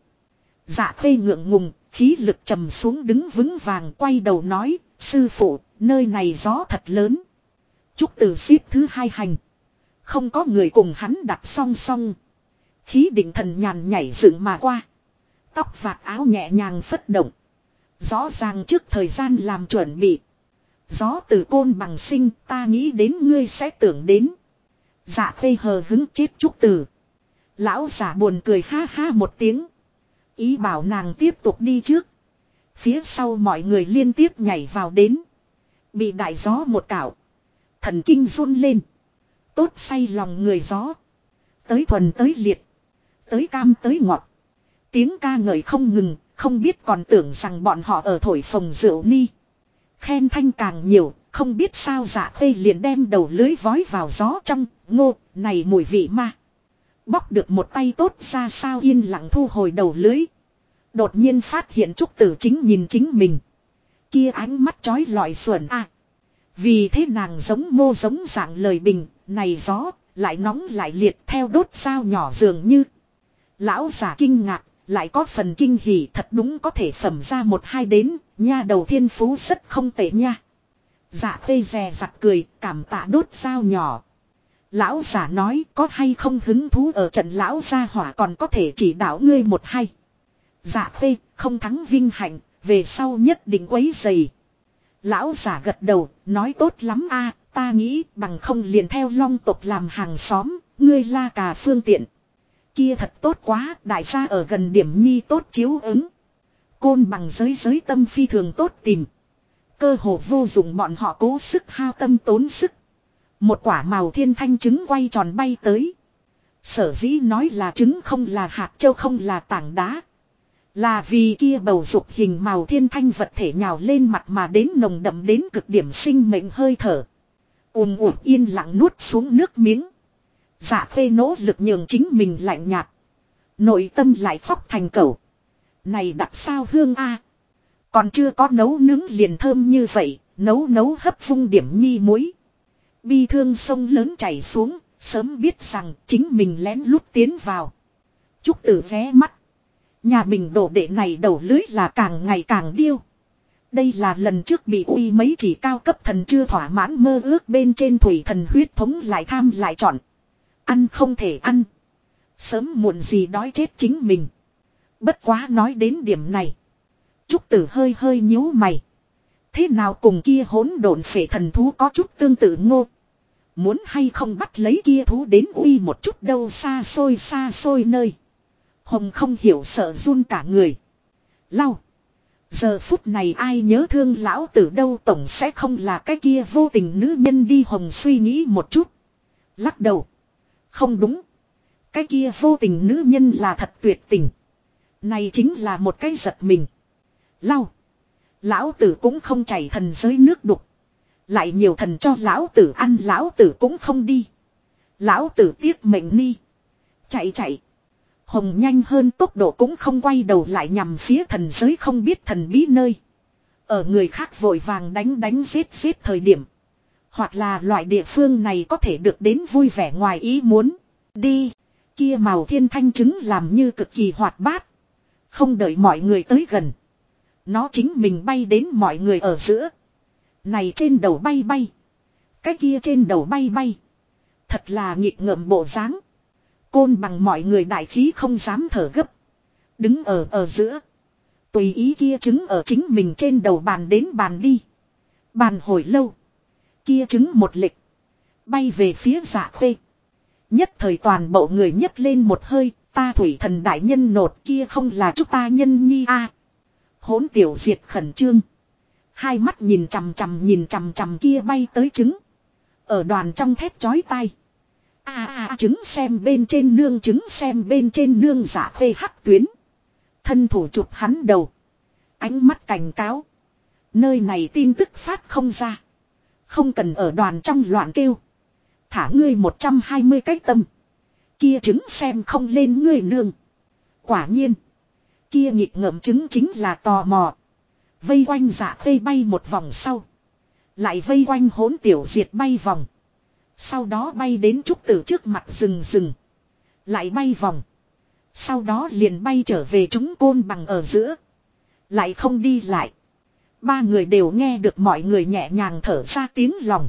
S1: Dạ Khê ngượng ngùng, khí lực trầm xuống đứng vững vàng quay đầu nói, sư phụ, nơi này gió thật lớn. Trúc Từ xếp thứ hai hành. Không có người cùng hắn đặt song song. Khí định thần nhàn nhảy dựng mà qua. Tóc vạt áo nhẹ nhàng phất động. Rõ ràng trước thời gian làm chuẩn bị. Gió từ Côn bằng sinh ta nghĩ đến ngươi sẽ tưởng đến. Dạ Khê hờ hứng chết Trúc Từ. Lão giả buồn cười ha ha một tiếng. Ý bảo nàng tiếp tục đi trước. Phía sau mọi người liên tiếp nhảy vào đến. Bị đại gió một cạo. Thần kinh run lên. Tốt say lòng người gió. Tới thuần tới liệt. Tới cam tới ngọt. Tiếng ca ngợi không ngừng. Không biết còn tưởng rằng bọn họ ở thổi phồng rượu ni. Khen thanh càng nhiều. Không biết sao Dạ Khê liền đem đầu lưới vói vào gió trong. Ngô này mùi vị ma. Bóc được một tay tốt ra sao yên lặng thu hồi đầu lưới. Đột nhiên phát hiện Trúc Tử chính nhìn chính mình. Kia ánh mắt chói lọi xuẩn a. Vì thế nàng giống mô giống dạng lời bình. Này gió lại nóng lại liệt theo đốt sao nhỏ dường như. Lão giả kinh ngạc. Lại có phần kinh hỉ thật đúng có thể phẩm ra một hai đến. Nha đầu thiên phú rất không tệ nha. Dạ Khê dè dặt cười cảm tạ đốt sao nhỏ. Lão giả nói có hay không hứng thú ở trận lão gia hỏa còn có thể chỉ đạo ngươi một hay. Dạ phê không thắng vinh hạnh, về sau nhất định quấy dày. Lão giả gật đầu, nói tốt lắm a, ta nghĩ bằng không liền theo long tộc làm hàng xóm, ngươi la cà phương tiện. Kia thật tốt quá, đại gia ở gần điểm nhi tốt chiếu ứng. Côn bằng giới tâm phi thường tốt tìm. Cơ hồ vô dụng bọn họ cố sức hao tâm tốn sức. Một quả màu thiên thanh trứng quay tròn bay tới. Sở dĩ nói là trứng không là hạt châu không là tảng đá. Là vì kia bầu dục hình màu thiên thanh vật thể nhào lên mặt mà đến nồng đậm đến cực điểm sinh mệnh hơi thở. Yên lặng nuốt xuống nước miếng. Dạ phê nỗ lực nhường chính mình lạnh nhạt. Nội tâm lại phóc thành cẩu. Này đặc sao hương a. Còn chưa có nấu nướng liền thơm như vậy, nấu hấp vung điểm nhi muối. Bi thương sông lớn chảy xuống, sớm biết rằng chính mình lén lút tiến vào. Trúc Tử ghé mắt. Nhà mình đổ đệ này đầu lưới là càng ngày càng điêu. Đây là lần trước bị uy mấy chỉ cao cấp thần chưa thỏa mãn mơ ước bên trên thủy thần huyết thống lại tham lại chọn. Ăn không thể ăn. Sớm muộn gì đói chết chính mình. Bất quá nói đến điểm này. Trúc Tử hơi nhíu mày. Thế nào cùng kia hỗn độn phệ thần thú có chút tương tự ngô. Muốn hay không bắt lấy kia thú đến uy một chút đâu xa xôi nơi. Hồng không hiểu sợ run cả người. Lau. Giờ phút này ai nhớ thương lão tử đâu tổng sẽ không là cái kia vô tình nữ nhân đi Hồng suy nghĩ một chút. Lắc đầu. Không đúng. Cái kia vô tình nữ nhân là thật tuyệt tình. Này chính là một cái giật mình. Lau. Lão tử cũng không chảy thần giới nước đục. Lại nhiều thần cho lão tử ăn lão tử cũng không đi. Lão tử tiếc mệnh ni. Chạy. Hồng nhanh hơn tốc độ cũng không quay đầu lại nhằm phía thần giới không biết thần bí nơi. Ở người khác vội vàng đánh giết thời điểm. Hoặc là loại địa phương này có thể được đến vui vẻ ngoài ý muốn. Đi. Kia màu thiên thanh trứng làm như cực kỳ hoạt bát. Không đợi mọi người tới gần. Nó chính mình bay đến mọi người ở giữa. Này trên đầu bay. Cái kia trên đầu bay. Thật là nghịch ngợm bộ dáng. Côn bằng mọi người đại khí không dám thở gấp. Đứng ở giữa. Tùy ý kia trứng ở chính mình trên đầu bàn đến bàn đi. Bàn hồi lâu. Kia trứng một lịch. Bay về phía Dạ Phê. Nhất thời toàn bộ người nhấc lên một hơi. Ta thủy thần đại nhân nột kia không là chúng ta nhân nhi a. Hỗn tiểu diệt khẩn trương. Hai mắt nhìn chằm kia bay tới trứng. Ở đoàn trong thét chói tai. Trứng xem bên trên nương trứng xem bên trên nương Dạ Phê hắc tuyến. Thân thủ chụp hắn đầu. Ánh mắt cảnh cáo. Nơi này tin tức phát không ra. Không cần ở đoàn trong loạn kêu. Thả ngươi 120 cái tâm. Kia trứng xem không lên ngươi nương. Quả nhiên. Kia nghịch ngợm trứng chính là tò mò. Vây quanh Dạ Phê bay một vòng sau. Lại vây quanh hỗn tiểu diệt bay vòng. Sau đó bay đến Trúc Tử trước mặt rừng. Lại bay vòng. Sau đó liền bay trở về chúng côn bằng ở giữa. Lại không đi lại. Ba người đều nghe được mọi người nhẹ nhàng thở ra tiếng lòng.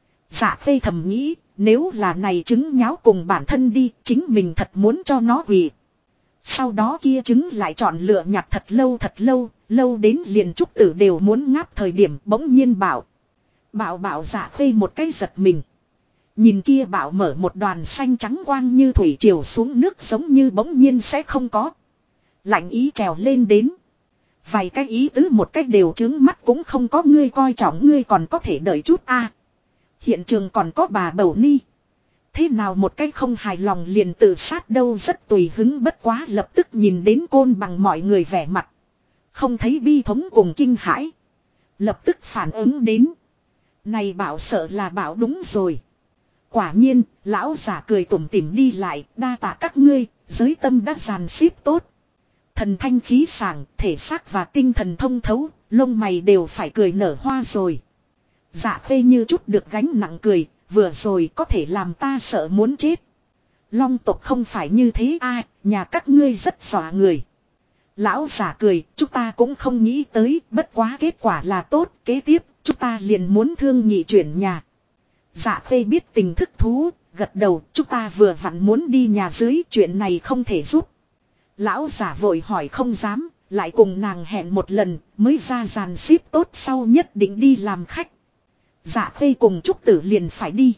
S1: Dạ Phê thầm nghĩ. Nếu là này trứng nháo cùng bản thân đi. Chính mình thật muốn cho nó quỳ. Sau đó kia trứng lại chọn lựa nhặt thật lâu. Lâu đến liền Trúc Tử đều muốn ngáp thời điểm bỗng nhiên bảo. Bảo Dạ Phê một cái giật mình. Nhìn kia bảo mở một đoàn xanh trắng quang như thủy triều xuống nước giống như bỗng nhiên sẽ không có. Lạnh ý trèo lên đến. Vài cái ý tứ một cách đều trướng mắt cũng không có ngươi coi trọng ngươi còn có thể đợi chút a. Hiện trường còn có bà bầu ni. Thế nào một cách không hài lòng liền tự sát đâu rất tùy hứng bất quá lập tức nhìn đến côn bằng mọi người vẻ mặt. Không thấy bi thống cùng kinh hãi. Lập tức phản ứng đến. Này bảo sợ là bảo đúng rồi. Quả nhiên, lão giả cười tủm tỉm đi lại, đa tạ các ngươi, giới tâm đã dàn xếp tốt. Thần thanh khí sảng, thể xác và tinh thần thông thấu, lông mày đều phải cười nở hoa rồi. Dạ Phê như chút được gánh nặng cười, vừa rồi có thể làm ta sợ muốn chết. Long tộc không phải như thế a, nhà các ngươi rất xòa người. Lão giả cười, chúng ta cũng không nghĩ tới, bất quá kết quả là tốt, kế tiếp, chúng ta liền muốn thương nghị chuyển nhà. Dạ Phê biết tình thức thú, gật đầu, chúng ta vừa vặn muốn đi nhà dưới, chuyện này không thể giúp. Lão giả vội hỏi không dám, lại cùng nàng hẹn một lần, mới ra dàn xếp tốt sau nhất định đi làm khách. Dạ Khê cùng Trúc Tử liền phải đi.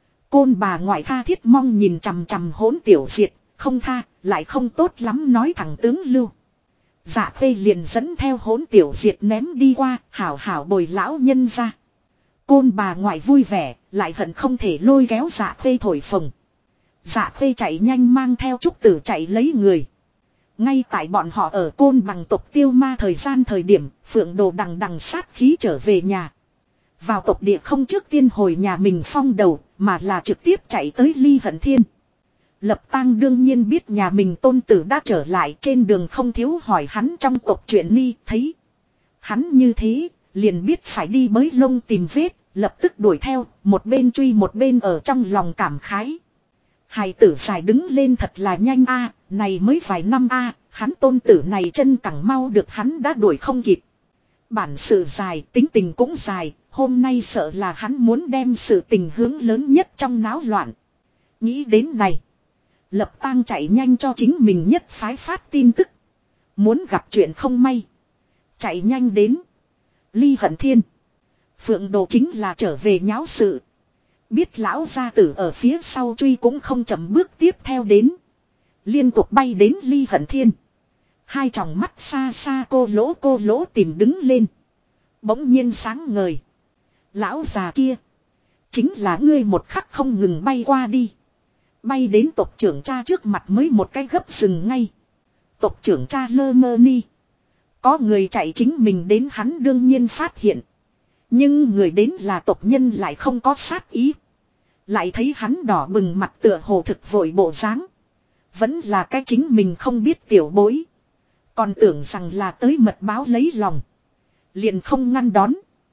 S1: Côn bà ngoại tha thiết mong nhìn chằm chằm Hỗn Tiểu Diệt, không tha, lại không tốt lắm nói thẳng tướng lưu. Dạ Khê liền dẫn theo Hỗn Tiểu Diệt ném đi qua, hảo hảo bồi lão nhân ra. Côn bà ngoại vui vẻ, lại hận không thể lôi kéo Dạ Khê thổi phồng. Dạ Khê chạy nhanh mang theo Trúc Tử chạy lấy người. Ngay tại bọn họ ở Côn Bằng tộc Tiêu Ma thời điểm, Phượng Đồ đằng đằng sát khí trở về nhà. Vào tộc địa không trước tiên hồi nhà mình phong đầu, mà là trực tiếp chạy tới Ly Hận Thiên. Lập Tang đương nhiên biết nhà mình tôn tử đã trở lại, trên đường không thiếu hỏi hắn trong tộc chuyện ni, thấy hắn như thế, liền biết phải đi bới lông tìm vết, lập tức đuổi theo, một bên truy một bên ở trong lòng cảm khái. Hài tử dài đứng lên thật là nhanh a, này mới vài năm a, hắn tôn tử này chân cẳng mau được hắn đã đuổi không kịp. Bản sự dài, tính tình cũng dài, hôm nay sợ là hắn muốn đem sự tình hướng lớn nhất trong náo loạn. Nghĩ đến này, Lập Tang chạy nhanh cho chính mình nhất phái phát tin tức. Muốn gặp chuyện không may, chạy nhanh đến Ly Hận Thiên. Phượng Đồ chính là trở về nháo sự. Biết lão gia tử ở phía sau truy cũng không chậm bước tiếp theo đến. Liên tục bay đến Ly Hận Thiên. Hai tròng mắt xa xa cô lỗ tìm đứng lên. Bỗng nhiên sáng ngời. Lão già kia, chính là ngươi một khắc không ngừng bay qua đi. Bay đến tộc trưởng cha trước mặt mới một cái gấp dừng ngay. Tộc trưởng cha lơ ngơ ni. Có người chạy chính mình đến hắn đương nhiên phát hiện. Nhưng người đến là tộc nhân lại không có sát ý. Lại thấy hắn đỏ bừng mặt tựa hồ thực vội bộ dáng. Vẫn là cái chính mình không biết tiểu bối. Còn tưởng rằng là tới mật báo lấy lòng. Liền không ngăn đón.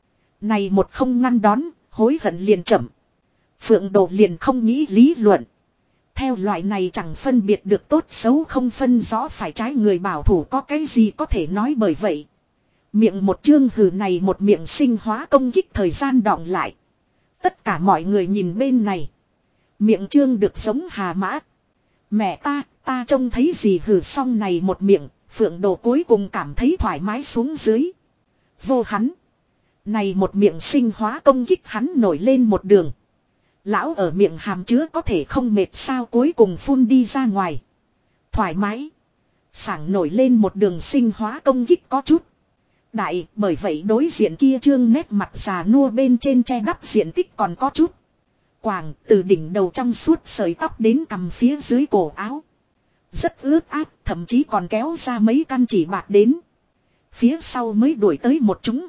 S1: Này một không ngăn đón, hối hận liền chậm. Phượng Đồ liền không nghĩ lý luận. Theo loại này chẳng phân biệt được tốt xấu, không phân rõ phải trái, người bảo thủ có cái gì có thể nói. Bởi vậy miệng một chương hừ này một miệng sinh hóa công kích thời gian đọng lại. Tất cả mọi người nhìn bên này. Miệng chương được giống hà mã. Mẹ ta trông thấy gì hừ xong này một miệng, Phượng Đồ cuối cùng cảm thấy thoải mái xuống dưới. Vô hắn. Này một miệng sinh hóa công kích hắn nổi lên một đường. Lão ở miệng hàm chứa có thể không mệt sao, cuối cùng phun đi ra ngoài. Thoải mái. Sảng nổi lên một đường sinh hóa công kích có chút đại, bởi vậy đối diện kia trương nét mặt già nua bên trên che đắp diện tích còn có chút quàng, từ đỉnh đầu trong suốt sợi tóc đến cằm phía dưới cổ áo. Rất ướt át, thậm chí còn kéo ra mấy căn chỉ bạc đến. Phía sau mới đuổi tới một chúng.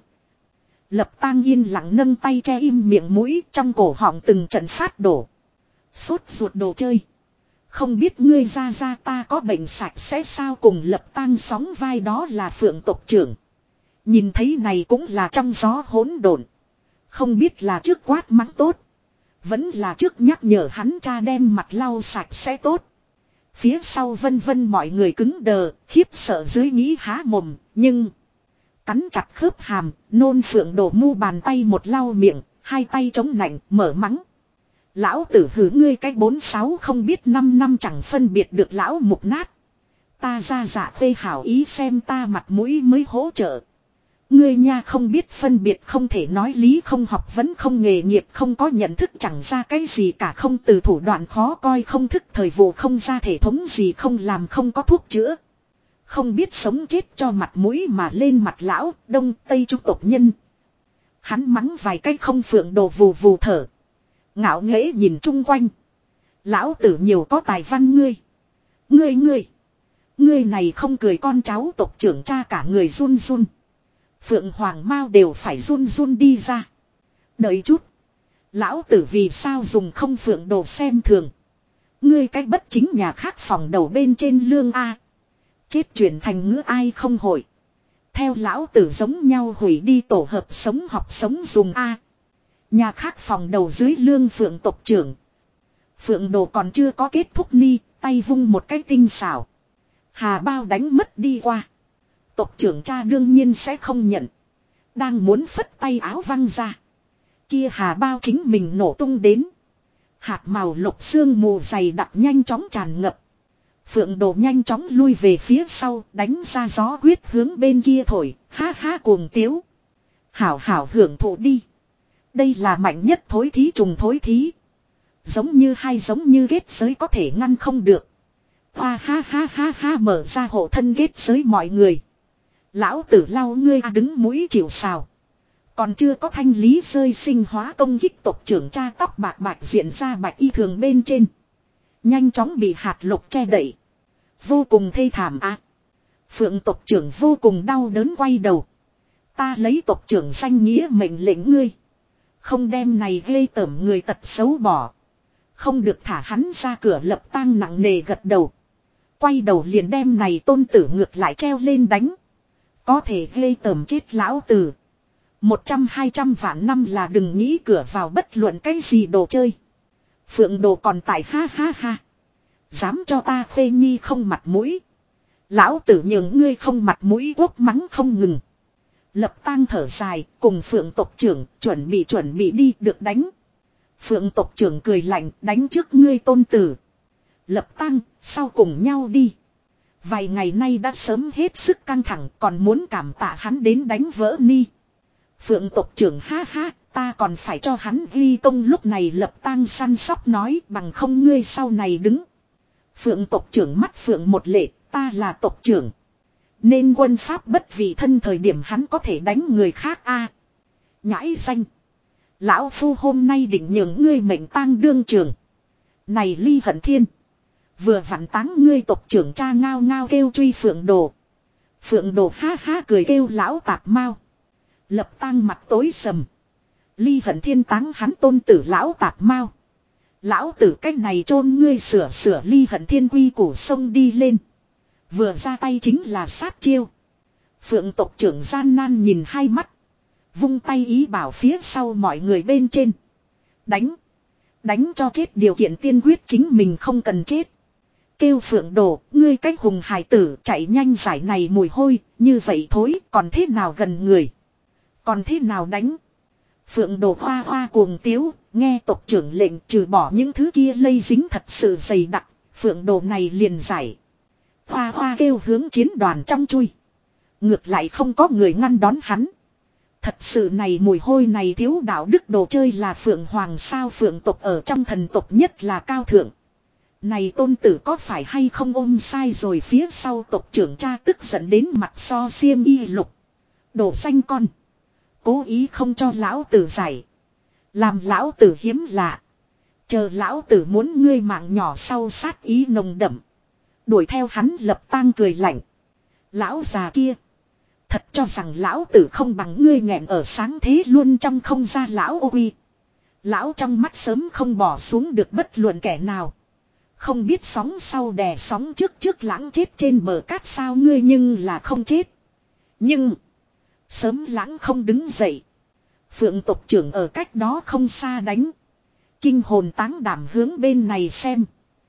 S1: Lập Tang yên lặng nâng tay che im miệng mũi, trong cổ họng từng trận phát đổ. Sốt ruột đồ chơi. Không biết ngươi ra ta có bệnh sạch sẽ sao, cùng Lập Tang sóng vai đó là Phượng tộc trưởng. Nhìn thấy này cũng là trong gió hỗn độn. Không biết là trước quát mắng tốt, vẫn là trước nhắc nhở hắn cha đem mặt lau sạch sẽ tốt. Phía sau vân vân mọi người cứng đờ, khiếp sợ dưới nghĩ há mồm, nhưng cắn chặt khớp hàm, nôn Phượng Đồ mu bàn tay một lau miệng, hai tay chống nạnh, mở mắng. Lão tử hử ngươi cái 46 không biết 5 năm chẳng phân biệt được lão mục nát. Ta ra dạ phê hảo ý xem ta mặt mũi mới hỗ trợ. Ngươi nha không biết phân biệt, không thể nói lý, không học vấn, không nghề nghiệp, không có nhận thức, chẳng ra cái gì cả, không từ thủ đoạn khó coi, không thức thời vụ, không ra thể thống gì, không làm, không có thuốc chữa. Không biết sống chết cho mặt mũi mà lên mặt lão, đông tây trung tộc nhân. Hắn mắng vài cái không, Phượng Đồ vù vù thở. Ngạo nghễ nhìn chung quanh. Lão tử nhiều có tài văn ngươi. Ngươi này không cười con cháu tộc trưởng cha cả người run run. Phượng Hoàng Mao đều phải run run đi ra. Đợi chút. Lão tử vì sao dùng không Phượng Đồ xem thường. Ngươi cách bất chính nhà khác phòng đầu bên trên lương A. Chết chuyển thành ngữ ai không hội. Theo lão tử giống nhau hủy đi tổ hợp sống học sống dùng A. Nhà khác phòng đầu dưới lương Phượng tộc trưởng. Phượng Đồ còn chưa có kết thúc ni, tay vung một cái tinh xảo. Hà bao đánh mất đi qua. Tộc trưởng cha đương nhiên sẽ không nhận. Đang muốn phất tay áo văng ra. Kia hà bao chính mình nổ tung đến. Hạt màu lục sương mù dày đặc nhanh chóng tràn ngập. Phượng Đồ nhanh chóng lui về phía sau, đánh ra gió huyết hướng bên kia thổi, ha ha cuồng tiếu. Hảo hảo hưởng thụ đi. Đây là mạnh nhất thối thí trùng thối thí. Giống như kết giới có thể ngăn không được. Hoa ha ha ha ha mở ra hộ thân kết giới mọi người. Lão tử lau ngươi đứng mũi chịu sào. Còn chưa có thanh lý rơi sinh hóa công kích tộc trưởng cha tóc bạc bạc diện ra bạch y thường bên trên. Nhanh chóng bị hạt lục che đậy. Vô cùng thê thảm á. Phượng tộc trưởng vô cùng đau đớn quay đầu. Ta lấy tộc trưởng danh nghĩa mệnh lệnh ngươi. Không đem này ghê tởm người tật xấu bỏ. Không được thả hắn ra cửa lập tang nặng nề gật đầu. Quay đầu liền đem này tôn tử ngược lại treo lên đánh. Có thể ghê tởm chết lão tử. 100-200 vạn năm là đừng nghĩ cửa vào bất luận cái gì đồ chơi. Phượng Đồ còn tại ha ha ha. Dám cho ta phê nhi không mặt mũi. Lão tử nhường ngươi không mặt mũi quốc mắng không ngừng. Lập tang thở dài cùng Phượng tộc trưởng chuẩn bị đi được đánh. Phượng tộc trưởng cười lạnh đánh trước ngươi tôn tử. Lập tang sau cùng nhau đi. Vài ngày nay đã sớm hết sức căng thẳng còn muốn cảm tạ hắn đến đánh vỡ ni. Phượng tộc trưởng ha ha ta còn phải cho hắn ghi công lúc này Lập tang săn sóc nói bằng không ngươi sau này đứng. Phượng tộc trưởng mắt Phượng một lệ ta là tộc trưởng. Nên quân pháp bất vì thân thời điểm hắn có thể đánh người khác a. Nhãi danh. Lão phu hôm nay định nhường ngươi mệnh tang đương trường. Này Ly Hận Thiên. Vừa vặn táng ngươi tộc trưởng cha ngao ngao kêu truy Phượng Đồ. Phượng Đồ ha ha cười kêu lão tạp mau. Lập tang mặt tối sầm. Ly Hận Thiên táng hắn tôn tử lão tạp mau. Lão tử cách này chôn ngươi sửa Ly Hận Thiên quy củ sông đi lên. Vừa ra tay chính là sát chiêu. Phượng tộc trưởng gian nan nhìn hai mắt. Vung tay ý bảo phía sau mọi người bên trên. Đánh. Đánh cho chết điều kiện tiên quyết chính mình không cần chết. Kêu Phượng Đồ, ngươi cách hùng hài tử chạy nhanh giải này mùi hôi, như vậy thối, còn thế nào gần người. Còn thế nào đánh. Phượng Đồ hoa hoa cuồng tiếu, nghe tộc trưởng lệnh trừ bỏ những thứ kia lây dính thật sự dày đặc, Phượng Đồ này liền giải. Hoa hoa kêu hướng chiến đoàn trong chui. Ngược lại không có người ngăn đón hắn. Thật sự này mùi hôi này thiếu đạo đức đồ chơi là Phượng Hoàng sao Phượng tộc ở trong thần tộc nhất là cao thượng. Này tôn tử có phải hay không ôm sai rồi phía sau tộc trưởng cha tức giận đến mặt so xiêm y lục. Đổ xanh con. Cố ý không cho lão tử giải. Làm lão tử hiếm lạ. Chờ lão tử muốn ngươi mạng nhỏ sau sát ý nồng đậm. Đuổi theo hắn Lập tang cười lạnh. Lão già kia. Thật cho rằng lão tử không bằng ngươi nghẹn ở sáng thế luôn trong không ra lão ô uy. Lão trong mắt sớm không bỏ xuống được bất luận kẻ nào. Không biết sóng sau đè sóng trước lãng chết trên bờ cát sao ngươi nhưng là không chết. Nhưng. Sớm lãng không đứng dậy. Phượng tộc trưởng ở cách đó không xa đánh. Kinh hồn táng đảm hướng bên này xem.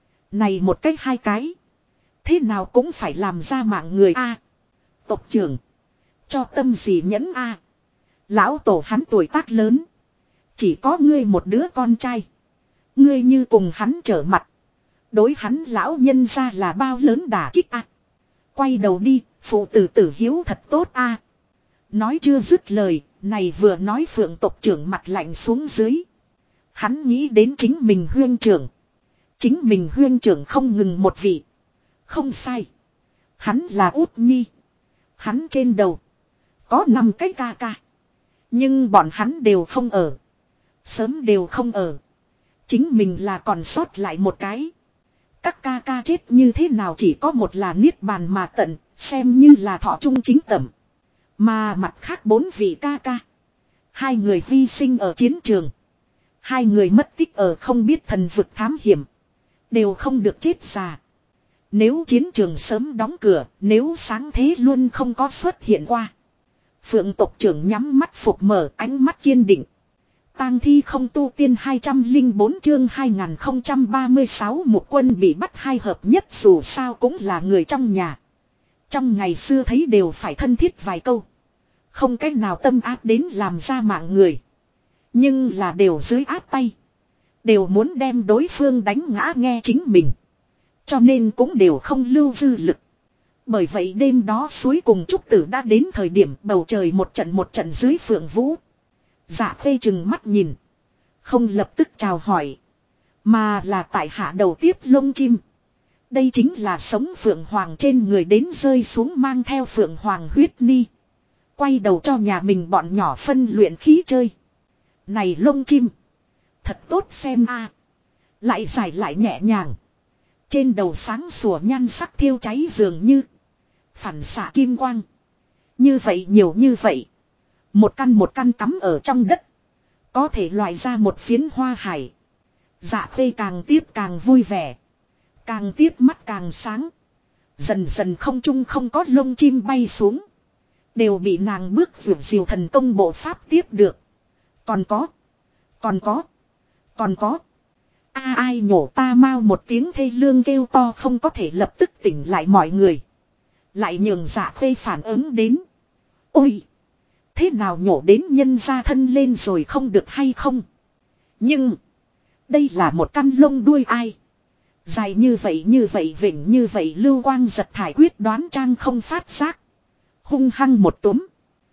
S1: Này một cách hai cái. Thế nào cũng phải làm ra mạng người a. Tộc trưởng. Cho tâm gì nhẫn a. Lão tổ hắn tuổi tác lớn. Chỉ có ngươi một đứa con trai. Ngươi như cùng hắn trở mặt. Đối hắn lão nhân ra là bao lớn đả kích a. Quay đầu đi, phụ tử tử hiếu thật tốt a. Nói chưa dứt lời, này vừa nói Phượng tộc trưởng mặt lạnh xuống dưới. Hắn nghĩ đến chính mình huyên trưởng. Chính mình huyên trưởng không ngừng một vị. Không sai. Hắn là út nhi. Hắn trên đầu. Có 5 cái ca ca. Nhưng bọn hắn đều không ở. Sớm đều không ở. Chính mình là còn sót lại một cái. Các ca ca chết như thế nào chỉ có một là niết bàn mà tận. Xem như là thọ trung chính tẩm. Mà mặt khác 4 vị ca ca. 2 người hy sinh ở chiến trường. 2 người mất tích ở không biết thần vực thám hiểm. Đều không được chết già. Nếu chiến trường sớm đóng cửa, nếu sáng thế luôn không có xuất hiện qua. Phượng tộc trưởng nhắm mắt phục mở ánh mắt kiên định. Tang thi không tu tiên 204 chương 2036 một quân bị bắt hai hợp nhất dù sao cũng là người trong nhà. Trong ngày xưa thấy đều phải thân thiết vài câu. Không cách nào tâm áp đến làm ra mạng người. Nhưng là đều dưới áp tay. Đều muốn đem đối phương đánh ngã nghe chính mình. Cho nên cũng đều không lưu dư lực. Bởi vậy đêm đó suối cùng trúc tử đã đến thời điểm bầu trời một trận dưới phượng vũ. Dạ khê chừng mắt nhìn. Không lập tức chào hỏi. Mà là tại hạ đầu tiếp lông chim. Đây chính là sống phượng hoàng trên người đến rơi xuống mang theo phượng hoàng huyết ni. Quay đầu cho nhà mình bọn nhỏ phân luyện khí chơi. Này lông chim. Thật tốt xem a. Lại dài lại nhẹ nhàng. Trên đầu sáng sủa nhan sắc thiêu cháy dường như. Phản xạ kim quang. Như vậy nhiều như vậy. Một căn cắm ở trong đất. Có thể loại ra một phiến hoa hải. Dạ khê càng tiếp càng vui vẻ. Càng tiếp mắt càng sáng. Dần dần không trung không có lông chim bay xuống. Đều bị nàng bước diệu thần công bộ pháp tiếp được. Còn có. Ai nhổ ta mau một tiếng thê lương kêu to không có thể lập tức tỉnh lại mọi người. Lại nhường dạ khê phản ứng đến. Ôi! Thế nào nhổ đến nhân ra thân lên rồi không được hay không? Nhưng! Đây là một căn lông đuôi ai? Dài như vậy vỉnh như vậy lưu quang giật thải quyết đoán trang không phát giác. Hung hăng một túm.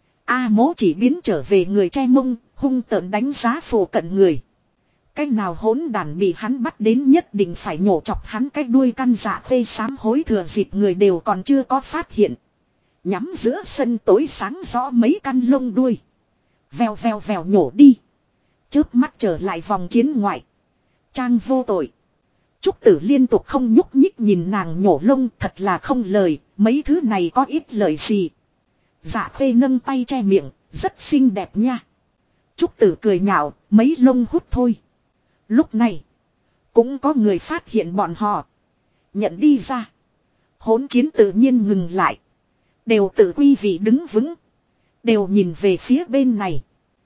S1: A mố chỉ biến trở về người che mông, hung tợn đánh giá phổ cận người. Cái nào hỗn đàn bị hắn bắt đến nhất định phải nhổ chọc hắn cái đuôi căn dạ khê sám hối thừa dịp người đều còn chưa có phát hiện. Nhắm giữa sân tối sáng rõ mấy căn lông đuôi. Vèo nhổ đi. Chớp mắt trở lại vòng chiến ngoại. Trang vô tội. Trúc tử liên tục không nhúc nhích nhìn nàng nhổ lông thật là không lời, mấy thứ này có ít lời gì. Dạ khê nâng tay che miệng, rất xinh đẹp nha. Trúc tử cười nhạo, mấy lông hút thôi. Lúc này, cũng có người phát hiện bọn họ. Nhận đi ra. Hỗn chiến tự nhiên ngừng lại. Đều tự quy vị đứng vững. Đều nhìn về phía bên này.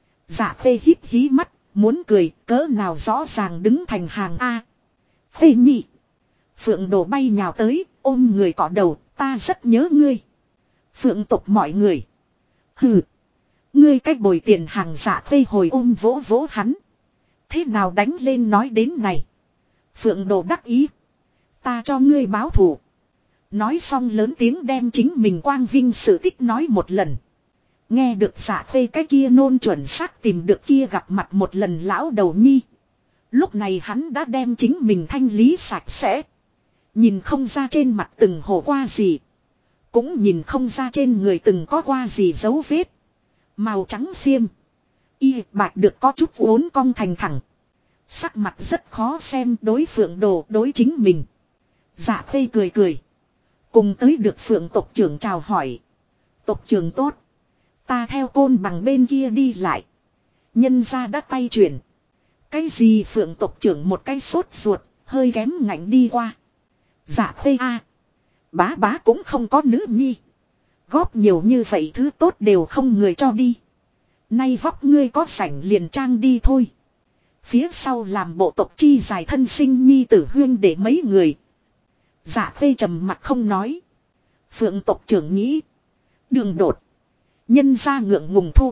S1: Dạ khê híp hí mắt, muốn cười, cỡ nào rõ ràng đứng thành hàng A. Khê nhị. Phượng đồ bay nhào tới, ôm người cọ đầu, ta rất nhớ ngươi. Phượng tục mọi người. Hừ. Ngươi cách bồi tiền hàng dạ khê hồi ôm vỗ vỗ hắn. Thế nào đánh lên nói đến này. Phượng đồ đắc ý. Ta cho ngươi báo thù. Nói xong lớn tiếng đem chính mình quang vinh sự tích nói một lần. Nghe được dạ khê cái kia nôn chuẩn xác tìm được kia gặp mặt một lần lão đầu nhi. Lúc này hắn đã đem chính mình thanh lý sạch sẽ. Nhìn không ra trên mặt từng hổ qua gì. Cũng nhìn không ra trên người từng có qua gì dấu vết. Màu trắng xiêm. Y bạch được có chút uốn cong thành thẳng. Sắc mặt rất khó xem đối phượng đồ đối chính mình. Dạ khê cười. Cùng tới được phượng tộc trưởng chào hỏi. Tộc trưởng tốt. Ta theo côn bằng bên kia đi lại. Nhân ra đã tay chuyển. Cái gì phượng tộc trưởng một cái sốt ruột. Hơi kém ngạnh đi qua. Dạ khê a. Bá cũng không có nữ nhi. Góp nhiều như vậy thứ tốt đều không người cho đi. Nay vóc ngươi có sảnh liền trang đi thôi. Phía sau làm bộ tộc chi dài thân sinh nhi tử huyên để mấy người. Dạ khê trầm mặt không nói. Phượng tộc trưởng nghĩ. Đường đột. Nhân ra ngượng ngùng thu.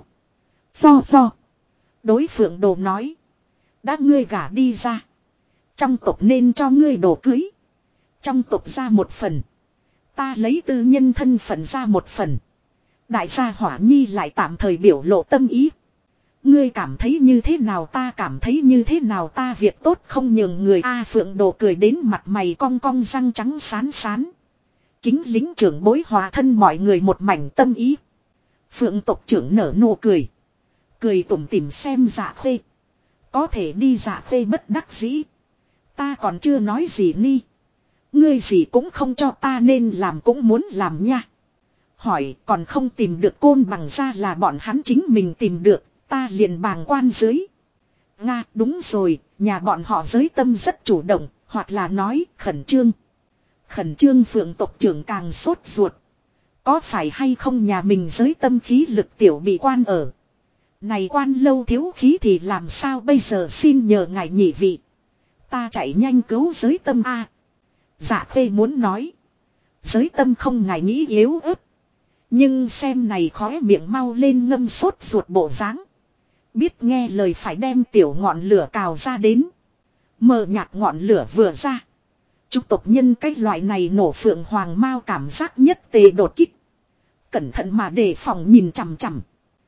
S1: Lo. Đối phượng đồ nói. Đã ngươi gả đi ra. Trong tộc nên cho ngươi đồ cưới. Trong tộc ra một phần. Ta lấy tư nhân thân phận ra một phần. Đại gia hỏa nhi lại tạm thời biểu lộ tâm ý. Ngươi cảm thấy như thế nào ta cảm thấy như thế nào ta việc tốt không nhường người A phượng đồ cười đến mặt mày cong cong răng trắng sán. Kính lính trưởng bối hòa thân mọi người một mảnh tâm ý. Phượng tộc trưởng nở nụ cười. Cười tủm tỉm xem dạ khê. Có thể đi dạ khê bất đắc dĩ. Ta còn chưa nói gì ni. Ngươi gì cũng không cho ta nên làm cũng muốn làm nha. Hỏi còn không tìm được côn bằng ra là bọn hắn chính mình tìm được. Ta liền bàng quan dưới. Nga đúng rồi, nhà bọn họ giới tâm rất chủ động, hoặc là nói khẩn trương. Khẩn trương phượng tộc trưởng càng sốt ruột. Có phải hay không nhà mình giới tâm khí lực tiểu bị quan ở. Này quan lâu thiếu khí thì làm sao bây giờ xin nhờ ngài nhị vị. Ta chạy nhanh cứu giới tâm a. Dạ khê muốn nói. Giới tâm không ngài nghĩ yếu ớt. Nhưng xem này khóe miệng mau lên ngâm sốt ruột bộ dáng. Biết nghe lời phải đem tiểu ngọn lửa cào ra đến. Mờ nhạt ngọn lửa vừa ra. Chúc tộc nhân cái loại này nổ phượng hoàng mao cảm giác nhất tề đột kích. Cẩn thận mà đề phòng nhìn chằm chằm.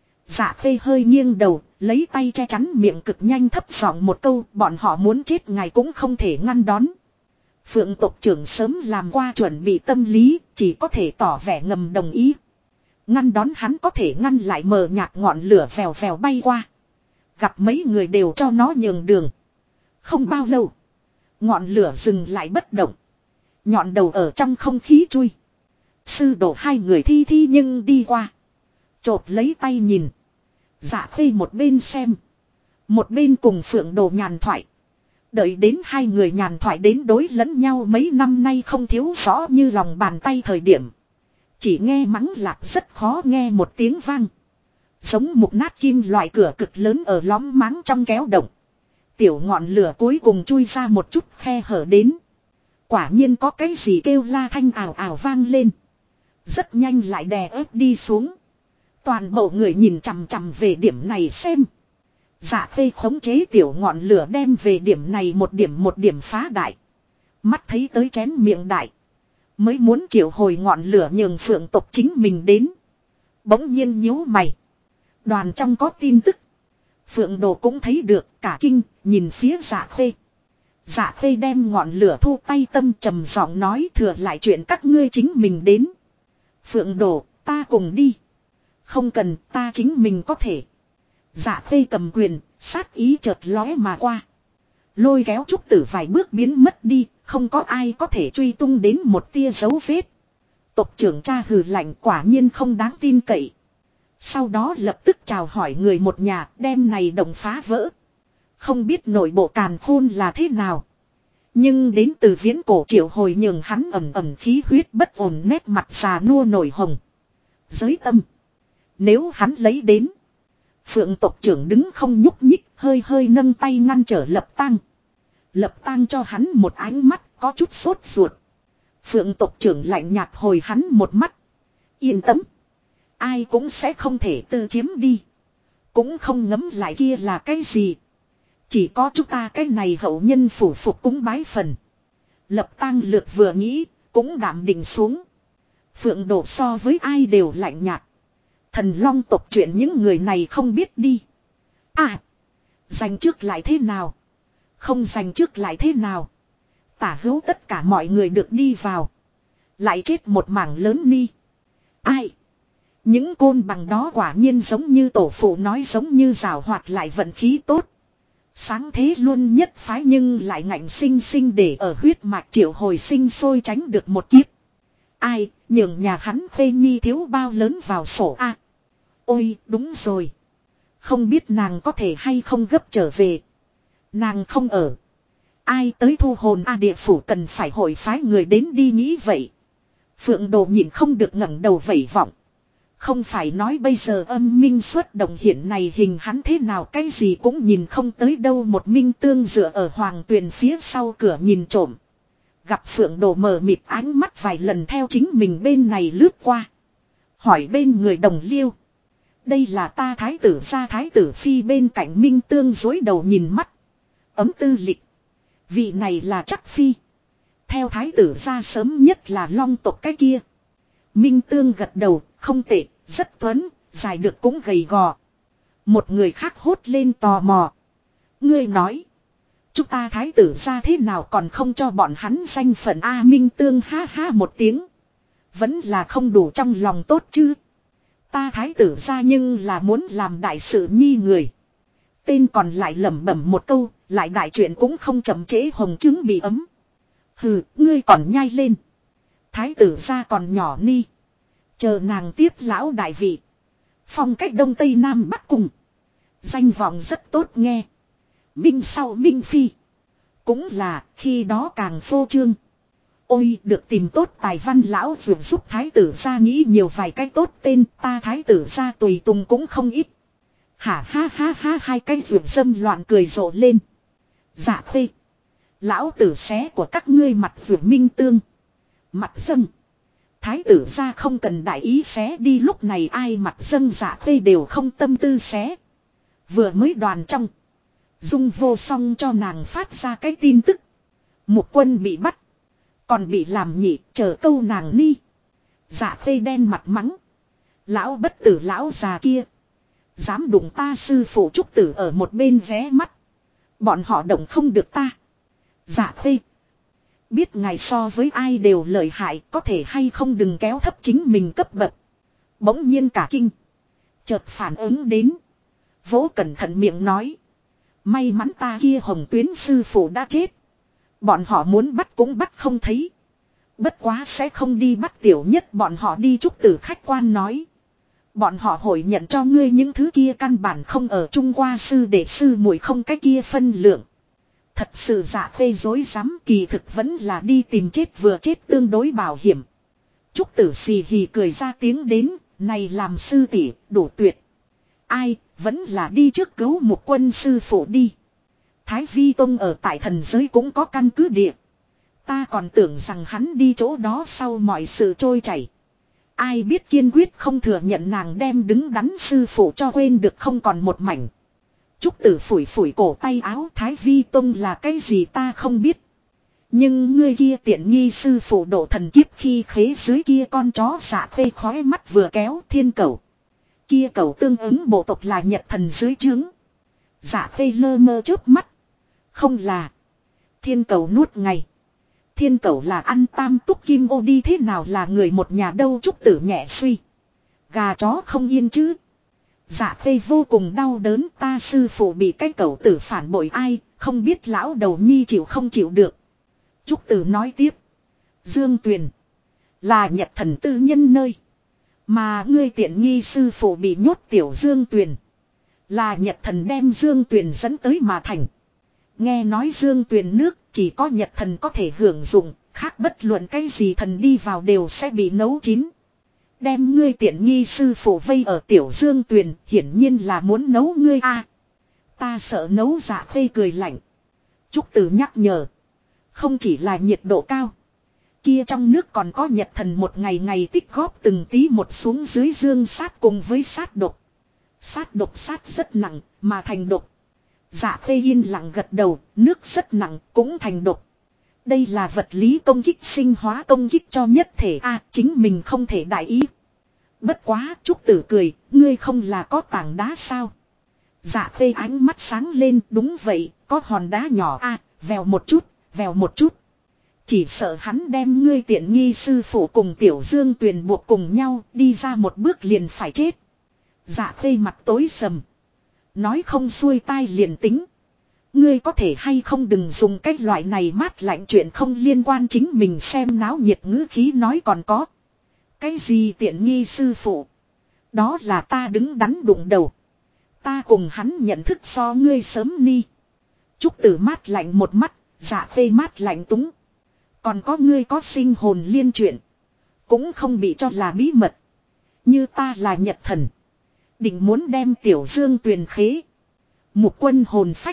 S1: Dạ Khê hơi nghiêng đầu, lấy tay che chắn miệng cực nhanh thấp giọng một câu, bọn họ muốn chết ngài cũng không thể ngăn đón. Phượng tộc trưởng sớm làm qua chuẩn bị tâm lý, chỉ có thể tỏ vẻ ngầm đồng ý. Ngăn đón hắn có thể ngăn lại mờ nhạt ngọn lửa vèo vèo bay qua. Gặp mấy người đều cho nó nhường đường. Không bao lâu, ngọn lửa dừng lại bất động. Nhọn đầu ở trong không khí chui. Sư đồ hai người thi nhưng đi qua. Chộp lấy tay nhìn. Dạ Khê một bên xem. Một bên cùng Phượng Đồ nhàn thoại. Đợi đến hai người nhàn thoại đến đối lẫn nhau mấy năm nay không thiếu rõ như lòng bàn tay thời điểm. Chỉ nghe mắng lạc rất khó nghe một tiếng vang. Giống một nát kim loại cửa cực lớn ở lõm máng trong kéo động. Tiểu ngọn lửa cuối cùng chui ra một chút khe hở đến. Quả nhiên có cái gì kêu la thanh ảo ảo vang lên. Rất nhanh lại đè ép đi xuống. Toàn bộ người nhìn chằm chằm về điểm này xem. Dạ Khê khống chế tiểu ngọn lửa đem về điểm này một điểm phá đại. Mắt thấy tới chén miệng đại. Mới muốn triệu hồi ngọn lửa nhường Phượng tộc chính mình đến. Bỗng nhiên nhíu mày. Đoàn trong có tin tức. Phượng Đồ cũng thấy được cả kinh nhìn phía Dạ Khê. Dạ Khê đem ngọn lửa thu tay tâm trầm giọng nói thừa lại chuyện các ngươi chính mình đến. Phượng Đồ ta cùng đi. Không cần ta chính mình có thể. Dạ Khê cầm quyền, sát ý chợt lóe mà qua. Lôi kéo Trúc Tử vài bước biến mất đi, không có ai có thể truy tung đến một tia dấu vết. Tộc trưởng cha hừ lạnh quả nhiên không đáng tin cậy. Sau đó lập tức chào hỏi người một nhà đem này đồng phá vỡ. Không biết nội bộ càn khôn là thế nào. Nhưng đến từ viễn cổ triệu hồi nhường hắn ẩm ẩm khí huyết bất ổn nét mặt già nua nổi hồng. Giới tâm. Nếu hắn lấy đến. Phượng tộc trưởng đứng không nhúc nhích hơi hơi nâng tay ngăn trở Lập Tăng. Lập Tăng cho hắn một ánh mắt có chút sốt ruột. Phượng tộc trưởng lạnh nhạt hồi hắn một mắt. Yên tâm. Ai cũng sẽ không thể tự chiếm đi. Cũng không ngấm lại kia là cái gì. Chỉ có chúng ta cái này hậu nhân phủ phục cúng bái phần. Lập Tăng lược vừa nghĩ cũng đảm định xuống. Phượng Đồ so với ai đều lạnh nhạt. Thần Long tộc chuyện những người này không biết đi. À. Giành trước lại thế nào. Không giành trước lại thế nào. Tả hữu tất cả mọi người được đi vào. Lại chết một mảng lớn ni. Ai. Những côn bằng đó quả nhiên giống như tổ phụ nói giống như rào hoạt lại vận khí tốt. Sáng thế luôn nhất phái nhưng lại ngạnh sinh sinh để ở huyết mạch triệu hồi sinh sôi tránh được một kiếp. Ai, nhường nhà hắn Khê Nhi thiếu bao lớn vào sổ a. Ôi, đúng rồi. Không biết nàng có thể hay không gấp trở về. Nàng không ở. Ai tới thu hồn a địa phủ cần phải hội phái người đến đi nghĩ vậy. Phượng Đồ nhìn không được ngẩng đầu vẩy vọng. Không phải nói bây giờ âm minh xuất động hiện này hình hắn thế nào cái gì cũng nhìn không tới đâu một minh tương dựa ở hoàng tuyền phía sau cửa nhìn trộm. Gặp Phượng Đồ mờ mịt ánh mắt vài lần theo chính mình bên này lướt qua. Hỏi bên người đồng liêu. Đây là ta thái tử gia thái tử phi bên cạnh minh tương dối đầu nhìn mắt. Ấm tư lịch. Vị này là chắc phi. Theo thái tử gia sớm nhất là long tộc cái kia. Minh tương gật đầu, không tệ, rất tuấn, dài được cũng gầy gò. Một người khác hốt lên tò mò. Ngươi nói. Chúng ta thái tử gia thế nào còn không cho bọn hắn danh phận A Minh tương ha ha một tiếng. Vẫn là không đủ trong lòng tốt chứ. Ta thái tử gia nhưng là muốn làm đại sự nhi người. Tên còn lại lẩm bẩm một câu, lại đại chuyện cũng không chậm trễ hồng trứng bị ấm. Hừ, ngươi còn nhai lên. Thái tử gia còn nhỏ ni. Chờ nàng tiếp lão đại vị. Phong cách đông tây nam bắc cùng. Danh vọng rất tốt nghe. Minh sau Minh Phi. Cũng là khi đó càng phô trương. Ôi được tìm tốt tài văn lão vượt giúp thái tử gia nghĩ nhiều vài cái tốt tên ta thái tử gia tùy tùng cũng không ít. Hả ha ha ha hai cái vượt dâm loạn cười rộ lên. Dạ Khê. Lão tử xé của các ngươi mặt vượt minh tương. Mặt dâng. Thái tử gia không cần đại ý xé đi lúc này ai mặt dâng Dạ Khê đều không tâm tư xé. Vừa mới đoàn trong. Dung vô song cho nàng phát ra cái tin tức. Mục Quân bị bắt. Còn bị làm nhị chờ câu nàng ni. Dạ khê đen mặt mắng. Lão bất tử lão già kia. Dám đụng ta sư phụ Trúc Tử ở một bên vé mắt. Bọn họ động không được ta. Dạ khê. Biết ngài so với ai đều lợi hại, có thể hay không đừng kéo thấp chính mình cấp bậc. Bỗng nhiên cả kinh. Chợt phản ứng đến. Vỗ cẩn thận miệng nói. May mắn ta kia Hồng Tuyến sư phụ đã chết. Bọn họ muốn bắt cũng bắt không thấy. Bất quá sẽ không đi bắt tiểu nhất, bọn họ đi. Trúc Tử khách quan nói. Bọn họ hội nhận cho ngươi những thứ kia căn bản không ở Trung Hoa sư đệ sư muội không cái kia phân lượng. Thật sự Dạ khê dối rắm, kỳ thực vẫn là đi tìm chết vừa chết tương đối bảo hiểm. Trúc Tử xì hì cười ra tiếng đến, này làm sư tỷ đủ tuyệt. Ai, vẫn là đi trước cứu Mục Quân sư phụ đi. Thái Vi Tông ở tại thần giới cũng có căn cứ địa. Ta còn tưởng rằng hắn đi chỗ đó sau mọi sự trôi chảy. Ai biết kiên quyết không thừa nhận, nàng đem đứng đắn sư phụ cho quên được không còn một mảnh. Trúc Tử phủi phủi cổ tay áo. Thái Vi Tông là cái gì ta không biết. Nhưng ngươi kia tiện nghi sư phụ độ thần kiếp khi khế dưới kia con chó. Dạ khê khói mắt vừa kéo. Thiên Cẩu. Kia cẩu tương ứng bộ tộc là Nhật thần dưới trướng. Dạ khê lơ mơ chớp mắt. Không là. Thiên Cẩu nuốt ngày. Thiên Cẩu là ăn tam túc kim ô đi, thế nào là người một nhà đâu. Trúc Tử nhẹ suy. Gà chó không yên chứ. Dạ khê vô cùng đau đớn, ta sư phụ bị cái cẩu tử phản bội, ai không biết lão đầu nhi chịu không chịu được. Trúc Tử nói tiếp. Dương Tuyền là Nhật thần tư nhân nơi. Mà ngươi tiện nghi sư phụ bị nhốt tiểu Dương Tuyền. Là Nhật thần đem Dương Tuyền dẫn tới mà thành. Nghe nói Dương Tuyền nước chỉ có Nhật thần có thể hưởng dụng, khác bất luận cái gì thần đi vào đều sẽ bị nấu chín. Đem ngươi tiện nghi sư phụ vây ở tiểu Dương Tuyền, hiển nhiên là muốn nấu ngươi a. Ta sợ nấu. Dạ khê cười lạnh. Trúc Tử nhắc nhở. Không chỉ là nhiệt độ cao. Kia trong nước còn có Nhật thần một ngày ngày tích góp từng tí một xuống dưới dương sát cùng với sát độc. Sát độc sát rất nặng, mà thành độc. Dạ khê yên lặng gật đầu, nước rất nặng cũng thành độc. Đây là vật lý công kích, sinh hóa công kích cho nhất thể a, chính mình không thể đại ý. Bất quá, Trúc Tử cười, ngươi không là có tảng đá sao? Dạ khê ánh mắt sáng lên, đúng vậy, có hòn đá nhỏ a, vèo một chút, vèo một chút. Chỉ sợ hắn đem ngươi tiện nghi sư phụ cùng tiểu Dương Tuyền buộc cùng nhau, đi ra một bước liền phải chết. Dạ khê mặt tối sầm. Nói không xuôi tai liền tính. Ngươi có thể hay không đừng dùng cái loại này mát lạnh chuyện không liên quan chính mình xem náo nhiệt ngữ khí nói còn có. Cái gì tiện nghi sư phụ? Đó là ta đứng đắn đụng đầu. Ta cùng hắn nhận thức so ngươi sớm ni. Trúc Tử mát lạnh một mắt, Dạ khê mát lạnh túng. Còn có ngươi có sinh hồn liên chuyện. Cũng không bị cho là bí mật. Như ta là Nhật thần. Định muốn đem tiểu Dương Tuyền khế. Mục Quân hồn phách.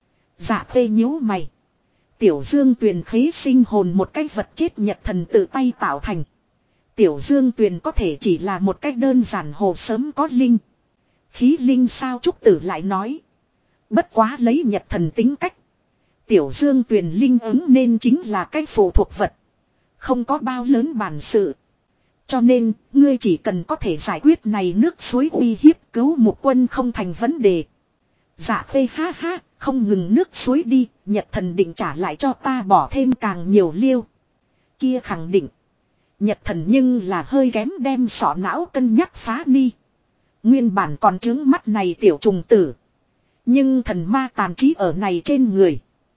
S1: Dạ khê nhíu mày. Tiểu Dương Tuyền khế sinh hồn một cái vật chết Nhật thần tự tay tạo thành. Tiểu Dương Tuyền có thể chỉ là một cách đơn giản hồ sớm có linh. Khí linh sao? Trúc Tử lại nói. Bất quá lấy Nhật thần tính cách. Tiểu Dương Tuyền linh ứng nên chính là cái phụ thuộc vật. Không có bao lớn bản sự. Cho nên, ngươi chỉ cần có thể giải quyết này nước suối uy hiếp cứu Mục Quân không thành vấn đề. Dạ khê ha ha, không ngừng nước suối đi, Nhật thần định trả lại cho ta bỏ thêm càng nhiều liêu. Kia khẳng định. Nhật thần nhưng là hơi kém đem sọ não cân nhắc phá ni. Nguyên bản còn trướng mắt này tiểu trùng tử. Nhưng thần ma tàn trí ở này trên người.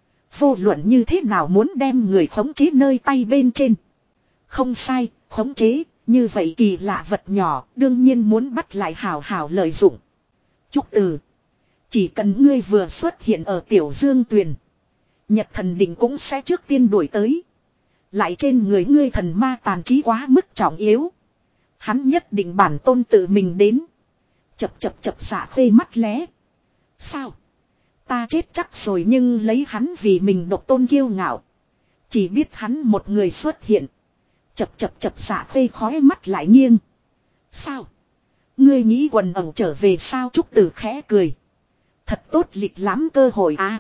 S1: Vô luận như thế nào muốn đem người khống chế nơi tay bên trên. Không sai, khống chế, như vậy kỳ lạ vật nhỏ, đương nhiên muốn bắt lại hào hào lợi dụng. Trúc Tử. Chỉ cần ngươi vừa xuất hiện ở tiểu Dương Tuyền. Nhật thần định cũng sẽ trước tiên đuổi tới. Lại trên người ngươi thần ma tàn trí quá mức trọng yếu. Hắn nhất định bản tôn tự mình đến. Chập Dạ khê mắt lé. Sao? Ta chết chắc rồi nhưng lấy hắn vì mình độc tôn kiêu ngạo. Chỉ biết hắn một người xuất hiện. Chập Dạ khê khói mắt lại nghiêng. Sao? Ngươi nghĩ quần ẩu trở về sao? Trúc Tử khẽ cười. Thật tốt lịch lãm cơ hội à.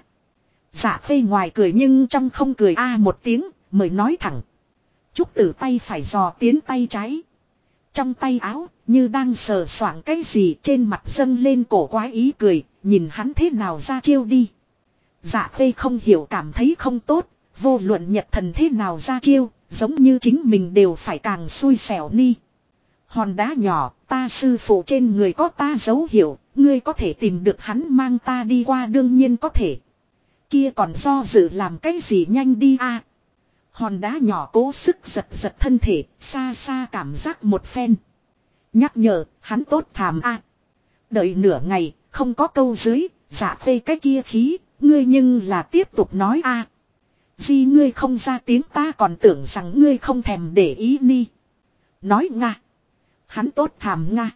S1: Dạ Khê ngoài cười nhưng trong không cười một tiếng, mới nói thẳng. Trúc Tử tay phải dò tiến tay trái. Trong tay áo, như đang sờ soạng cái gì trên mặt dâng lên cổ quái ý cười, nhìn hắn thế nào ra chiêu đi. Dạ Khê không hiểu cảm thấy không tốt, vô luận Nhật Thần thế nào ra chiêu, giống như chính mình đều phải càng xui xẻo ni. Hòn đá nhỏ, ta sư phụ trên người có ta dấu hiệu, ngươi có thể tìm được hắn mang ta đi qua đương nhiên có thể. Kia còn do dự làm cái gì nhanh đi a. Hòn đá nhỏ cố sức giật giật thân thể, xa xa cảm giác một phen. Nhắc nhở, hắn tốt thàm a. Đợi nửa ngày, không có câu dưới, dạ phê cái kia khí, ngươi nhưng là tiếp tục nói a. Di ngươi không ra tiếng ta còn tưởng rằng ngươi không thèm để ý ni. Nói nga. Hắn tốt thàm nga.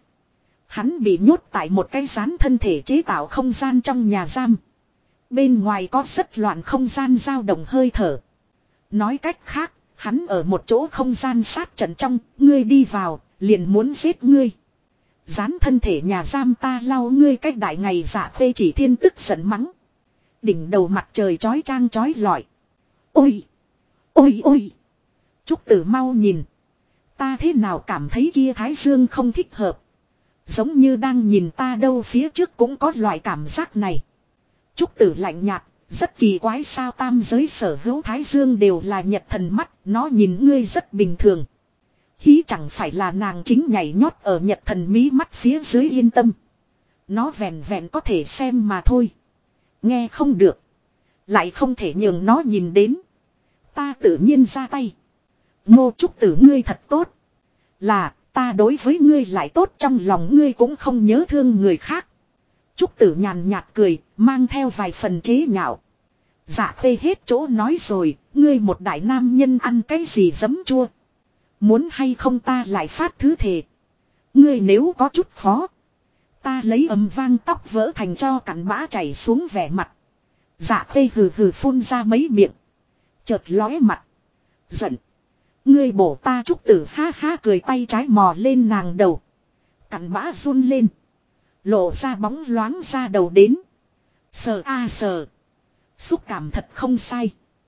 S1: Hắn bị nhốt tại một cái rán thân thể chế tạo không gian trong nhà giam. Bên ngoài có rất loạn không gian dao động hơi thở. Nói cách khác, hắn ở một chỗ không gian sát trận trong, ngươi đi vào, liền muốn giết ngươi. Dán thân thể nhà giam ta lau ngươi cách đại ngày dạ phê chỉ thiên tức giận mắng. Đỉnh đầu mặt trời chói chang chói lọi. Ôi! Ôi ôi! Trúc Tử mau nhìn. Ta thế nào cảm thấy kia thái dương không thích hợp. Giống như đang nhìn ta đâu phía trước cũng có loại cảm giác này. Trúc Tử lạnh nhạt, rất kỳ quái sao tam giới sở hữu thái dương đều là Nhật Thần mắt, nó nhìn ngươi rất bình thường. Hí chẳng phải là nàng chính nhảy nhót ở Nhật Thần mí mắt phía dưới yên tâm. Nó vẹn vẹn có thể xem mà thôi. Nghe không được. Lại không thể nhường nó nhìn đến. Ta tự nhiên ra tay. Ngô Trúc Tử ngươi thật tốt. Là, ta đối với ngươi lại tốt trong lòng ngươi cũng không nhớ thương người khác. Trúc Tử nhàn nhạt cười, mang theo vài phần chế nhạo. Dạ Khê hết chỗ nói rồi, ngươi một đại nam nhân ăn cái gì giấm chua. Muốn hay không ta lại phát thứ thề. Ngươi nếu có chút khó. Ta lấy ầm vang tóc vỡ thành cho cặn bã chảy xuống vẻ mặt. Dạ Khê hừ hừ phun ra mấy miệng. Chợt lóe mặt. Giận. Ngươi bổ ta Trúc Tử ha ha cười tay trái mò lên nàng đầu. Cặn bã run lên. Lộ ra bóng loáng ra đầu đến. Sờ a sờ. Xúc cảm thật không sai.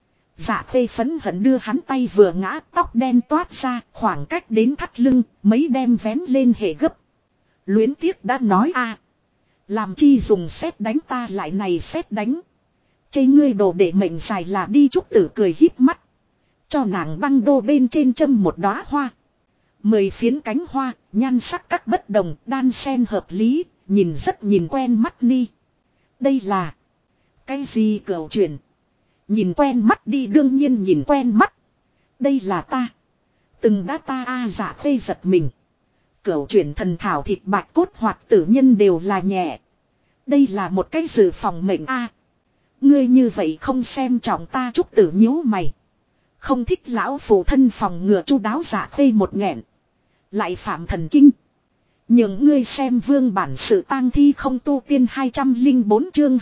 S1: Dạ Khê phấn hận đưa hắn tay vừa ngã tóc đen toát ra khoảng cách đến thắt lưng mấy đem vén lên hệ gấp. Luyến tiếc đã nói a. Làm chi dùng sét đánh ta lại này sét đánh. Chê ngươi đồ để mệnh dài là đi Trúc Tử cười híp mắt. Cho nàng băng đô bên trên châm một đóa hoa. 10 phiến cánh hoa, nhan sắc các bất đồng, đan xen hợp lý, nhìn rất nhìn quen mắt ni. Đây là cái gì cửu truyền? Nhìn quen mắt đi đương nhiên nhìn quen mắt. Đây là ta. Từng đã ta dạ phê giật mình. Cửu truyền thần thảo thịt bạch cốt hoạt tử nhân đều là nhẹ. Đây là một cái dự phòng mệnh Ngươi như vậy không xem trọng ta Trúc Tử nhíu mày. Không thích lão phụ thân phòng ngừa chu đáo dạ phê một nghẹn. Lại phạm thần kinh. Những ngươi xem vương bản sự tang thi không tu tiên 204 chương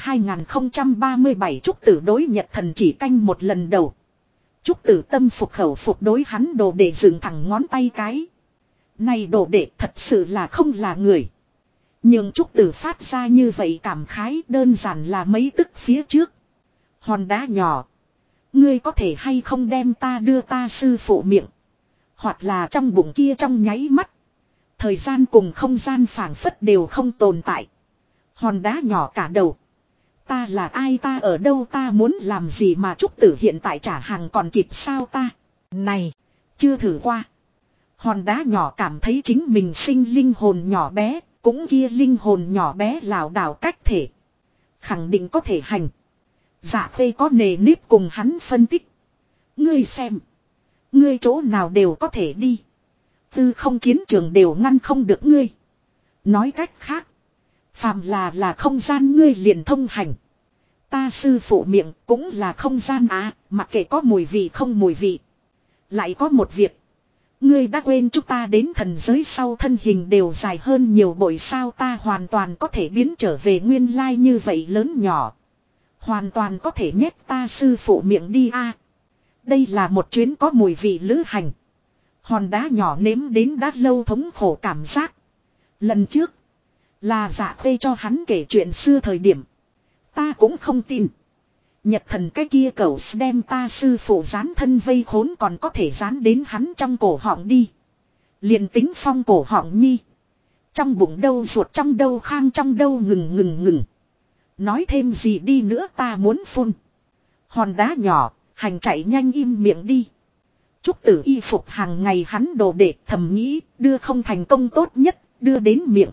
S1: 2037 Trúc Tử đối Nhật Thần chỉ canh một lần đầu. Trúc Tử tâm phục khẩu phục đối hắn đồ để dựng thẳng ngón tay cái. Này đồ đệ thật sự là không là người. Nhưng Trúc Tử phát ra như vậy cảm khái đơn giản là mấy tức phía trước. Hòn đá nhỏ. Ngươi có thể hay không đem ta đưa ta sư phụ miệng. Hoặc là trong bụng kia trong nháy mắt. Thời gian cùng không gian phảng phất đều không tồn tại. Hòn đá nhỏ cả đầu. Ta là ai ta ở đâu ta muốn làm gì mà Trúc Tử hiện tại trả hàng còn kịp sao ta. Này, chưa thử qua. Hòn đá nhỏ cảm thấy chính mình sinh linh hồn nhỏ bé, cũng kia linh hồn nhỏ bé lảo đảo cách thể. Khẳng định có thể hành. Dạ Khê có nề nếp cùng hắn phân tích. Ngươi xem. Ngươi chỗ nào đều có thể đi. Tư không chiến trường đều ngăn không được ngươi. Nói cách khác. Phàm là không gian ngươi liền thông hành. Ta sư phụ miệng cũng là không gian mặc kệ có mùi vị không mùi vị. Lại có một việc. Ngươi đã quên chúng ta đến thần giới sau thân hình đều dài hơn nhiều bội sao ta hoàn toàn có thể biến trở về nguyên lai như vậy lớn nhỏ. Hoàn toàn có thể nhét ta sư phụ miệng đi Đây là một chuyến có mùi vị lữ hành. Hòn đá nhỏ nếm đến đã lâu thống khổ cảm giác. Lần trước. Là dạ khê cho hắn kể chuyện xưa thời điểm. Ta cũng không tin. Nhật thần cái kia cậu đem ta sư phụ dán thân vây khốn còn có thể dán đến hắn trong cổ họng đi. Liền tính phong cổ họng nhi. Trong bụng đâu ruột trong đâu khang trong đâu ngừng. Nói thêm gì đi nữa ta muốn phun. Hòn đá nhỏ, hành chạy nhanh im miệng đi. Trúc Tử y phục hàng ngày hắn đồ đệ thầm nghĩ đưa không thành công tốt nhất, đưa đến miệng.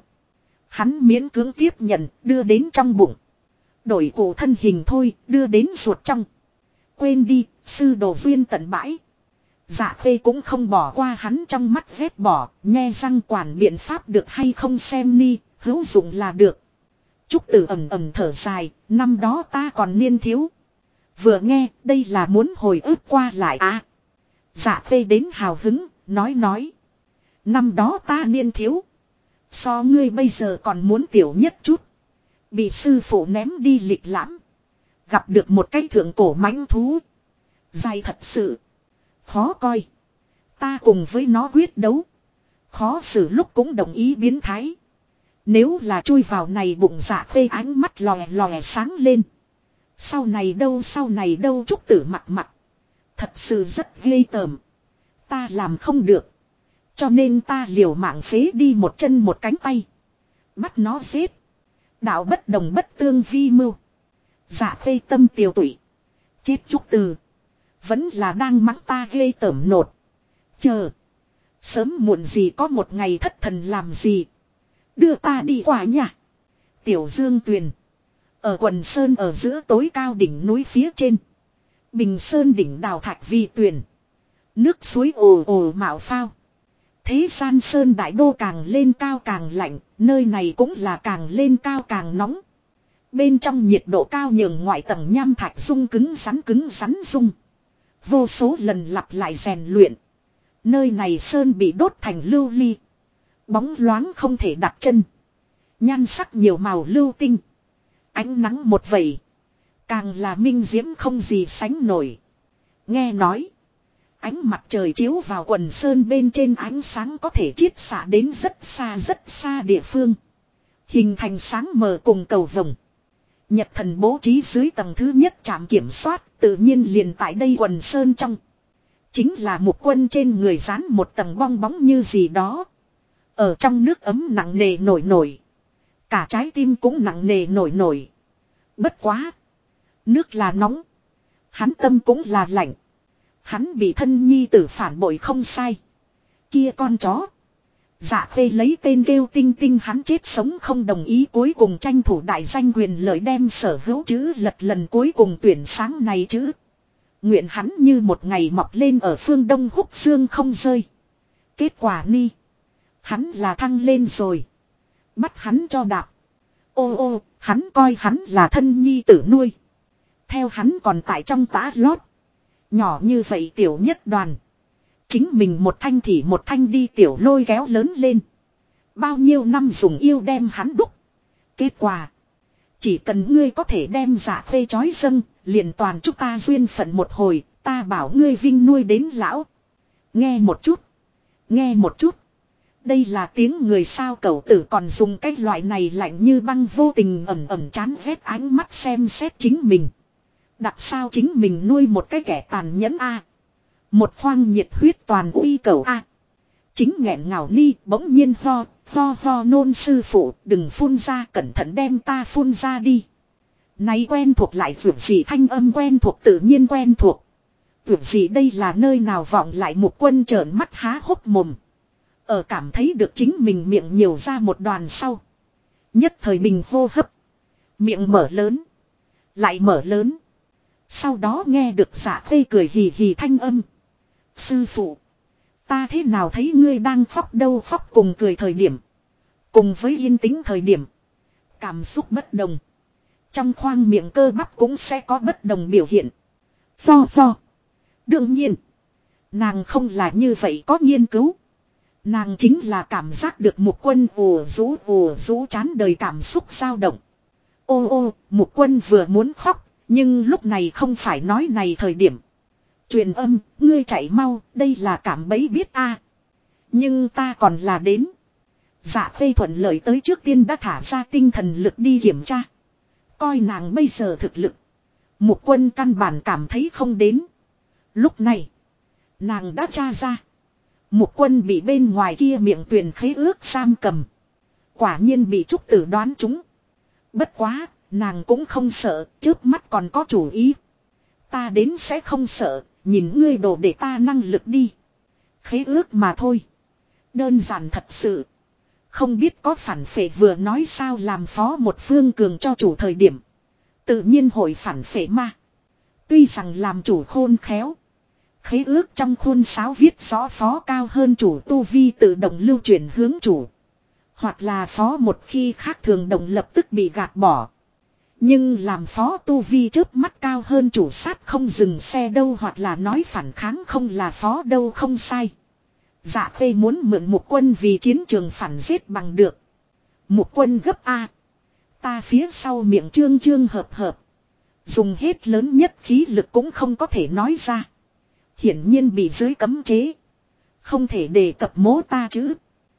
S1: Hắn miễn cưỡng tiếp nhận, đưa đến trong bụng. Đổi cổ thân hình thôi, đưa đến ruột trong. Quên đi, sư đồ duyên tận bãi. Dạ Khê cũng không bỏ qua hắn trong mắt ghét bỏ, nghe răng quản biện pháp được hay không xem ni, hữu dụng là được. Trúc Tử ầm thở dài, năm đó ta còn niên thiếu. Vừa nghe, đây là muốn hồi ức qua lại à. Dạ Khê đến hào hứng, nói. Năm đó ta niên thiếu. So ngươi bây giờ còn muốn tiểu nhất chút. Bị sư phụ ném đi lịch lãm. Gặp được một cái thượng cổ mãnh thú. Dài thật sự. Khó coi. Ta cùng với nó quyết đấu. Khó xử lúc cũng đồng ý biến thái. Nếu là chui vào này bụng Dạ Khê ánh mắt lòe sáng lên. Sau này đâu Trúc Tử mặt. Thật sự rất ghê tởm. Ta làm không được. Cho nên ta liều mạng phế đi một chân một cánh tay. Bắt nó giết. Đạo bất đồng bất tương vi mưu. Dạ Khê tâm tiêu tụy. Chết Trúc Tử. Vẫn là đang mắng ta ghê tởm nột. Chờ. Sớm muộn gì có một ngày thất thần làm gì. Đưa ta đi qua nhà. Tiểu Dương Tuyền. Ở quần sơn ở giữa tối cao đỉnh núi phía trên. Bình sơn đỉnh đào thạch vi tuyền. Nước suối ồ ồ mạo phao. Thế gian sơn đại đô càng lên cao càng lạnh. Nơi này cũng là càng lên cao càng nóng. Bên trong nhiệt độ cao nhường ngoại tầng nham thạch rung cứng rắn rung. Vô số lần lặp lại rèn luyện. Nơi này sơn bị đốt thành lưu ly. Bóng loáng không thể đặt chân. Nhan sắc nhiều màu lưu tinh. Ánh nắng một vẩy. Càng là minh diễm không gì sánh nổi. Nghe nói. Ánh mặt trời chiếu vào quần sơn bên trên ánh sáng có thể chiết xạ đến rất xa địa phương. Hình thành sáng mờ cùng cầu vồng. Nhật thần bố trí dưới tầng thứ nhất trạm kiểm soát tự nhiên liền tại đây quần sơn trong. Chính là một quân trên người dán một tầng bong bóng như gì đó. Ở trong nước ấm nặng nề nổi. Cả trái tim cũng nặng nề nổi. Bất quá. Nước là nóng. Hắn tâm cũng là lạnh. Hắn bị thân nhi tử phản bội không sai. Kia con chó. Dạ Khê lấy tên kêu tinh hắn chết sống không đồng ý cuối cùng tranh thủ đại danh quyền lợi đem sở hữu chữ lật lần cuối cùng tuyển sáng này chữ. Nguyện hắn như một ngày mọc lên ở phương đông húc dương không rơi. Kết quả ni. Hắn là thăng lên rồi. Bắt hắn cho đạp. Ô, hắn coi hắn là thân nhi tử nuôi. Theo hắn còn tại trong tã lót. Nhỏ như vậy tiểu nhất đoàn. Chính mình một thanh thì một thanh đi tiểu lôi kéo lớn lên. Bao nhiêu năm dùng yêu đem hắn đúc. Kết quả. Chỉ cần ngươi có thể đem Dạ Khê chói dâng. Liền toàn chúng ta duyên phận một hồi. Ta bảo ngươi vinh nuôi đến lão. Nghe một chút. Đây là tiếng người sao cậu tử còn dùng cái loại này lạnh như băng vô tình ẩm chán ghét ánh mắt xem xét chính mình. Đặc sao chính mình nuôi một cái kẻ tàn nhẫn a. Một khoang nhiệt huyết toàn uy cầu a. Chính nghẹn ngào ni bỗng nhiên ho nôn sư phụ đừng phun ra cẩn thận đem ta phun ra đi. Này quen thuộc lại vượt gì thanh âm quen thuộc tự nhiên quen thuộc. Vượt gì đây là nơi nào vọng lại một quân trợn mắt há hốc mồm. Ở cảm thấy được chính mình miệng nhiều ra một đoàn sau. Nhất thời bình hô hấp. Miệng mở lớn. Lại mở lớn. Sau đó nghe được Dạ Khê cười hì hì thanh âm. Sư phụ. Ta thế nào thấy ngươi đang khóc đâu khóc cùng cười thời điểm. Cùng với yên tĩnh thời điểm. Cảm xúc bất đồng. Trong khoang miệng cơ bắp cũng sẽ có bất đồng biểu hiện. Lo. Đương nhiên. Nàng không là như vậy có nghiên cứu. Nàng chính là cảm giác được một quân ùa rú chán đời cảm xúc dao động. Ô, một quân vừa muốn khóc. Nhưng lúc này không phải nói này thời điểm. Truyền âm, ngươi chạy mau, đây là cảm bẫy biết a. Nhưng ta còn là đến. Dạ Khê thuận lợi tới trước tiên đã thả ra tinh thần lực đi kiểm tra. Coi nàng bây giờ thực lực. Mục Quân căn bản cảm thấy không đến. Lúc này. Nàng đã tra ra. Mục Quân bị bên ngoài kia miệng tuyền khế ước giam cầm. Quả nhiên bị Trúc Tử đoán trúng. Bất quá, nàng cũng không sợ, trước mắt còn có chủ ý. Ta đến sẽ không sợ, nhìn ngươi đồ để ta năng lực đi. Khế ước mà thôi. Đơn giản thật sự. Không biết có phản phệ vừa nói sao làm phó một phương cường cho chủ thời điểm. Tự nhiên hội phản phệ ma. Tuy rằng làm chủ khôn khéo. Khế ước trong khuôn sáo viết rõ phó cao hơn chủ tu vi tự động lưu chuyển hướng chủ. Hoặc là phó một khi khác thường động lập tức bị gạt bỏ. Nhưng làm phó tu vi trước mắt cao hơn chủ sát không dừng xe đâu hoặc là nói phản kháng không là phó đâu không sai. Dạ Khê muốn mượn Mục Quân vì chiến trường phản giết bằng được. Mục Quân gấp A. Ta phía sau miệng trương trương hợp hợp. Dùng hết lớn nhất khí lực cũng không có thể nói ra. Hiển nhiên bị dưới cấm chế. Không thể đề cập mố ta chứ.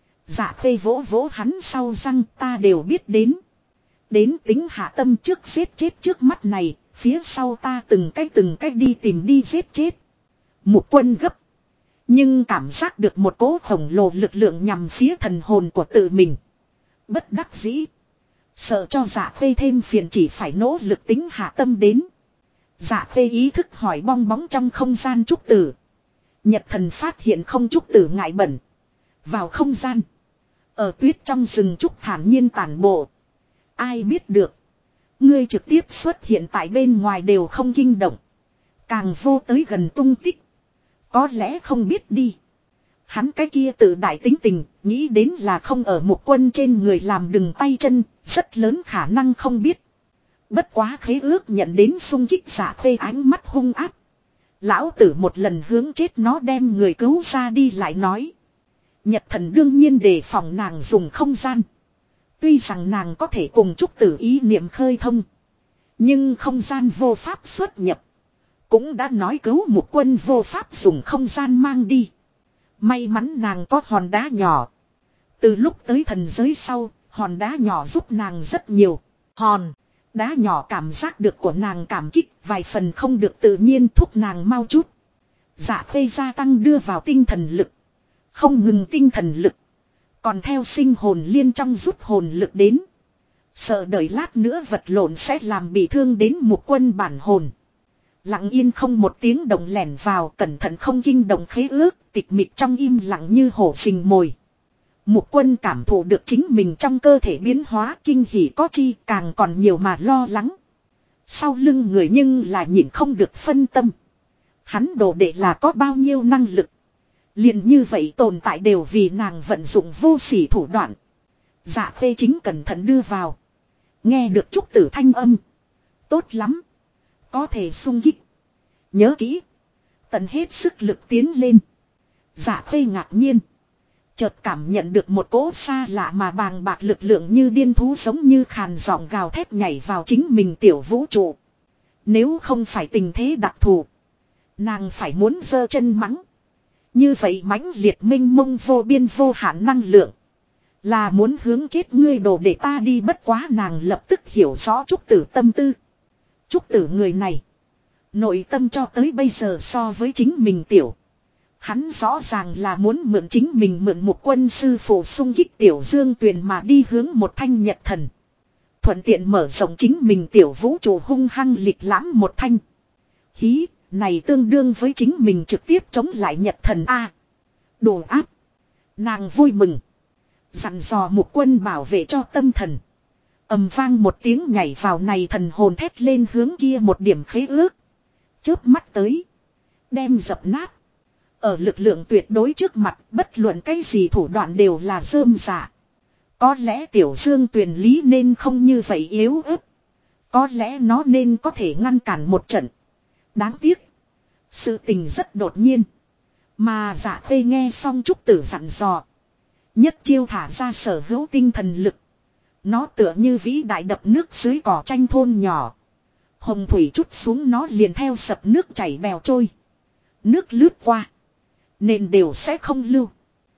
S1: Dạ Khê vỗ vỗ hắn sau răng ta đều biết đến. Đến tính hạ tâm trước giết chết trước mắt này. Phía sau ta từng cách đi tìm đi giết chết. Mục Quân gấp. Nhưng cảm giác được một cỗ khổng lồ lực lượng nhằm phía thần hồn của tự mình. Bất đắc dĩ. Sợ cho Dạ Khê thêm phiền chỉ phải nỗ lực tính hạ tâm đến. Dạ Khê ý thức hỏi bong bóng trong không gian Trúc Tử. Nhật thần phát hiện không Trúc Tử ngại bẩn. Vào không gian. Ở tuyết trong rừng Trúc thản nhiên tản bộ. Ai biết được. Ngươi trực tiếp xuất hiện tại bên ngoài đều không kinh động. Càng vô tới gần tung tích. Có lẽ không biết đi. Hắn cái kia tự đại tính tình, nghĩ đến là không ở Mục Quân trên người làm đừng tay chân, rất lớn khả năng không biết. Bất quá khế ước nhận đến xung kích Dạ Khê ánh mắt hung áp. Lão tử một lần hướng chết nó đem người cứu ra đi lại nói. Nhật thần đương nhiên đề phòng nàng dùng không gian. Tuy rằng nàng có thể cùng Trúc Tử ý niệm khơi thông. Nhưng không gian vô pháp xuất nhập. Cũng đã nói cứu Mục Quân vô pháp dùng không gian mang đi. May mắn nàng có hòn đá nhỏ. Từ lúc tới thần giới sau, hòn đá nhỏ giúp nàng rất nhiều. Hòn đá nhỏ cảm giác được của nàng cảm kích vài phần không được tự nhiên thúc nàng mau chút. Dạ Khê gia tăng đưa vào tinh thần lực. Không ngừng tinh thần lực. Còn theo sinh hồn liên trong rút hồn lực đến. Sợ đợi lát nữa vật lộn sẽ làm bị thương đến Mục Quân bản hồn. Lặng yên không một tiếng động lẻn vào cẩn thận không kinh động khế ước tịch mịch trong im lặng như hổ rình mồi. Mục Quân cảm thụ được chính mình trong cơ thể biến hóa kinh hỉ có chi càng còn nhiều mà lo lắng. Sau lưng người nhưng là nhịn không được phân tâm. Hắn đồ đệ là có bao nhiêu năng lực. Liền như vậy tồn tại đều vì nàng vận dụng vô sỉ thủ đoạn. Dạ Khê chính cẩn thận đưa vào. Nghe được Trúc Tử thanh âm. Tốt lắm. Có thể sung kích. Nhớ kỹ. Tận hết sức lực tiến lên. Dạ Khê ngạc nhiên. Chợt cảm nhận được một cỗ xa lạ mà bàng bạc lực lượng như điên thú giống như khàn giọng gào thét nhảy vào chính mình tiểu vũ trụ. Nếu không phải tình thế đặc thù. Nàng phải muốn giơ chân mắng. Như vậy mãnh liệt minh mông vô biên vô hạn năng lượng. Là muốn hướng chết ngươi đồ để ta đi bất quá nàng lập tức hiểu rõ Trúc Tử tâm tư. Trúc Tử người này. Nội tâm cho tới bây giờ so với chính mình tiểu. Hắn rõ ràng là muốn mượn chính mình mượn Mục Quân sư phụ xung kích tiểu dương tuyền mà đi hướng một thanh nhật thần. Thuận tiện mở rộng chính mình tiểu vũ trụ hung hăng lịch lãm một thanh. Hí, này tương đương với chính mình trực tiếp chống lại nhật thần A. Đồ áp. Nàng vui mừng. Dặn dò Mục Quân bảo vệ cho tâm thần. Ầm vang một tiếng nhảy vào này thần hồn thét lên hướng kia một điểm khế ước. Chớp mắt tới. Đem dập nát. Ở lực lượng tuyệt đối trước mặt bất luận cái gì thủ đoạn đều là rơm rạ. Có lẽ tiểu dương tuyền lý nên không như vậy yếu ớt. Có lẽ nó nên có thể ngăn cản một trận. Đáng tiếc. Sự tình rất đột nhiên. Mà Dạ Khê nghe xong Trúc Tử dặn dò. Nhất chiêu thả ra sở hữu tinh thần lực. Nó tựa như vĩ đại đập nước dưới cỏ tranh thôn nhỏ. Hồng thủy chút xuống nó liền theo sập nước chảy bèo trôi. Nước lướt qua. Nền đều sẽ không lưu.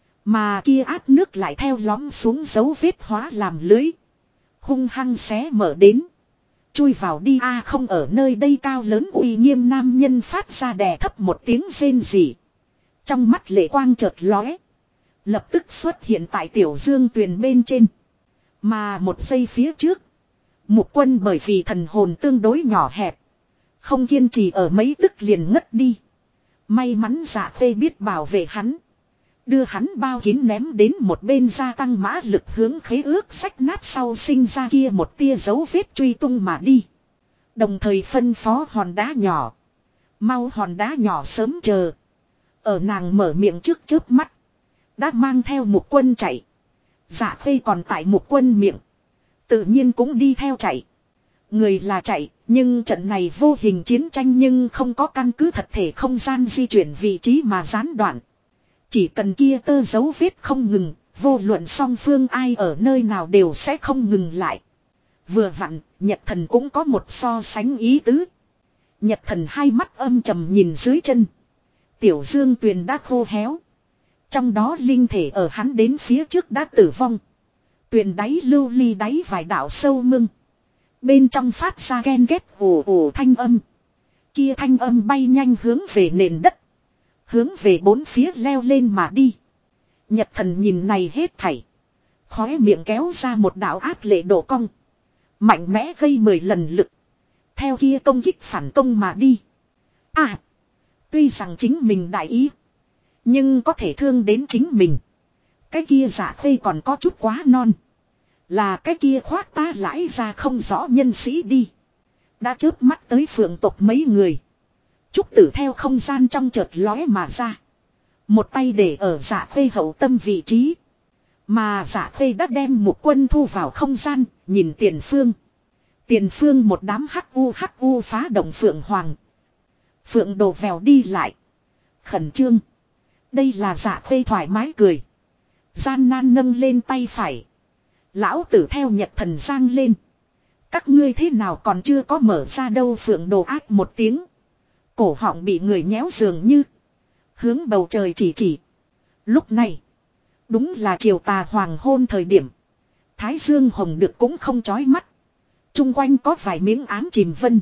S1: Mà kia át nước lại theo lõm xuống dấu vết hóa làm lưới. Hung hăng xé mở đến. Chui vào đi a, không ở nơi đây cao lớn uy nghiêm nam nhân phát ra đè thấp một tiếng rên rỉ. Trong mắt lệ quang chợt lóe. Lập tức xuất hiện tại Tiểu Dương Tuyền bên trên. Mà một giây phía trước. Mục Quân bởi vì thần hồn tương đối nhỏ hẹp. Không kiên trì ở mấy tức liền ngất đi. May mắn Dạ Khê biết bảo vệ hắn. Đưa hắn bao kín ném đến một bên, gia tăng mã lực hướng khế ước sách nát sau sinh ra kia một tia dấu vết truy tung mà đi. Đồng thời phân phó hòn đá nhỏ. Mau hòn đá nhỏ sớm chờ. Ở nàng mở miệng trước chớp mắt. Đã mang theo Mục Quân chạy. Dạ Khê còn tại Mục Quân miệng. Tự nhiên cũng đi theo chạy. Người là chạy, nhưng trận này vô hình chiến tranh nhưng không có căn cứ thật thể không gian di chuyển vị trí mà gián đoạn. Chỉ cần kia tơ dấu vết không ngừng, vô luận song phương ai ở nơi nào đều sẽ không ngừng lại. Vừa vặn, Nhật Thần cũng có một so sánh ý tứ. Nhật Thần hai mắt âm trầm nhìn dưới chân. Tiểu Dương Tuyền đã khô héo. Trong đó linh thể ở hắn đến phía trước đã tử vong. Tuyền đáy lưu ly đáy vài đạo sâu mưng. Bên trong phát ra ken ghét ồ ồ thanh âm. Kia thanh âm bay nhanh hướng về nền đất. Hướng về bốn phía leo lên mà đi. Nhật Thần nhìn này hết thảy. Khóe miệng kéo ra một đạo ác lệ độ cong. Mạnh mẽ gây 10 lần lực. Theo kia công kích phản công mà đi. À. Tuy rằng chính mình đại ý. Nhưng có thể thương đến chính mình. Cái kia Dạ Khê còn có chút quá non. Là cái kia khoác ta lãi ra không rõ nhân sĩ đi. Đã chớp mắt tới phượng tộc mấy người. Trúc Tử theo không gian trong chợt lóe mà ra. Một tay để ở Dạ Khê hậu tâm vị trí. Mà Dạ Khê đã đem Mục Quân thu vào không gian, nhìn tiền phương. Tiền phương một đám hắc u phá động phượng hoàng. Phượng đồ vèo đi lại. Khẩn trương. Đây là Dạ Khê thoải mái cười. Gian nan nâng lên tay phải. Lão tử theo Nhật Thần giang lên. Các ngươi thế nào còn chưa có mở ra đâu, phượng đồ ác một tiếng. Cổ họng bị người nhéo dường như. Hướng bầu trời chỉ. Lúc này. Đúng là chiều tà hoàng hôn thời điểm. Thái dương hồng được cũng không chói mắt. Trung quanh có vài miếng ám chìm vân.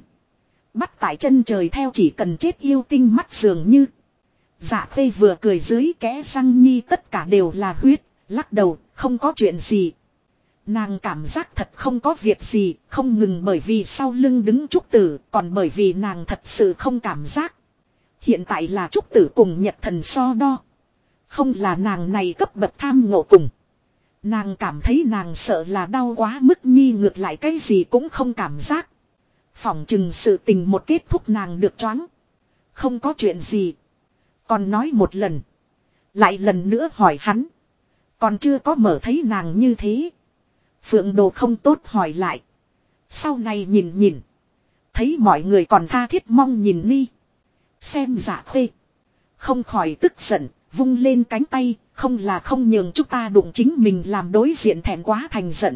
S1: Bắt tại chân trời theo chỉ cần chết yêu tinh mắt dường như. Dạ Khê vừa cười dưới kẽ răng nhi tất cả đều là huyết. Lắc đầu không có chuyện gì. Nàng cảm giác thật không có việc gì, không ngừng bởi vì sau lưng đứng Trúc Tử, còn bởi vì nàng thật sự không cảm giác. Hiện tại là Trúc Tử cùng Nhật Thần so đo. Không là nàng này cấp bậc tham ngộ cùng. Nàng cảm thấy nàng sợ là đau quá mức nhi, ngược lại cái gì cũng không cảm giác. Phỏng chừng sự tình một kết thúc nàng được choáng. Không có chuyện gì. Còn nói một lần. Lại lần nữa hỏi hắn. Còn chưa có mở thấy nàng như thế. Phượng đồ không tốt hỏi lại. Sau này nhìn. Thấy mọi người còn tha thiết mong nhìn ni. Xem Dạ Khê. Không khỏi tức giận. Vung lên cánh tay. Không là không nhường chúng ta đụng chính mình làm đối diện thẹn quá thành giận.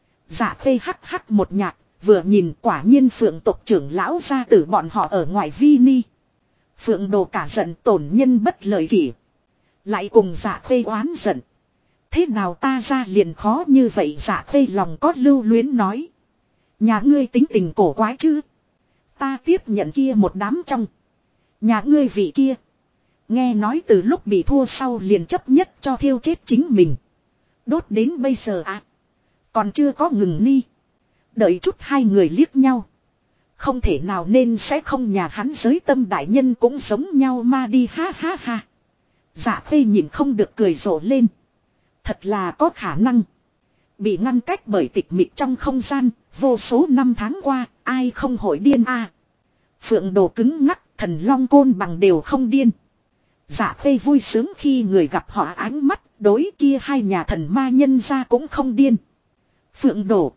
S1: Dạ Khê hắc hắc một nhạc. Vừa nhìn quả nhiên Phượng tộc trưởng lão gia tử bọn họ ở ngoài vi ni. Phượng đồ cả giận tổn nhân bất lợi kỷ. Lại cùng Dạ Khê oán giận. Thế nào ta ra liền khó như vậy, Dạ Khê lòng có lưu luyến nói. Nhà ngươi tính tình cổ quái chứ. Ta tiếp nhận kia một đám trong. Nhà ngươi vị kia. Nghe nói từ lúc bị thua sau liền chấp nhất cho thiêu chết chính mình. Đốt đến bây giờ à. Còn chưa có ngừng ni. Đợi chút hai người liếc nhau. Không thể nào nên sẽ không, nhà hắn giới tâm đại nhân cũng giống nhau mà đi ha ha ha. Dạ Khê nhìn không được cười rộ lên. Thật là có khả năng. Bị ngăn cách bởi tịch mịch trong không gian, vô số năm tháng qua, ai không hội điên a? Phượng đồ cứng ngắc, thần long côn bằng đều không điên. Dạ Khê vui sướng khi người gặp họ ánh mắt, đối kia hai nhà thần ma nhân ra cũng không điên. Phượng đồ.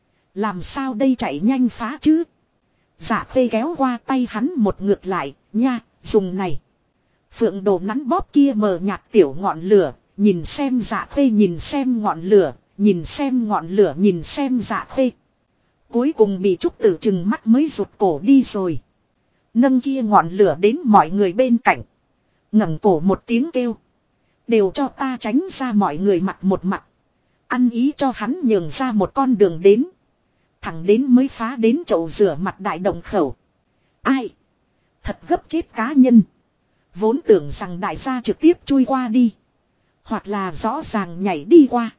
S1: Làm sao đây, chạy nhanh phá chứ? Dạ Khê kéo qua tay hắn một ngược lại, nha, dùng này. Phượng đồ nắn bóp kia mờ nhạt tiểu ngọn lửa. Nhìn xem Dạ Khê, nhìn xem ngọn lửa, nhìn xem ngọn lửa, nhìn xem Dạ Khê. Cuối cùng bị Trúc Tử chừng mắt mới rụt cổ đi rồi. Nâng kia ngọn lửa đến mọi người bên cạnh. Ngẩng cổ một tiếng kêu. Đều cho ta tránh ra, mọi người mặt một mặt. Ăn ý cho hắn nhường ra một con đường đến. Thẳng đến mới phá đến chậu rửa mặt đại động khẩu. Ai? Thật gấp chết cá nhân. Vốn tưởng rằng đại gia trực tiếp chui qua đi. Hoặc là rõ ràng nhảy đi qua.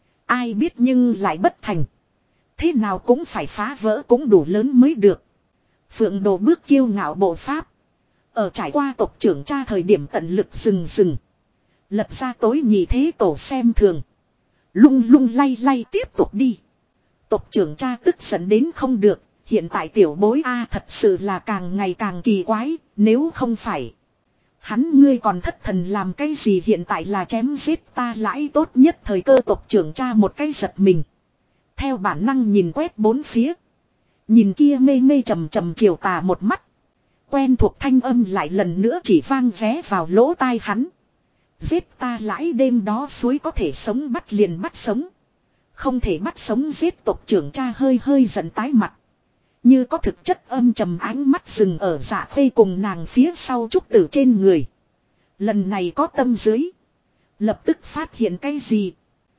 S1: Ai biết nhưng lại bất thành. Thế nào cũng phải phá vỡ cũng đủ lớn mới được. Phượng Đồ bước kiêu ngạo bộ pháp. Ở trải qua tộc trưởng cha thời điểm tận lực dừng. Lật ra tối nhị thế tổ xem thường. Lung lung lay lay tiếp tục đi. Tộc trưởng cha tức giận đến không được. Hiện tại tiểu bối A thật sự là càng ngày càng kỳ quái. Nếu không phải. Hắn ngươi còn thất thần làm cái gì hiện tại là chém giết ta lãi tốt nhất thời cơ tộc trưởng cha một cái giật mình. Theo bản năng nhìn quét bốn phía. Nhìn kia mê mê trầm trầm chiều tà một mắt. Quen thuộc thanh âm lại lần nữa chỉ vang vé vào lỗ tai hắn. Giết ta lãi đêm đó suối có thể sống bắt liền bắt sống. Không thể bắt sống giết tộc trưởng cha hơi giận tái mặt. Như có thực chất âm trầm ánh mắt dừng ở Dạ Khê cùng nàng phía sau trúc tử trên người. Lần này có tâm dưới. Lập tức phát hiện cái gì.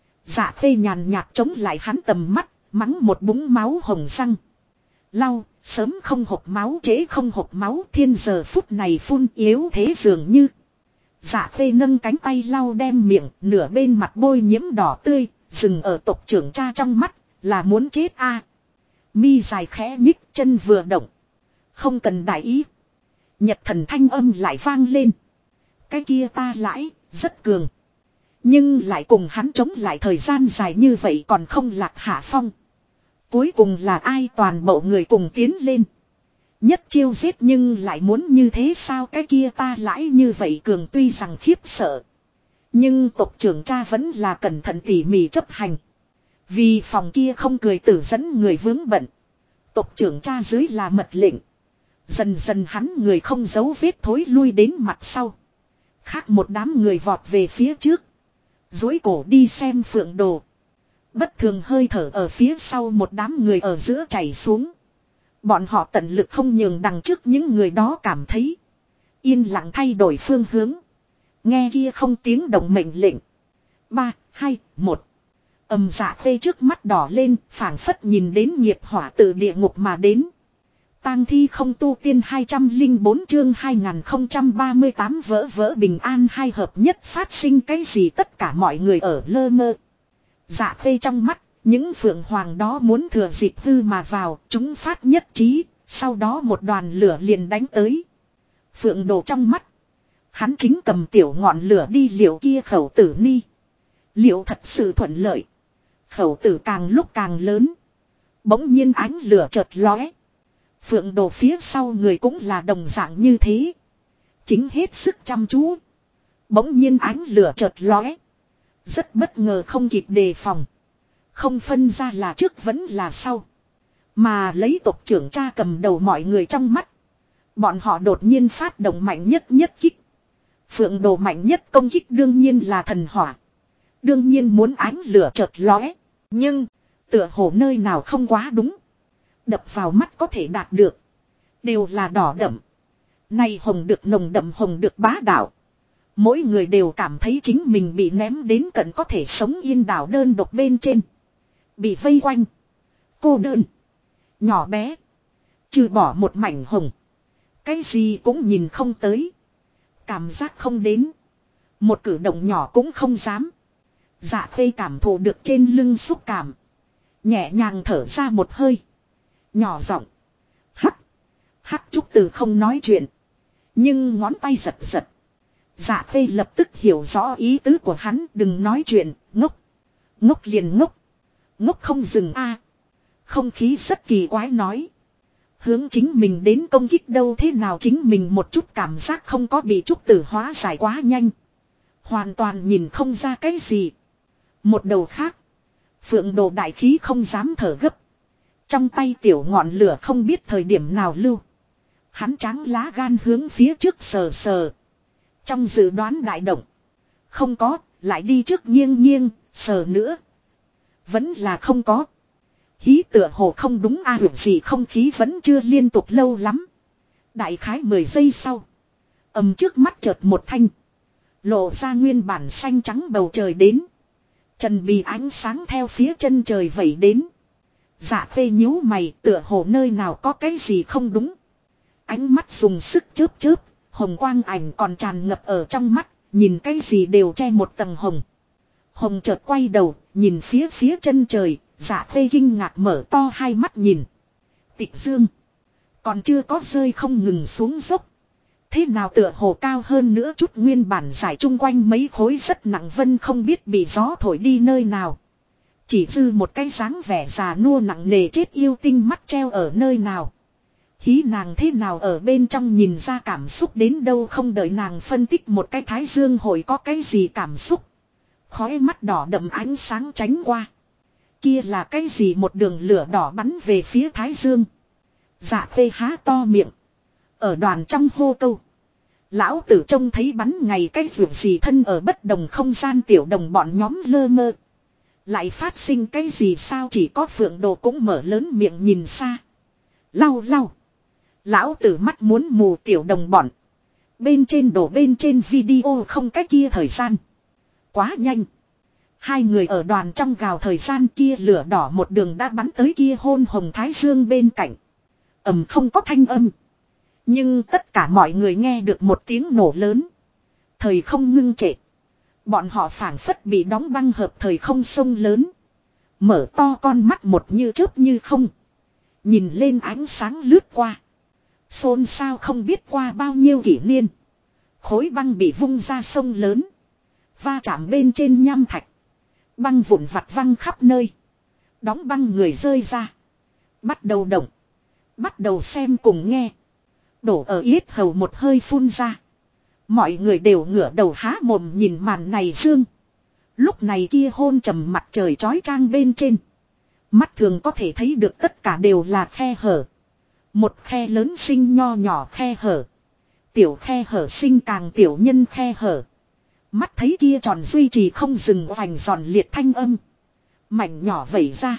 S1: Dạ Khê nhàn nhạt chống lại hắn tầm mắt. Mắng một búng máu hồng răng. Lau, sớm không hộc máu trễ không hộc máu thiên giờ phút này phun yếu thế dường như. Dạ Khê nâng cánh tay lau đem miệng nửa bên mặt bôi nhiễm đỏ tươi. Dừng ở tộc trưởng cha trong mắt là muốn chết a. Mi dài khẽ nhích chân vừa động. Không cần đại ý. Nhật thần thanh âm lại vang lên. Cái kia ta lãi, rất cường. Nhưng lại cùng hắn chống lại thời gian dài như vậy còn không lạc hạ phong. Cuối cùng là ai toàn bộ người cùng tiến lên. Nhất chiêu giết nhưng lại muốn như thế sao cái kia ta lãi như vậy cường tuy rằng khiếp sợ. Nhưng tộc trưởng cha vẫn là cẩn thận tỉ mỉ chấp hành. Vì phòng kia không cười tử dẫn người vướng bận. Tộc trưởng cha dưới là mật lệnh. Dần dần hắn người không giấu vết thối lui đến mặt sau. Khác một đám người vọt về phía trước. Dối cổ đi xem Phượng Đồ. Bất thường hơi thở ở phía sau một đám người ở giữa chảy xuống. Bọn họ tận lực không nhường đằng trước những người đó cảm thấy. Yên lặng thay đổi phương hướng. Nghe kia không tiếng động mệnh lệnh. 3, 2, 1. Dạ Khê trước mắt đỏ lên, phảng phất nhìn đến nghiệp hỏa từ địa ngục mà đến. Tang thi không tu tiên 204 chương 2038 vỡ vỡ bình an hai hợp nhất phát sinh cái gì tất cả mọi người ở lơ mơ. Dạ Khê trong mắt, những phượng hoàng đó muốn thừa dịp hư mà vào, chúng phát nhất trí, sau đó một đoàn lửa liền đánh tới. Phượng Đồ trong mắt, hắn chính cầm tiểu ngọn lửa đi liệu kia khẩu tử ni. Liệu thật sự thuận lợi. Khẩu tử càng lúc càng lớn. Bỗng nhiên ánh lửa chợt lóe. Phượng Đồ phía sau người cũng là đồng dạng như thế. Chính hết sức chăm chú. Bỗng nhiên ánh lửa chợt lóe. Rất bất ngờ không kịp đề phòng. Không phân ra là trước vẫn là sau. Mà lấy tộc trưởng cha cầm đầu mọi người trong mắt. Bọn họ đột nhiên phát động mạnh nhất kích. Phượng Đồ mạnh nhất công kích đương nhiên là thần hỏa. Đương nhiên muốn ánh lửa chợt lóe. Nhưng, tựa hồ nơi nào không quá đúng. Đập vào mắt có thể đạt được. Đều là đỏ đậm. Này hồng được nồng đậm hồng được bá đạo. Mỗi người đều cảm thấy chính mình bị ném đến cận có thể sống yên đảo đơn độc bên trên. Bị vây quanh. Cô đơn. Nhỏ bé. Trừ bỏ một mảnh hồng. Cái gì cũng nhìn không tới. Cảm giác không đến. Một cử động nhỏ cũng không dám. Dạ Khê cảm thụ được trên lưng xúc cảm. Nhẹ nhàng thở ra một hơi. Nhỏ giọng. Hắc. Hắc Trúc Từ không nói chuyện. Nhưng ngón tay giật giật. Dạ Khê lập tức hiểu rõ ý tứ của hắn. Đừng nói chuyện. Ngốc. Ngốc liền ngốc. Ngốc không dừng a. Không khí rất kỳ quái nói. Hướng chính mình đến công kích đâu thế nào chính mình một chút cảm giác không có bị Trúc Tử hóa giải quá nhanh. Hoàn toàn nhìn không ra cái gì. Một đầu khác. Phượng Đồ đại khí không dám thở gấp. Trong tay tiểu ngọn lửa không biết thời điểm nào lưu. Hắn trắng lá gan hướng phía trước sờ sờ. Trong dự đoán đại động. Không có, lại đi trước nghiêng nghiêng, sờ nữa. Vẫn là không có. Hí tựa hồ không đúng a hưởng gì không khí vẫn chưa liên tục lâu lắm. Đại khái 10 giây sau. Trước mắt chợt một thanh. Lộ ra nguyên bản xanh trắng bầu trời đến. Trần bì ánh sáng theo phía chân trời vẩy đến. Dạ Khê nhíu mày, tựa hồ nơi nào có cái gì không đúng. Ánh mắt dùng sức chớp chớp, hồng quang ảnh còn tràn ngập ở trong mắt, nhìn cái gì đều che một tầng hồng. Hồng chợt quay đầu, nhìn phía chân trời, Dạ Khê kinh ngạc mở to hai mắt nhìn. Tịch dương còn chưa có rơi không ngừng xuống dốc. Thế nào tựa hồ cao hơn nữa chút, nguyên bản giải chung quanh mấy khối rất nặng vân không biết bị gió thổi đi nơi nào. Chỉ dư một cái dáng vẻ già nua nặng nề chết yêu tinh mắt treo ở nơi nào. Hí nàng thế nào ở bên trong nhìn ra cảm xúc đến đâu, không đợi nàng phân tích một cái thái dương hội có cái gì cảm xúc. Khói mắt đỏ đậm ánh sáng tránh qua. Kia là cái gì, một đường lửa đỏ bắn về phía thái dương. Dạ Khê há to miệng. Ở đoàn trong hô câu. Lão tử trông thấy bắn ngày cái vượt gì thân ở bất đồng không gian, tiểu đồng bọn nhóm lơ mơ. Lại phát sinh cái gì sao, chỉ có Phượng Đồ cũng mở lớn miệng nhìn xa. Lau lau. Lão tử mắt muốn mù, tiểu đồng bọn. Bên trên đổ bên trên video không cái kia thời gian. Quá nhanh. Hai người ở đoàn trong gào thời gian, kia lửa đỏ một đường đã bắn tới kia hôn hồng thái dương bên cạnh. Không có thanh âm. Nhưng tất cả mọi người nghe được một tiếng nổ lớn. Thời không ngưng trệ. Bọn họ phảng phất bị đóng băng hợp thời không sông lớn. Mở to con mắt một như chớp như không. Nhìn lên ánh sáng lướt qua. Xôn xao không biết qua bao nhiêu kỷ niên. Khối băng bị vung ra sông lớn. Va chạm bên trên nham thạch. Băng vụn vặt văng khắp nơi. Đóng băng người rơi ra. Bắt đầu động. Bắt đầu xem cùng nghe. Đổ ở yết hầu một hơi phun ra. Mọi người đều ngửa đầu há mồm nhìn màn này dương. Lúc này kia hôn trầm mặt trời chói chang bên trên. Mắt thường có thể thấy được tất cả đều là khe hở. Một khe lớn sinh nho nhỏ khe hở. Tiểu khe hở sinh càng tiểu nhân khe hở. Mắt thấy kia tròn duy trì không dừng vành giòn liệt thanh âm. Mảnh nhỏ vẩy ra.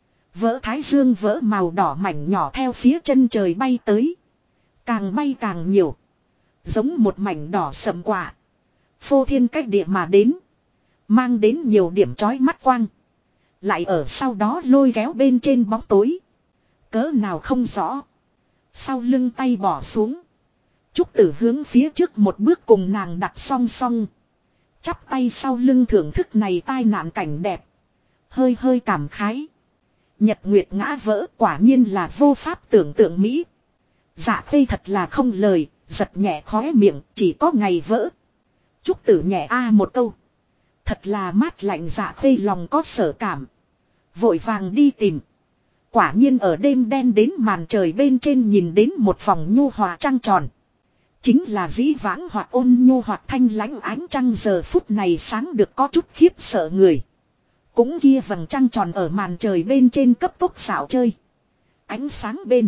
S1: Vỡ thái dương vỡ màu đỏ mảnh nhỏ theo phía chân trời bay tới. Càng bay càng nhiều. Giống một mảnh đỏ sậm quả. Phô thiên cách địa mà đến. Mang đến nhiều điểm chói mắt quang. Lại ở sau đó lôi kéo bên trên bóng tối. Cỡ nào không rõ. Sau lưng tay bỏ xuống. Trúc Tử hướng phía trước một bước cùng nàng đặt song song. Chắp tay sau lưng thưởng thức này tai nạn cảnh đẹp. Hơi hơi cảm khái. Nhật nguyệt ngã vỡ quả nhiên là vô pháp tưởng tượng mỹ. Dạ Khê thật là không lời, giật nhẹ khóe miệng, chỉ có ngày vỡ. Trúc Tử nhẹ a một câu. Thật là mát lạnh, Dạ Khê lòng có sở cảm. Vội vàng đi tìm. Quả nhiên ở đêm đen đến màn trời bên trên nhìn đến một vòng nhu hòa trăng tròn. Chính là dĩ vãng hoặc ôn nhu hoặc thanh lãnh ánh trăng, giờ phút này sáng được có chút khiếp sợ người. Cũng kia vầng trăng tròn ở màn trời bên trên cấp tốc xảo chơi. Ánh sáng bên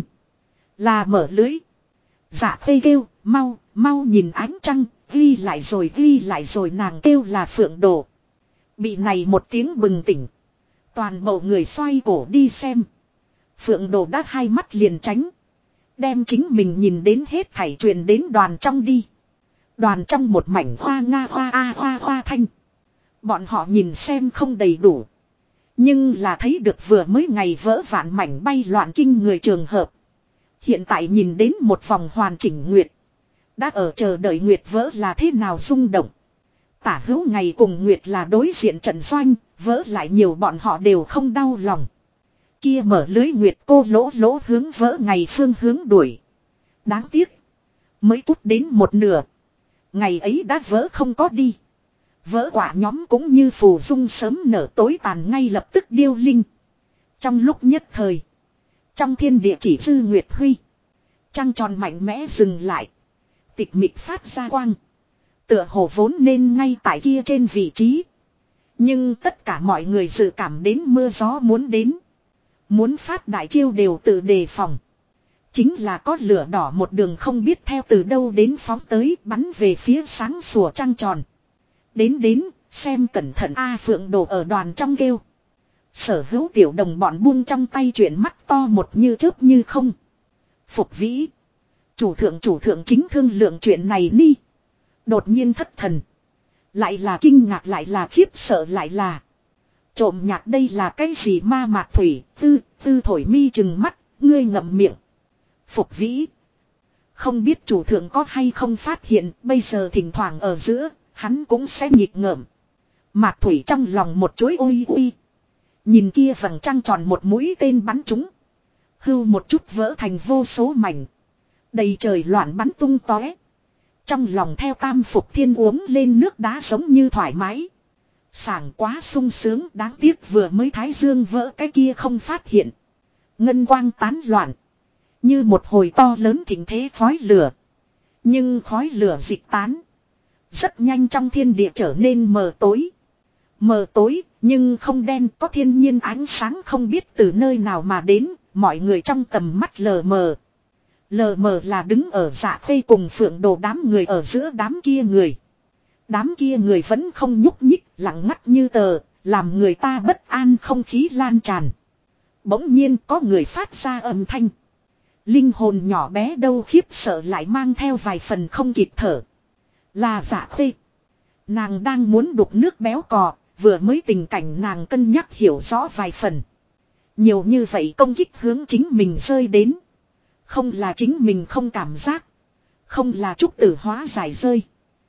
S1: là mở lưới. Dạ Khê kêu, mau, mau nhìn ánh trăng, ghi lại rồi, nàng kêu là Phượng Đồ. Bị này một tiếng bừng tỉnh. Toàn bộ người xoay cổ đi xem. Phượng Đồ đã hai mắt liền tránh. Đem chính mình nhìn đến hết thảy truyền đến đoàn trong đi. Đoàn trong một mảnh hoa nga hoa a hoa thanh. Bọn họ nhìn xem không đầy đủ. Nhưng là thấy được vừa mới ngày vỡ vạn mảnh bay loạn kinh người trường hợp. Hiện tại nhìn đến một vòng hoàn chỉnh nguyệt. Đã ở chờ đợi nguyệt vỡ là thế nào rung động. Tả hữu ngày cùng nguyệt là đối diện trận doanh, vỡ lại nhiều bọn họ đều không đau lòng. Kia mở lưới nguyệt cô lỗ hướng vỡ ngày phương hướng đuổi. Đáng tiếc. Mới cút đến một nửa. Ngày ấy đã vỡ không có đi. Vỡ quả nhóm cũng như phù dung sớm nở tối tàn ngay lập tức điêu linh. Trong lúc nhất thời. Trong thiên địa chỉ dư nguyệt huy. Trăng tròn mạnh mẽ dừng lại. Tịch mịch phát ra quang. Tựa hồ vốn nên ngay tại kia trên vị trí. Nhưng tất cả mọi người dự cảm đến mưa gió muốn đến. Muốn phát đại chiêu đều tự đề phòng. Chính là có lửa đỏ một đường không biết theo từ đâu đến phóng tới, bắn về phía sáng sủa trăng tròn. Đến, xem cẩn thận a, Phượng Đồ ở đoàn trong kêu. Sở hữu tiểu đồng bọn buông trong tay chuyện mắt to một như chớp như không. Phục vĩ. Chủ thượng chính thương lượng chuyện này ni. Đột nhiên thất thần. Lại là kinh ngạc, lại là khiếp sợ, lại là trộm nhạc, đây là cái gì ma mạc thủy, tư, tư thổi mi chừng mắt, ngươi ngậm miệng. Phục vĩ. Không biết chủ thượng có hay không phát hiện, bây giờ thỉnh thoảng ở giữa, hắn cũng sẽ nhịp ngợm. Mạc Thủy trong lòng một chuỗi ôi uy. Nhìn kia vầng trăng tròn một mũi tên bắn trúng. Hưu một chút vỡ thành vô số mảnh. Đầy trời loạn bắn tung tóe. Trong lòng theo Tam Phục Thiên uống lên nước đá giống như thoải mái. Sảng quá sung sướng, đáng tiếc vừa mới thái dương vỡ cái kia không phát hiện. Ngân quang tán loạn. Như một hồi to lớn thịnh thế khói lửa. Nhưng khói lửa dịch tán. Rất nhanh trong thiên địa trở nên mờ tối. Mờ tối, nhưng không đen, có thiên nhiên ánh sáng không biết từ nơi nào mà đến, mọi người trong tầm mắt lờ mờ. Lờ mờ là đứng ở Dạ Khê cùng Phượng Đồ đám người ở giữa đám kia người. Đám kia người vẫn không nhúc nhích, lặng ngắt như tờ, làm người ta bất an, không khí lan tràn. Bỗng nhiên có người phát ra âm thanh. Linh hồn nhỏ bé đâu khiếp sợ lại mang theo vài phần không kịp thở. Là Dạ Khê. Nàng đang muốn đục nước béo cò, vừa mới tình cảnh nàng cân nhắc hiểu rõ vài phần. Nhiều như vậy công kích hướng chính mình rơi đến. Không là chính mình không cảm giác. Không là trúc tử hóa giải rơi.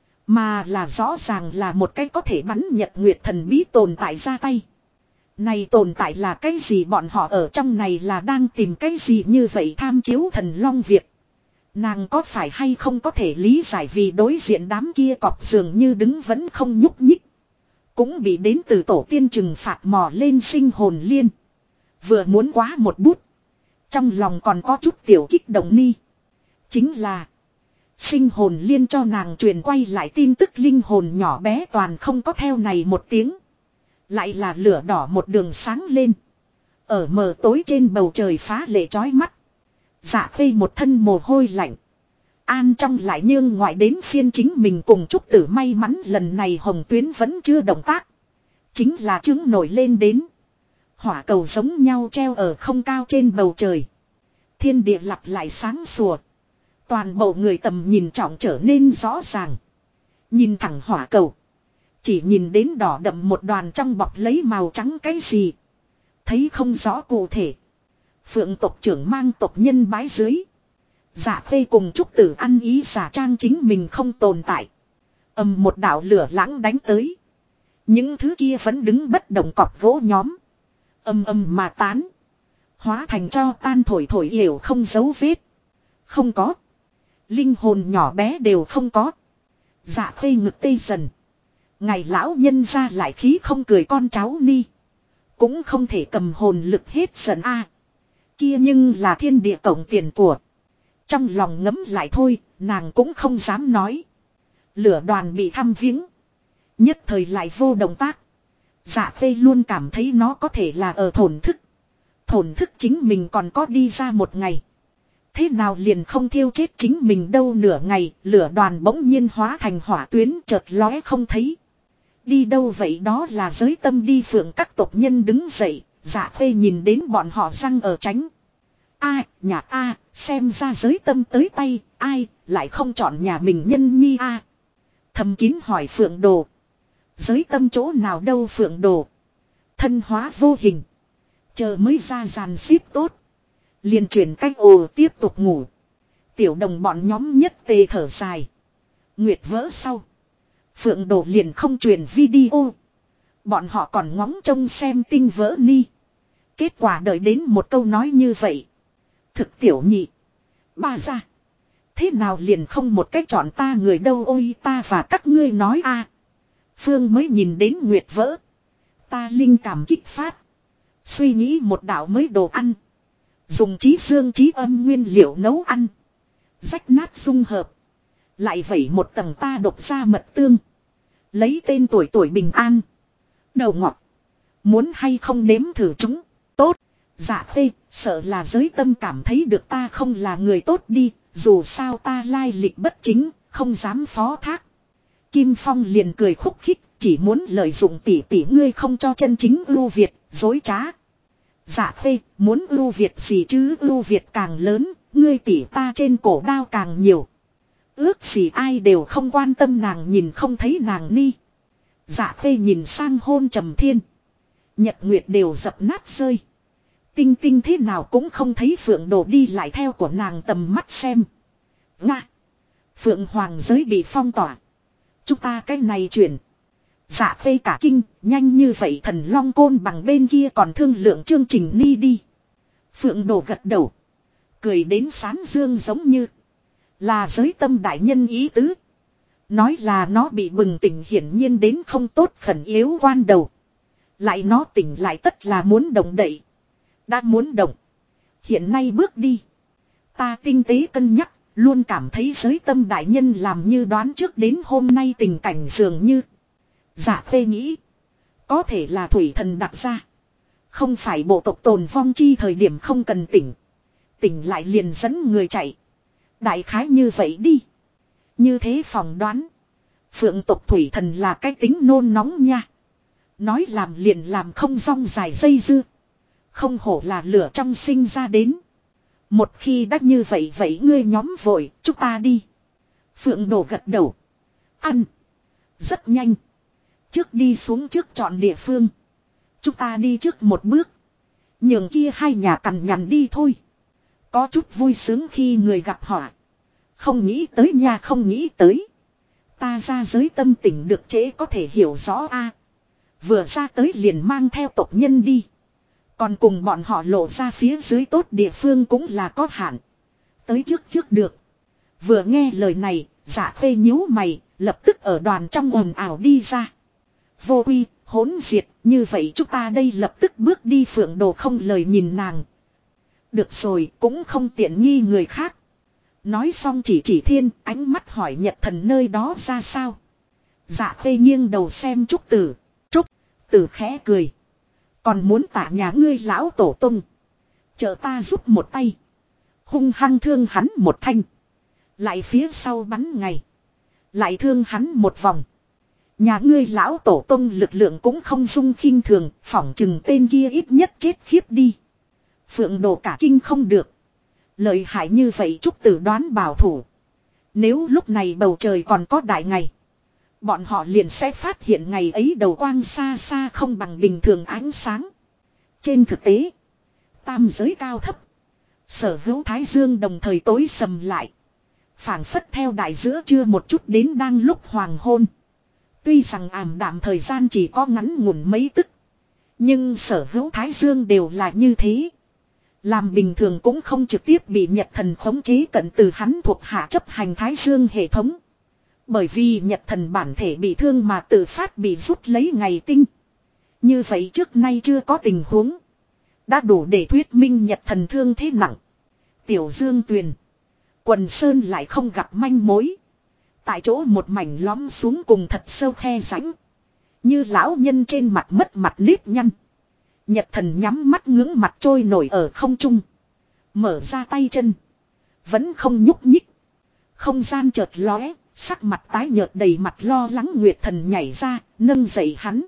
S1: Mà là rõ ràng là một cái có thể bắn nhật nguyệt thần bí tồn tại ra tay. Này tồn tại là cái gì, bọn họ ở trong này là đang tìm cái gì như vậy, tham chiếu thần long Việt. Nàng có phải hay không có thể lý giải, vì đối diện đám kia cọp dường như đứng vẫn không nhúc nhích. Cũng bị đến từ tổ tiên trừng phạt mò lên sinh hồn liên. Vừa muốn quá một bút. Trong lòng còn có chút tiểu kích động ni. Chính là sinh hồn liên cho nàng truyền quay lại tin tức, linh hồn nhỏ bé toàn không có theo này một tiếng. Lại là lửa đỏ một đường sáng lên. Ở mờ tối trên bầu trời phá lệ chói mắt. Dạ Khê một thân mồ hôi lạnh. An trong lại nhương ngoại đến phiên chính mình cùng Trúc Tử may mắn lần này hồng tuyến vẫn chưa động tác. Chính là trứng nổi lên đến. Hỏa cầu giống nhau treo ở không cao trên bầu trời. Thiên địa lặp lại sáng sủa. Toàn bộ người tầm nhìn trọng trở nên rõ ràng. Nhìn thẳng hỏa cầu. Chỉ nhìn đến đỏ đậm một đoàn trong bọc lấy màu trắng cái gì. Thấy không rõ cụ thể. Phượng tộc trưởng mang tộc nhân bái dưới. Dạ Khê cùng Trúc Tử ăn ý giả trang chính mình không tồn tại. Một đạo lửa lãng đánh tới. Những thứ kia vẫn đứng bất động cọp gỗ nhóm. Mà tán. Hóa thành cho tan thổi thổi hiểu không dấu vết. Không có. Linh hồn nhỏ bé đều không có. Dạ Khê ngực tê dần. Ngày lão nhân ra lại khí không cười con cháu ni. Cũng không thể cầm hồn lực hết giận a. Kia nhưng là thiên địa tổng tiền của. Trong lòng ngấm lại thôi, nàng cũng không dám nói. Lửa đoàn bị thăm viếng. Nhất thời lại vô động tác. Dạ Khê luôn cảm thấy nó có thể là ở thổn thức. Thổn thức chính mình còn có đi ra một ngày. Thế nào liền không thiêu chết chính mình đâu, nửa ngày, lửa đoàn bỗng nhiên hóa thành hỏa tuyến chợt lóe không thấy. Đi đâu vậy, đó là giới tâm đi. Phượng các tộc nhân đứng dậy, Dạ Khê nhìn đến bọn họ răng ở tránh. Nhà xem ra giới tâm tới tay, ai lại không chọn nhà mình nhân nhi Thầm kín hỏi Phượng Đồ. Giới tâm chỗ nào đâu? Phượng Đồ thân hóa vô hình. Chờ mới ra dàn xếp tốt. Liền chuyển cách tiếp tục ngủ. Tiểu đồng bọn nhóm nhất tề thở dài. Nguyệt vỡ sau. Phượng Đồ liền không truyền video. Bọn họ còn ngóng trông xem tinh vỡ ni. Kết quả đợi đến một câu nói như vậy. Thực tiểu nhị. Ba ra. Thế nào liền không một cách chọn ta người đâu? Ôi ta và các ngươi nói Phương mới nhìn đến Nguyệt vỡ. Ta linh cảm kích phát. Suy nghĩ một đạo mới đồ ăn. Dùng trí dương trí âm nguyên liệu nấu ăn. Rách nát dung hợp. Lại vẩy một tầng ta độc ra mật tương. Lấy tên tuổi bình an. Đầu ngọt. Muốn hay không nếm thử chúng. Tốt. Dạ Khê, sợ là giới tâm cảm thấy được ta không là người tốt đi. Dù sao ta lai lịch bất chính, không dám phó thác. Kim Phong liền cười khúc khích. Chỉ muốn lợi dụng tỷ ngươi không cho chân chính ưu việt, dối trá. Dạ Khê, muốn ưu việt gì chứ? Ưu việt càng lớn, ngươi tỷ ta trên cổ đao càng nhiều. Ước gì ai đều không quan tâm nàng, nhìn không thấy nàng ni. Dạ Khê nhìn sang hôn trầm thiên. Nhật nguyệt đều dập nát rơi. Tinh Tinh thế nào cũng không thấy Phượng Đồ đi lại theo của nàng tầm mắt xem. Nga. Phượng Hoàng giới bị phong tỏa. Chúng ta cái này chuyển. Dạ Khê cả kinh, nhanh như vậy Thần Long Côn bằng bên kia còn thương lượng chương trình ni đi. Phượng Đồ gật đầu. Cười đến sán dương giống như là giới tâm đại nhân ý tứ. Nói là nó bị bừng tỉnh hiển nhiên đến không tốt khẩn yếu quan đầu. Lại nó tỉnh lại tất là muốn động đậy. Đã muốn động. Hiện nay bước đi. Ta tinh tế cân nhắc, luôn cảm thấy giới tâm đại nhân làm như đoán trước đến hôm nay tình cảnh dường như. Dạ Khê nghĩ. Có thể là thủy thần đặt ra. Không phải bộ tộc tồn vong chi thời điểm không cần tỉnh. Tỉnh lại liền dẫn người chạy. Đại khái như vậy đi. Như thế phỏng đoán. Phượng tộc thủy thần là cái tính nôn nóng nha. Nói làm liền làm không rong dài dây dưa. Không hổ là lửa trong sinh ra đến. Một khi đã như vậy vậy ngươi nhóm vội, chúng ta đi. Phượng Đồ gật đầu. Ăn. Rất nhanh. Trước đi xuống trước chọn địa phương. Chúng ta đi trước một bước. Nhường kia hai nhà cằn nhằn đi thôi. Có chút vui sướng khi người gặp họa. Không nghĩ tới nha không nghĩ tới. Ta ra giới tâm tình được trễ có thể hiểu rõ a. Vừa ra tới liền mang theo tộc nhân đi. Còn cùng bọn họ lộ ra phía dưới tốt địa phương cũng là có hạn. Tới trước được. Vừa nghe lời này, Dạ Khê nhíu mày, lập tức ở đoàn trong ồn ào đi ra. Vô quy, hỗn diệt, như vậy chúng ta đây lập tức bước đi. Phượng Đồ không lời nhìn nàng. Được rồi, cũng không tiện nghi người khác. Nói xong chỉ thiên, ánh mắt hỏi Nhật Thần nơi đó ra sao. Dạ Khê nghiêng đầu xem Trúc Tử. Trúc Tử khẽ cười. Còn muốn tạ nhà ngươi lão tổ tung. Chờ ta giúp một tay. Hung hăng thương hắn một thanh. Lại phía sau bắn ngày. Lại thương hắn một vòng. Nhà ngươi lão tổ tung lực lượng cũng không dung khinh thường. Phỏng chừng tên kia ít nhất chết khiếp đi. Phượng Đồ cả kinh không được. Lợi hại như vậy Trúc Tử đoán bảo thủ. Nếu lúc này bầu trời còn có đại ngày. Bọn họ liền sẽ phát hiện ngày ấy đầu quang xa xa không bằng bình thường ánh sáng. Trên thực tế, tam giới cao thấp, sở hữu thái dương đồng thời tối sầm lại. Phảng phất theo đại giữa trưa một chút đến đang lúc hoàng hôn. Tuy rằng ảm đạm thời gian chỉ có ngắn ngủn mấy tức. Nhưng sở hữu thái dương đều là như thế. Làm bình thường cũng không trực tiếp bị Nhật Thần khống chế cận từ hắn thuộc hạ chấp hành thái dương hệ thống. Bởi vì Nhật Thần bản thể bị thương mà tự phát bị rút lấy ngày tinh. Như vậy trước nay chưa có tình huống. Đã đủ để thuyết minh Nhật Thần thương thế nặng. Tiểu Dương Tuyền. Quần Sơn lại không gặp manh mối. Tại chỗ một mảnh lõm xuống cùng thật sâu khe rãnh. Như lão nhân trên mặt mất mặt nếp nhăn. Nhật Thần nhắm mắt ngưỡng mặt trôi nổi ở không trung. Mở ra tay chân. Vẫn không nhúc nhích. Không gian chợt lóe. Sắc mặt tái nhợt đầy mặt lo lắng Nguyệt Thần nhảy ra, nâng dậy hắn.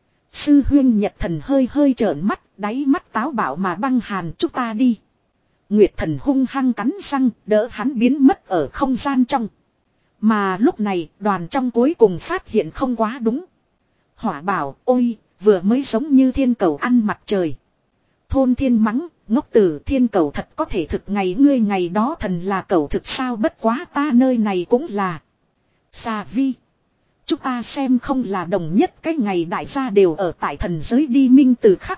S1: Sư huyên Nhật Thần hơi hơi trợn mắt, đáy mắt táo bạo mà băng hàn chúng ta đi. Nguyệt Thần hung hăng cắn răng, đỡ hắn biến mất ở không gian trong. Mà lúc này, đoàn trong cuối cùng phát hiện không quá đúng. Hỏa bảo, ôi, vừa mới giống như thiên cầu ăn mặt trời. Thôn thiên mắng, ngốc tử thiên cầu thật có thể thực ngày ngươi ngày đó thần là cầu thực sao bất quá ta nơi này cũng là. Xà vi. Chúng ta xem không là đồng nhất cái ngày đại gia đều ở tại thần giới đi minh từ khắc.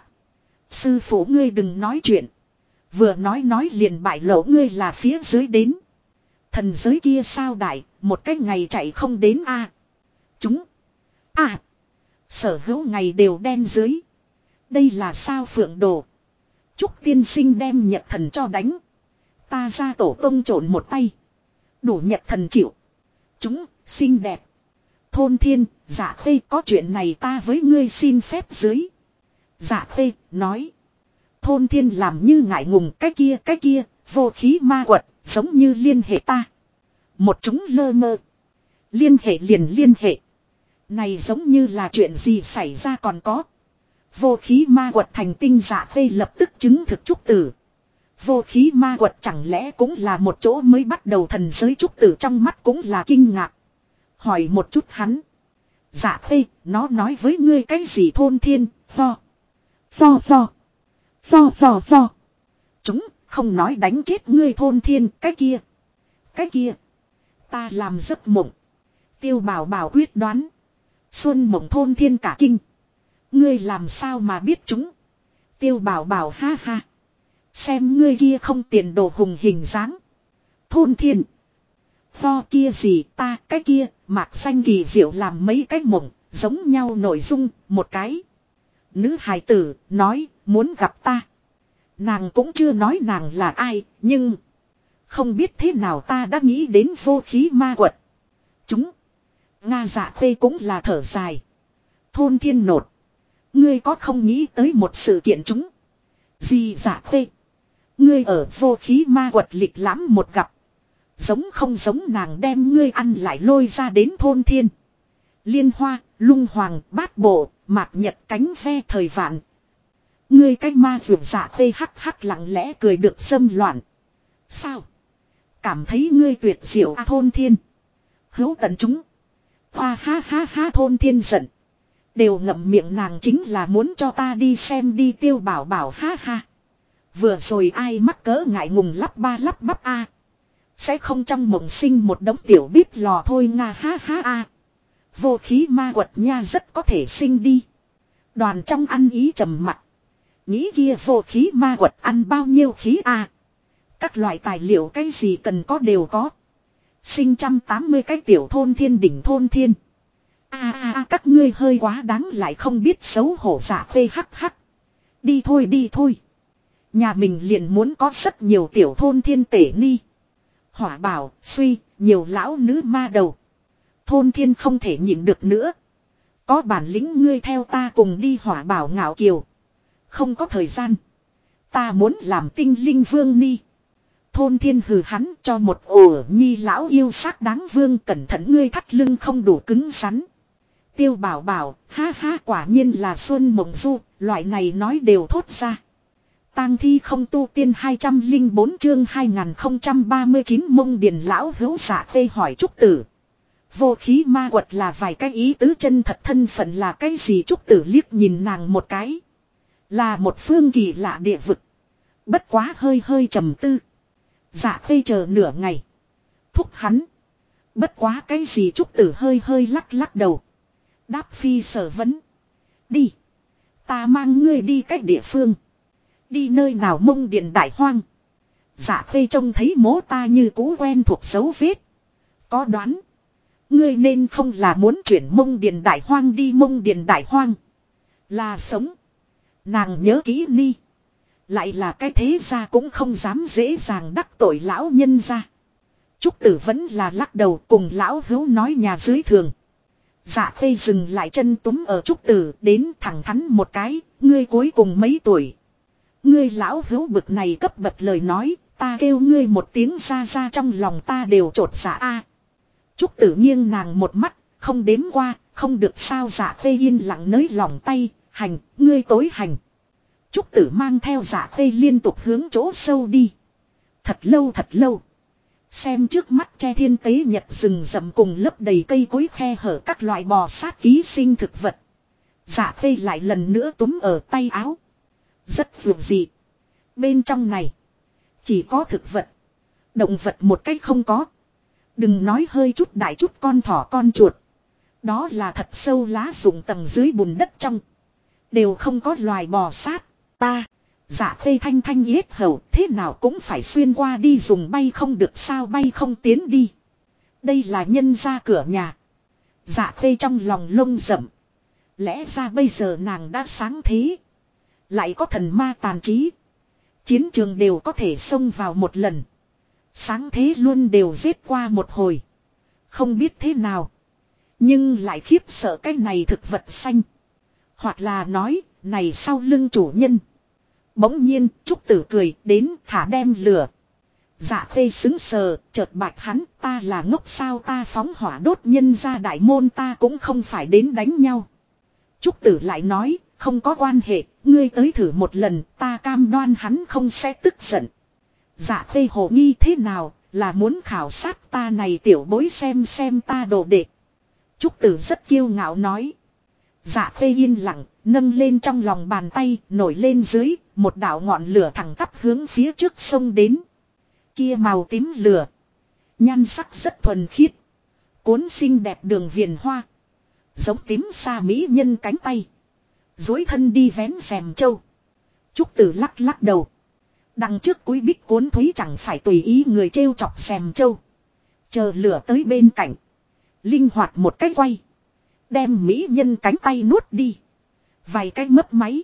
S1: Sư phụ ngươi đừng nói chuyện. Vừa nói liền bại lộ ngươi là phía dưới đến. Thần giới kia sao đại, một cái ngày chạy không đến a. Chúng. À. Sở hữu ngày đều đen dưới. Đây là sao Phượng Đồ. Trúc tiên sinh đem Nhật Thần cho đánh. Ta ra tổ tông trộn một tay. Đủ Nhật Thần chịu. Chúng, xinh đẹp. Thôn thiên, Dạ Khê có chuyện này ta với ngươi xin phép dưới. Dạ Khê, nói. Thôn thiên làm như ngại ngùng cái kia, vô khí ma quật, giống như liên hệ ta. Một chúng lơ mơ. Liên hệ liền liên hệ. Này giống như là chuyện gì xảy ra còn có. Vô khí ma quật thành tinh Dạ Khê lập tức chứng thực Trúc Tử. Vô khí ma quật chẳng lẽ cũng là một chỗ mới bắt đầu thần giới Trúc Tử trong mắt cũng là kinh ngạc. Hỏi một chút hắn. Dạ Khê, nó nói với ngươi cái gì thôn thiên, lo. Vò. Chúng không nói đánh chết ngươi thôn thiên cái kia. Cái kia. Ta làm giấc mộng. Tiêu bảo bảo quyết đoán. Xuân mộng thôn thiên cả kinh. Ngươi làm sao mà biết chúng. Tiêu bảo bảo ha ha. Xem ngươi kia không tiền đồ hùng hình dáng. Thôn thiên. Vo kia gì ta cái kia. Mạc xanh kỳ diệu làm mấy cái mộng. Giống nhau nội dung một cái. Nữ hài tử nói muốn gặp ta. Nàng cũng chưa nói nàng là ai. Nhưng. Không biết thế nào ta đã nghĩ đến vô khí ma quật. Chúng. Nga Dạ Khê cũng là thở dài. Thôn thiên nột. Ngươi có không nghĩ tới một sự kiện chúng. Gì Dạ Khê. Ngươi ở vô khí ma quật lịch lãm một gặp. Giống không giống nàng đem ngươi ăn lại lôi ra đến thôn thiên. Liên hoa, lung hoàng, bát bộ, mạc nhật cánh ve thời vạn. Ngươi cái ma vượt Dạ Khê hắc hắc lặng lẽ cười được xâm loạn. Sao? Cảm thấy ngươi tuyệt diệu thôn thiên. Hữu tận chúng. Hoa ha ha ha thôn thiên giận. Đều ngậm miệng nàng chính là muốn cho ta đi xem đi tiêu bảo bảo ha ha. Vừa rồi ai mắc cỡ ngại ngùng lắp ba lắp bắp a. Sẽ không trong mộng sinh một đống tiểu bíp lò thôi nga ha ha a. Vô khí ma quật nha rất có thể sinh đi. Đoàn trong ăn ý trầm mặt. Nghĩ kia vô khí ma quật ăn bao nhiêu khí a. Các loại tài liệu cái gì cần có đều có. Sinh 180 cái tiểu thôn thiên đỉnh thôn thiên. Các ngươi hơi quá đáng lại không biết xấu hổ Dạ Khê hắc hắc. Đi thôi. Nhà mình liền muốn có rất nhiều tiểu thôn thiên tể ni. Hỏa bảo, suy, nhiều lão nữ ma đầu. Thôn thiên không thể nhịn được nữa. Có bản lĩnh ngươi theo ta cùng đi hỏa bảo ngạo kiều. Không có thời gian. Ta muốn làm tinh linh vương ni. Thôn thiên hừ hắn cho một ổ nhi lão yêu sắc đáng vương cẩn thận ngươi thắt lưng không đủ cứng rắn. Tiêu bảo bảo, ha ha quả nhiên là Xuân Mộng Du, loại này nói đều thốt ra. Tang thi không tu tiên 204 chương 2039 mông điền lão hữu Dạ Khê hỏi Trúc Tử. Vô khí ma quật là vài cái ý tứ chân thật thân phận là cái gì Trúc Tử liếc nhìn nàng một cái. Là một phương kỳ lạ địa vực. Bất quá hơi trầm tư. Dạ Khê chờ nửa ngày. Thúc hắn. Bất quá cái gì Trúc Tử hơi lắc đầu. Đáp phi sở vấn. Đi. Ta mang ngươi đi cách địa phương. Đi nơi nào mông điện đại hoang. Dạ Khê trông thấy mố ta như cũ quen thuộc dấu vết. Có đoán. Ngươi nên không là muốn chuyển mông điện đại hoang đi mông điện đại hoang. Là sống. Nàng nhớ kỹ ni. Lại là cái thế gia cũng không dám dễ dàng đắc tội lão nhân ra. Trúc Tử vẫn là lắc đầu cùng lão hữu nói nhà dưới thường. Dạ Khê dừng lại chân túm ở Trúc Tử đến thẳng thắn một cái, ngươi cuối cùng mấy tuổi. Ngươi lão hữu bực này cấp bậc lời nói, ta kêu ngươi một tiếng ra trong lòng ta đều trột dạ a. Trúc Tử nghiêng nàng một mắt, không đếm qua, không được sao Dạ Khê yên lặng nới lòng tay, hành, ngươi tối hành. Trúc Tử mang theo Dạ Khê liên tục hướng chỗ sâu đi. Thật lâu. Xem trước mắt che thiên tế nhật rừng rậm cùng lấp đầy cây cối khe hở các loại bò sát ký sinh thực vật. Dạ Khê lại lần nữa túm ở tay áo. Rất vượt dị. Bên trong này. Chỉ có thực vật. Động vật một cách không có. Đừng nói hơi chút đại chút con thỏ con chuột. Đó là thật sâu lá rụng tầng dưới bùn đất trong. Đều không có loài bò sát. Ta. Dạ Khê thanh yết hầu thế nào cũng phải xuyên qua đi dùng bay không được sao bay không tiến đi. Đây là nhân ra cửa nhà. Dạ Khê trong lòng lông rậm. Lẽ ra bây giờ nàng đã sáng thế. Lại có thần ma tàn trí. Chiến trường đều có thể xông vào một lần. Sáng thế luôn đều giết qua một hồi. Không biết thế nào. Nhưng lại khiếp sợ cái này thực vật xanh. Hoặc là nói này sau lưng chủ nhân. Bỗng nhiên Trúc Tử cười đến thả đem lửa. Dạ Khê xứng sờ chợt bạch hắn ta là ngốc sao ta phóng hỏa đốt nhân ra đại môn ta cũng không phải đến đánh nhau. Trúc Tử lại nói không có quan hệ ngươi tới thử một lần ta cam đoan hắn không sẽ tức giận. Dạ Khê hồ nghi thế nào là muốn khảo sát ta này tiểu bối xem ta đồ đệ. Trúc Tử rất kiêu ngạo nói. Dạ Khê yên lặng nâng lên trong lòng bàn tay nổi lên dưới một đạo ngọn lửa thẳng tắp hướng phía trước sông đến. Kia màu tím lửa. Nhan sắc rất thuần khiết. Cuốn xinh đẹp đường viền hoa. Giống tím sa mỹ nhân cánh tay. Dối thân đi vén rèm châu. Trúc Tử lắc lắc đầu. Đằng trước cúi bích cuốn thúy chẳng phải tùy ý người trêu chọc rèm châu. Chờ lửa tới bên cạnh. Linh hoạt một cái quay. Đem mỹ nhân cánh tay nuốt đi. Vài cái mấp máy.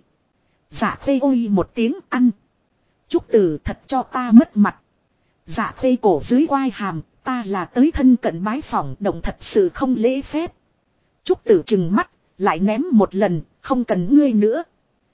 S1: Dạ khê ôi một tiếng ăn. Trúc Tử thật cho ta mất mặt. Dạ khê cổ dưới quai hàm. Ta là tới thân cận bái phỏng động thật sự không lễ phép. Trúc Tử trừng mắt. Lại ném một lần. Không cần ngươi nữa.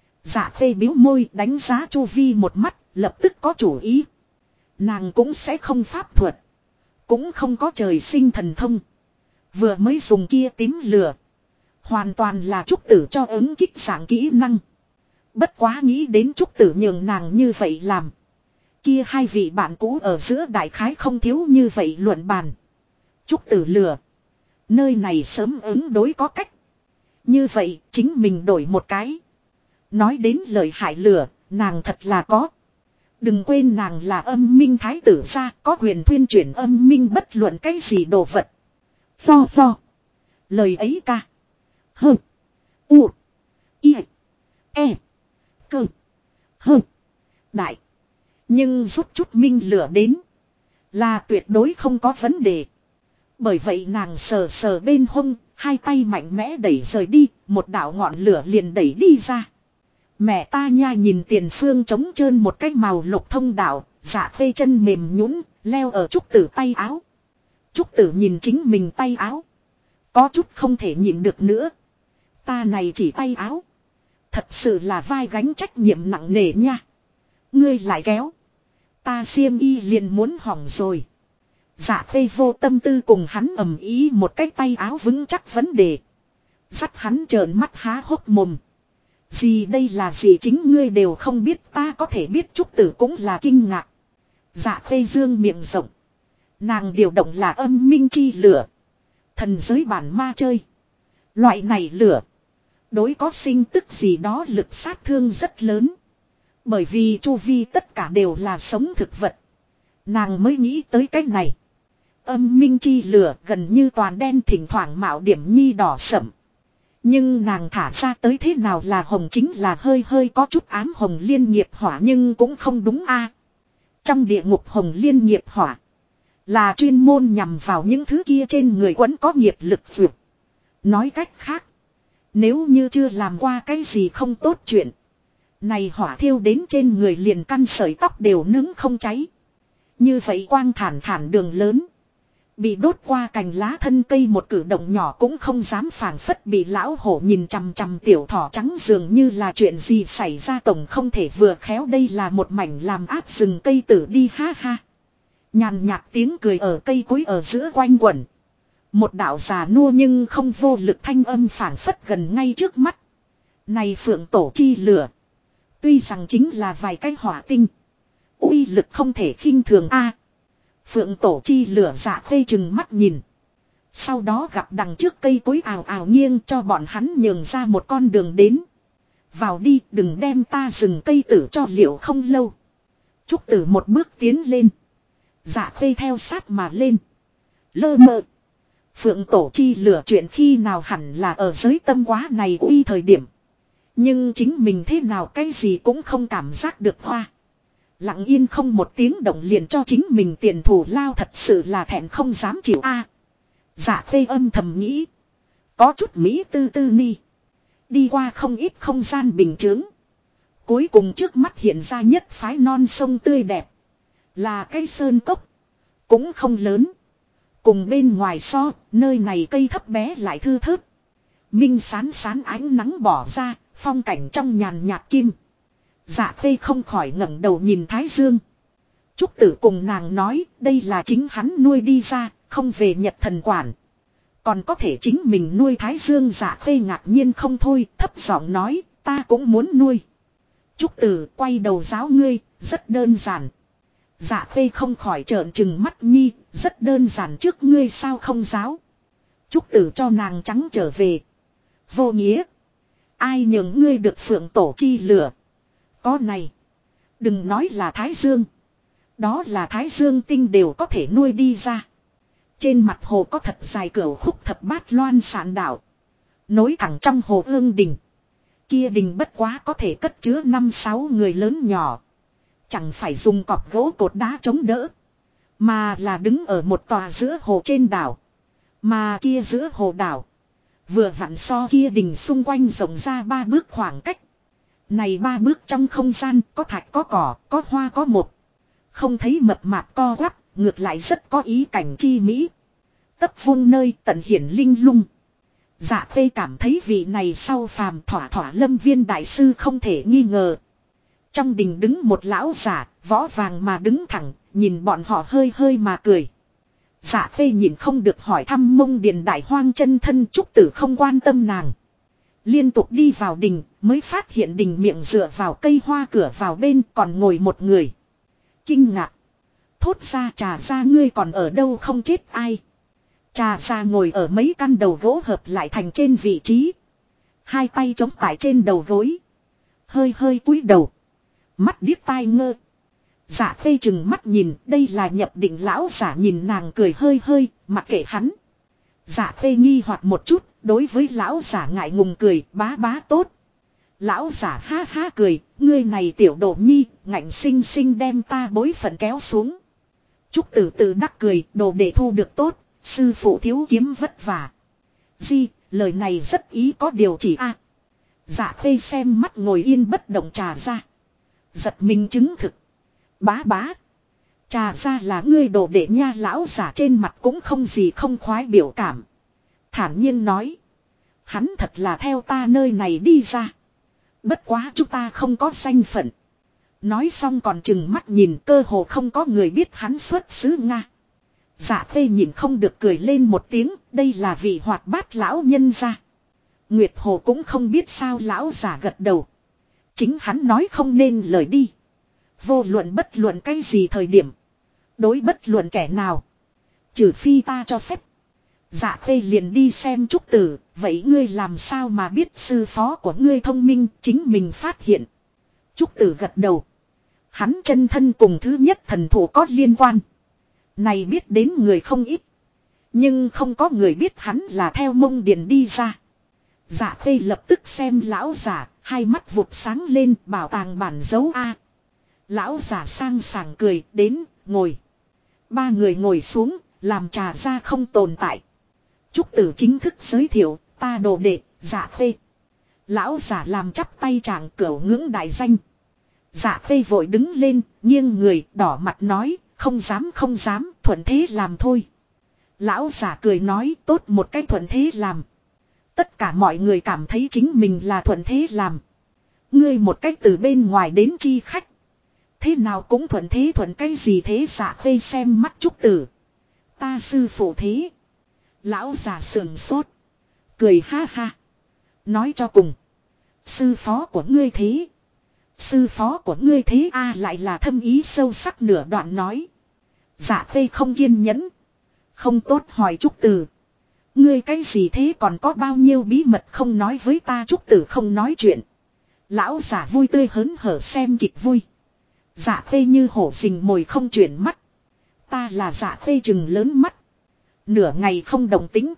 S1: Dạ khê biếu môi đánh giá chu vi một mắt. Lập tức có chủ ý. Nàng cũng sẽ không pháp thuật. Cũng không có trời sinh thần thông. Vừa mới dùng kia tím lửa. Hoàn toàn là Trúc Tử cho ứng kích dạng kỹ năng. Bất quá nghĩ đến Trúc Tử nhường nàng như vậy làm. Kia hai vị bạn cũ ở giữa đại khái không thiếu như vậy luận bàn. Trúc Tử lừa. Nơi này sớm ứng đối có cách. Như vậy chính mình đổi một cái. Nói đến lời hại lừa, nàng thật là có. Đừng quên nàng là âm minh thái tử gia, có quyền thuyên chuyển âm minh bất luận cái gì đồ vật. Lo. Lời ấy ca. Hơ. U. I. E. Cơ. Hơ. Đại. Nhưng rút chút minh lửa đến. Là tuyệt đối không có vấn đề. Bởi vậy nàng sờ bên hông. Hai tay mạnh mẽ đẩy rời đi. Một đạo ngọn lửa liền đẩy đi ra. Mẹ ta nha nhìn tiền phương trống trơn một cái màu lục thông đạo. Dạ khê chân mềm nhũn leo ở Trúc Tử tay áo. Trúc Tử nhìn chính mình tay áo. Có chút không thể nhịn được nữa. Ta này chỉ tay áo. Thật sự là vai gánh trách nhiệm nặng nề nha. Ngươi lại kéo. Ta xiêm y liền muốn hỏng rồi. Dạ khê vô tâm tư cùng hắn ầm ý một cái tay áo vững chắc vấn đề. Dắt hắn trợn mắt há hốc mồm. Gì đây là gì chính ngươi đều không biết, ta có thể biết. Trúc Tử cũng là kinh ngạc. Dạ khê dương miệng rộng. Nàng điều động là âm minh chi lửa. Thần giới bản ma chơi. Loại này lửa. Đối có sinh tức gì đó lực sát thương rất lớn. Bởi vì chu vi tất cả đều là sống thực vật. Nàng mới nghĩ tới cách này. Âm minh chi lửa gần như toàn đen, thỉnh thoảng mạo điểm nhi đỏ sẫm. Nhưng nàng thả ra tới thế nào là hồng, chính là hơi có chút ám hồng liên nghiệp hỏa, nhưng cũng không đúng a. Trong địa ngục hồng liên nghiệp hỏa là chuyên môn nhằm vào những thứ kia trên người quấn có nghiệp lực vượt. Nói cách khác, nếu như chưa làm qua cái gì không tốt chuyện, này hỏa thiêu đến trên người liền căn sợi tóc đều nướng không cháy. Như vậy quang thản đường lớn. Bị đốt qua cành lá thân cây một cử động nhỏ cũng không dám, phảng phất bị lão hổ nhìn chằm chằm tiểu thỏ trắng, dường như là chuyện gì xảy ra tổng không thể vừa khéo. Đây là một mảnh làm áp rừng cây tử đi, ha ha. Nhàn nhạt tiếng cười ở cây cối ở giữa quanh quẩn. Một đạo già nua nhưng không vô lực thanh âm phảng phất gần ngay trước mắt. Này phượng tổ chi lửa. Tuy rằng chính là vài cái hỏa tinh. Uy lực không thể khinh thường a. Phượng tổ chi lửa dạ khê chừng mắt nhìn. Sau đó gặp đằng trước cây cối ào ào nghiêng, cho bọn hắn nhường ra một con đường đến. Vào đi, đừng đem ta rừng cây tử cho liệu không lâu. Trúc Tử một bước tiến lên. Dạ khê theo sát mà lên. Lơ mơ. Phượng tổ chi lửa chuyện khi nào hẳn là ở giới tâm quá này uy thời điểm. Nhưng chính mình thế nào cái gì cũng không cảm giác được hoa. Lặng yên không một tiếng động liền cho chính mình tiền thù lao, thật sự là thẹn không dám chịu a. Dạ khê âm thầm nghĩ. Có chút mỹ tư ni. Đi qua không ít không gian bình chướng. Cuối cùng trước mắt hiện ra nhất phái non sông tươi đẹp. Là cây sơn cốc. Cũng không lớn. Cùng bên ngoài so, nơi này cây thấp bé lại thư thớt. Minh sán ánh nắng bỏ ra, phong cảnh trong nhàn nhạt kim. Dạ khê không khỏi ngẩng đầu nhìn Thái Dương. Trúc Tử cùng nàng nói, đây là chính hắn nuôi đi ra, không về Nhật thần quản. Còn có thể chính mình nuôi Thái Dương. Dạ khê ngạc nhiên không thôi, thấp giọng nói, ta cũng muốn nuôi. Trúc Tử quay đầu giáo ngươi, rất đơn giản. Dạ khê không khỏi trợn trừng mắt nhi, rất đơn giản trước ngươi sao không giáo. Trúc Tử cho nàng trắng trở về. Vô nghĩa. Ai nhường ngươi được phượng tổ chi lửa. Có này. Đừng nói là Thái Dương. Đó là Thái Dương tinh đều có thể nuôi đi ra. Trên mặt hồ có thật dài cửu khúc thập bát loan sạn đảo. Nối thẳng trong hồ ương đình. Kia đình bất quá có thể cất chứa 5-6 người lớn nhỏ. Chẳng phải dùng cọp gỗ cột đá chống đỡ. Mà là đứng ở một tòa giữa hồ trên đảo. Mà kia giữa hồ đảo. Vừa vặn so kia đình xung quanh rộng ra 3 bước khoảng cách. Này 3 bước trong không gian có thạch có cỏ, có hoa có một. Không thấy mập mạp co quắp, ngược lại rất có ý cảnh chi mỹ. Tấp vung nơi tận hiển linh lung. Dạ Khê cảm thấy vị này sau phàm thỏa thỏa lâm viên đại sư không thể nghi ngờ. Trong đình đứng một lão giả, võ vàng mà đứng thẳng, nhìn bọn họ hơi hơi mà cười. Dạ Khê nhìn không được hỏi thăm Mông Điền đại hoang chân thân, Trúc Tử không quan tâm nàng. Liên tục đi vào đình, mới phát hiện đình miệng dựa vào cây hoa cửa vào bên còn ngồi một người. Kinh ngạc. Thốt ra Trà Gia ngươi còn ở đâu không chết ai. Trà Gia ngồi ở mấy căn đầu gỗ hợp lại thành trên vị trí. Hai tay chống tại trên đầu gối. Hơi hơi cúi đầu. Mắt điếc tai ngơ. Dạ Khê chừng mắt nhìn, đây là nhập định lão giả nhìn nàng cười hơi hơi, mặc kệ hắn. Dạ Khê nghi hoặc một chút, đối với lão giả ngại ngùng cười, bá bá tốt. Lão giả ha ha cười, ngươi này tiểu đồ nhi, ngạnh sinh sinh đem ta bối phận kéo xuống. Trúc Tử tự đắc cười, đồ đệ thu được tốt, sư phụ thiếu kiếm vất vả. Di, lời này rất ý có điều chỉ a. Dạ Khê xem mắt ngồi yên bất động Trà Gia. Giật mình chứng thực. Bá bá. Trà Gia là ngươi đồ đệ nha, lão giả trên mặt cũng không gì không khoái biểu cảm. Thản nhiên nói. Hắn thật là theo ta nơi này đi ra. Bất quá chúng ta không có danh phận. Nói xong còn chừng mắt nhìn, cơ hồ không có người biết hắn xuất xứ Nga. Dạ Khê nhìn không được cười lên một tiếng, đây là vị hoạt bát lão nhân gia. Nguyệt Hồ cũng không biết sao lão giả gật đầu. Chính hắn nói không nên lời đi. Vô luận bất luận cái gì thời điểm. Đối bất luận kẻ nào. Trừ phi ta cho phép. Dạ Khê liền đi xem Trúc Tử. Vậy ngươi làm sao mà biết sư phó của ngươi thông minh chính mình phát hiện. Trúc Tử gật đầu. Hắn chân thân cùng thứ nhất thần thủ có liên quan. Này biết đến người không ít. Nhưng không có người biết hắn là theo Mông Điền đi ra. Dạ Khê lập tức xem lão giả. Hai mắt vụt sáng lên, bảo tàng bản dấu A. Lão giả sang sảng cười, đến, ngồi. Ba người ngồi xuống, làm Trà Gia không tồn tại. Trúc Tử chính thức giới thiệu, ta đồ đệ, Dạ Khê. Lão giả làm chắp tay chàng cửu ngưỡng đại danh. Dạ Khê vội đứng lên, nghiêng người, đỏ mặt nói, không dám không dám, thuận thế làm thôi. Lão giả cười nói, tốt một cách thuận thế làm. Tất cả mọi người cảm thấy chính mình là thuận thế làm. Ngươi một cách từ bên ngoài đến chi khách. Thế nào cũng thuận thế thuận cái gì thế. Dạ Khê xem mắt Trúc Tử. Ta sư phụ thế. Lão già sườn sốt. Cười ha ha. Nói cho cùng. Sư phó của ngươi thế. Sư phó của ngươi thế a lại là thâm ý sâu sắc nửa đoạn nói. Dạ Khê không kiên nhẫn. Không tốt hỏi Trúc Tử. Ngươi cái gì thế còn có bao nhiêu bí mật không nói với ta. Trúc Tử không nói chuyện. Lão giả vui tươi hớn hở xem kịch vui. Dạ Khê như hổ rình mồi không chuyển mắt. Ta là Dạ Khê chừng lớn mắt. Nửa ngày không đồng tính.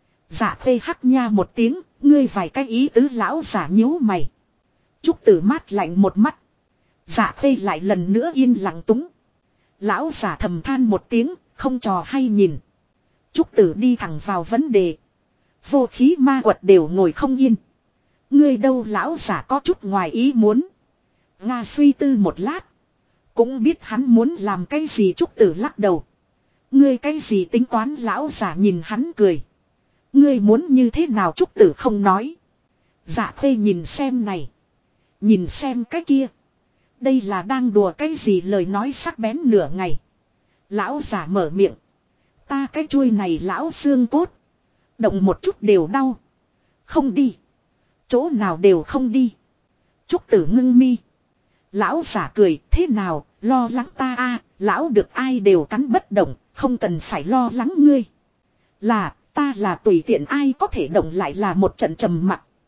S1: Dạ Khê hắc nha một tiếng. Ngươi vài cái ý tứ. Lão giả nhíu mày. Trúc Tử mát lạnh một mắt. Dạ Khê lại lần nữa yên lặng túng. Lão giả thầm than một tiếng. Không trò hay nhìn. Trúc Tử đi thẳng vào vấn đề. Vô khí ma quật đều ngồi không yên. Ngươi đâu lão giả có chút ngoài ý muốn. Nga suy tư một lát. Cũng biết hắn muốn làm cái gì. Trúc Tử lắc đầu. Ngươi cái gì tính toán. Lão giả nhìn hắn cười. Ngươi muốn như thế nào. Trúc Tử không nói. Dạ Khê nhìn xem này. Nhìn xem cái kia. Đây là đang đùa cái gì. Lời nói sắc bén nửa ngày. Lão giả mở miệng. Ta cái chuôi này lão xương cốt. Động một chút đều đau. Không đi. Chỗ nào đều không đi. Trúc Tử ngưng mi. Lão giả cười, thế nào, lo lắng ta a, lão được ai đều cắn bất động, không cần phải lo lắng ngươi. Là, ta là tùy tiện ai có thể động lại là một trận trầm mặc.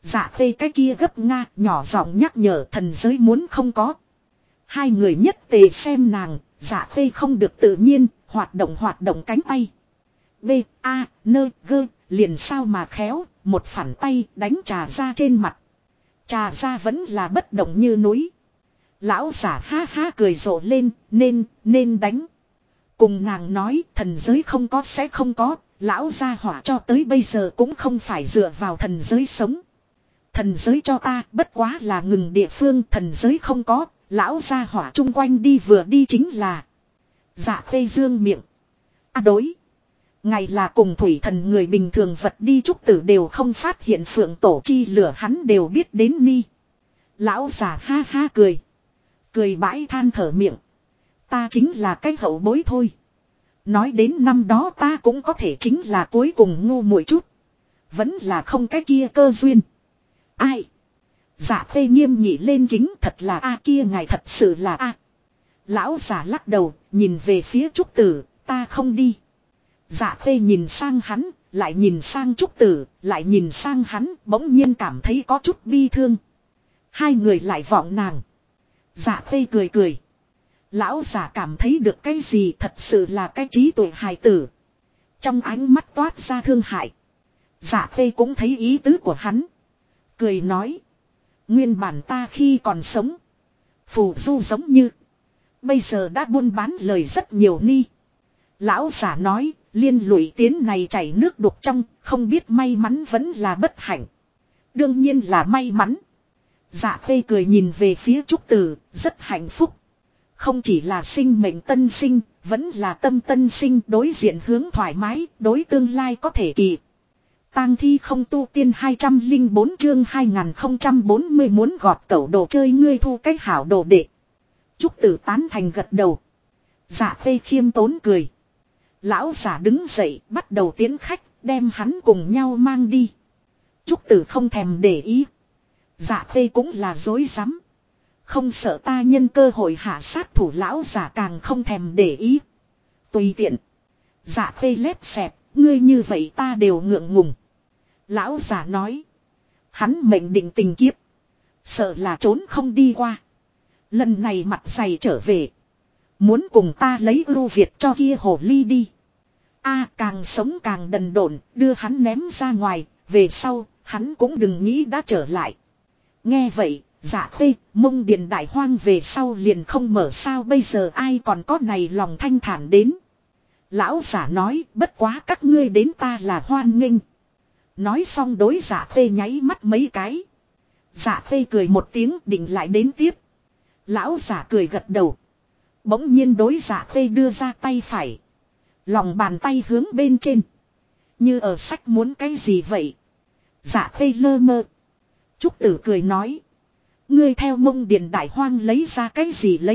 S1: Dạ Khê cái kia gấp nga nhỏ giọng nhắc nhở thần giới muốn không có. Hai người nhất tề xem nàng, Dạ Khê không được tự nhiên, hoạt động cánh tay. B, A, nơ, gơ, liền sao mà khéo, một phản tay đánh trà ra trên mặt. Trà ra vẫn là bất động như núi. Lão giả ha ha cười rộ lên, nên đánh. Cùng nàng nói thần giới không có sẽ không có, lão gia hỏa cho tới bây giờ cũng không phải dựa vào thần giới sống. Thần giới cho ta bất quá là ngừng địa phương, thần giới không có, lão gia hỏa chung quanh đi vừa đi chính là. Dạ Khê dương miệng. Đối. Ngày là cùng thủy thần người bình thường vật đi trúc tử đều không phát hiện phượng tổ chi lửa hắn đều biết đến ni. Lão già ha ha cười. Cười bãi than thở miệng. Ta chính là cái hậu bối thôi. Nói đến năm đó ta cũng có thể chính là cuối cùng ngu muội chút. Vẫn là không cái kia cơ duyên. Ai? Dạ Khê nghiêm nghị lên kính thật là a kia ngài thật sự là a. Lão giả lắc đầu nhìn về phía trúc tử ta không đi. Dạ Khê nhìn sang hắn, lại nhìn sang trúc tử, lại nhìn sang hắn, bỗng nhiên cảm thấy có chút bi thương. Hai người lại vọng nàng. Dạ Khê cười cười. Lão giả cảm thấy được cái gì thật sự là cái trí tuệ hài tử. Trong ánh mắt toát ra thương hại. Dạ Khê cũng thấy ý tứ của hắn. Cười nói. Nguyên bản ta khi còn sống. Phù du giống như. Bây giờ đã buôn bán lời rất nhiều ni. Lão giả nói. Liên lụy tiến này chảy nước đục trong. Không biết may mắn vẫn là bất hạnh. Đương nhiên là may mắn. Dạ Khê cười nhìn về phía trúc tử. Rất hạnh phúc. Không chỉ là sinh mệnh tân sinh. Vẫn là tâm tân sinh. Đối diện hướng thoải mái. Đối tương lai có thể kỳ. Tang thi không tu tiên 204 chương 2040 muốn gọt cẩu đồ chơi ngươi thu cái hảo đồ đệ. Trúc tử tán thành gật đầu. Dạ Khê khiêm tốn cười. Lão giả đứng dậy bắt đầu tiến khách đem hắn cùng nhau mang đi. Trúc tử không thèm để ý. Dạ Khê cũng là dối rắm. Không sợ ta nhân cơ hội hạ sát thủ lão giả càng không thèm để ý. Tùy tiện. Dạ Khê lép xẹp, ngươi như vậy ta đều ngượng ngùng. Lão giả nói. Hắn mệnh định tình kiếp. Sợ là trốn không đi qua. Lần này mặt dày trở về. Muốn cùng ta lấy ưu việt cho kia hồ ly đi. Càng sống càng đần độn, đưa hắn ném ra ngoài, về sau, hắn cũng đừng nghĩ đã trở lại. Nghe vậy, Dạ Khê, Mông Điện Đại Hoang về sau liền không mở sao bây giờ ai còn có này lòng thanh thản đến. Lão giả nói, bất quá các ngươi đến ta là hoan nghênh. Nói xong đối Dạ Khê nháy mắt mấy cái. Dạ Khê cười một tiếng định lại đến tiếp. Lão giả cười gật đầu. Bỗng nhiên đối Dạ Khê đưa ra tay phải. Lòng bàn tay hướng bên trên. Như ở sách muốn cái gì vậy? Dạ Khê lơ mơ. Trúc tử cười nói. Ngươi theo Mông Điện Đại Hoang lấy ra cái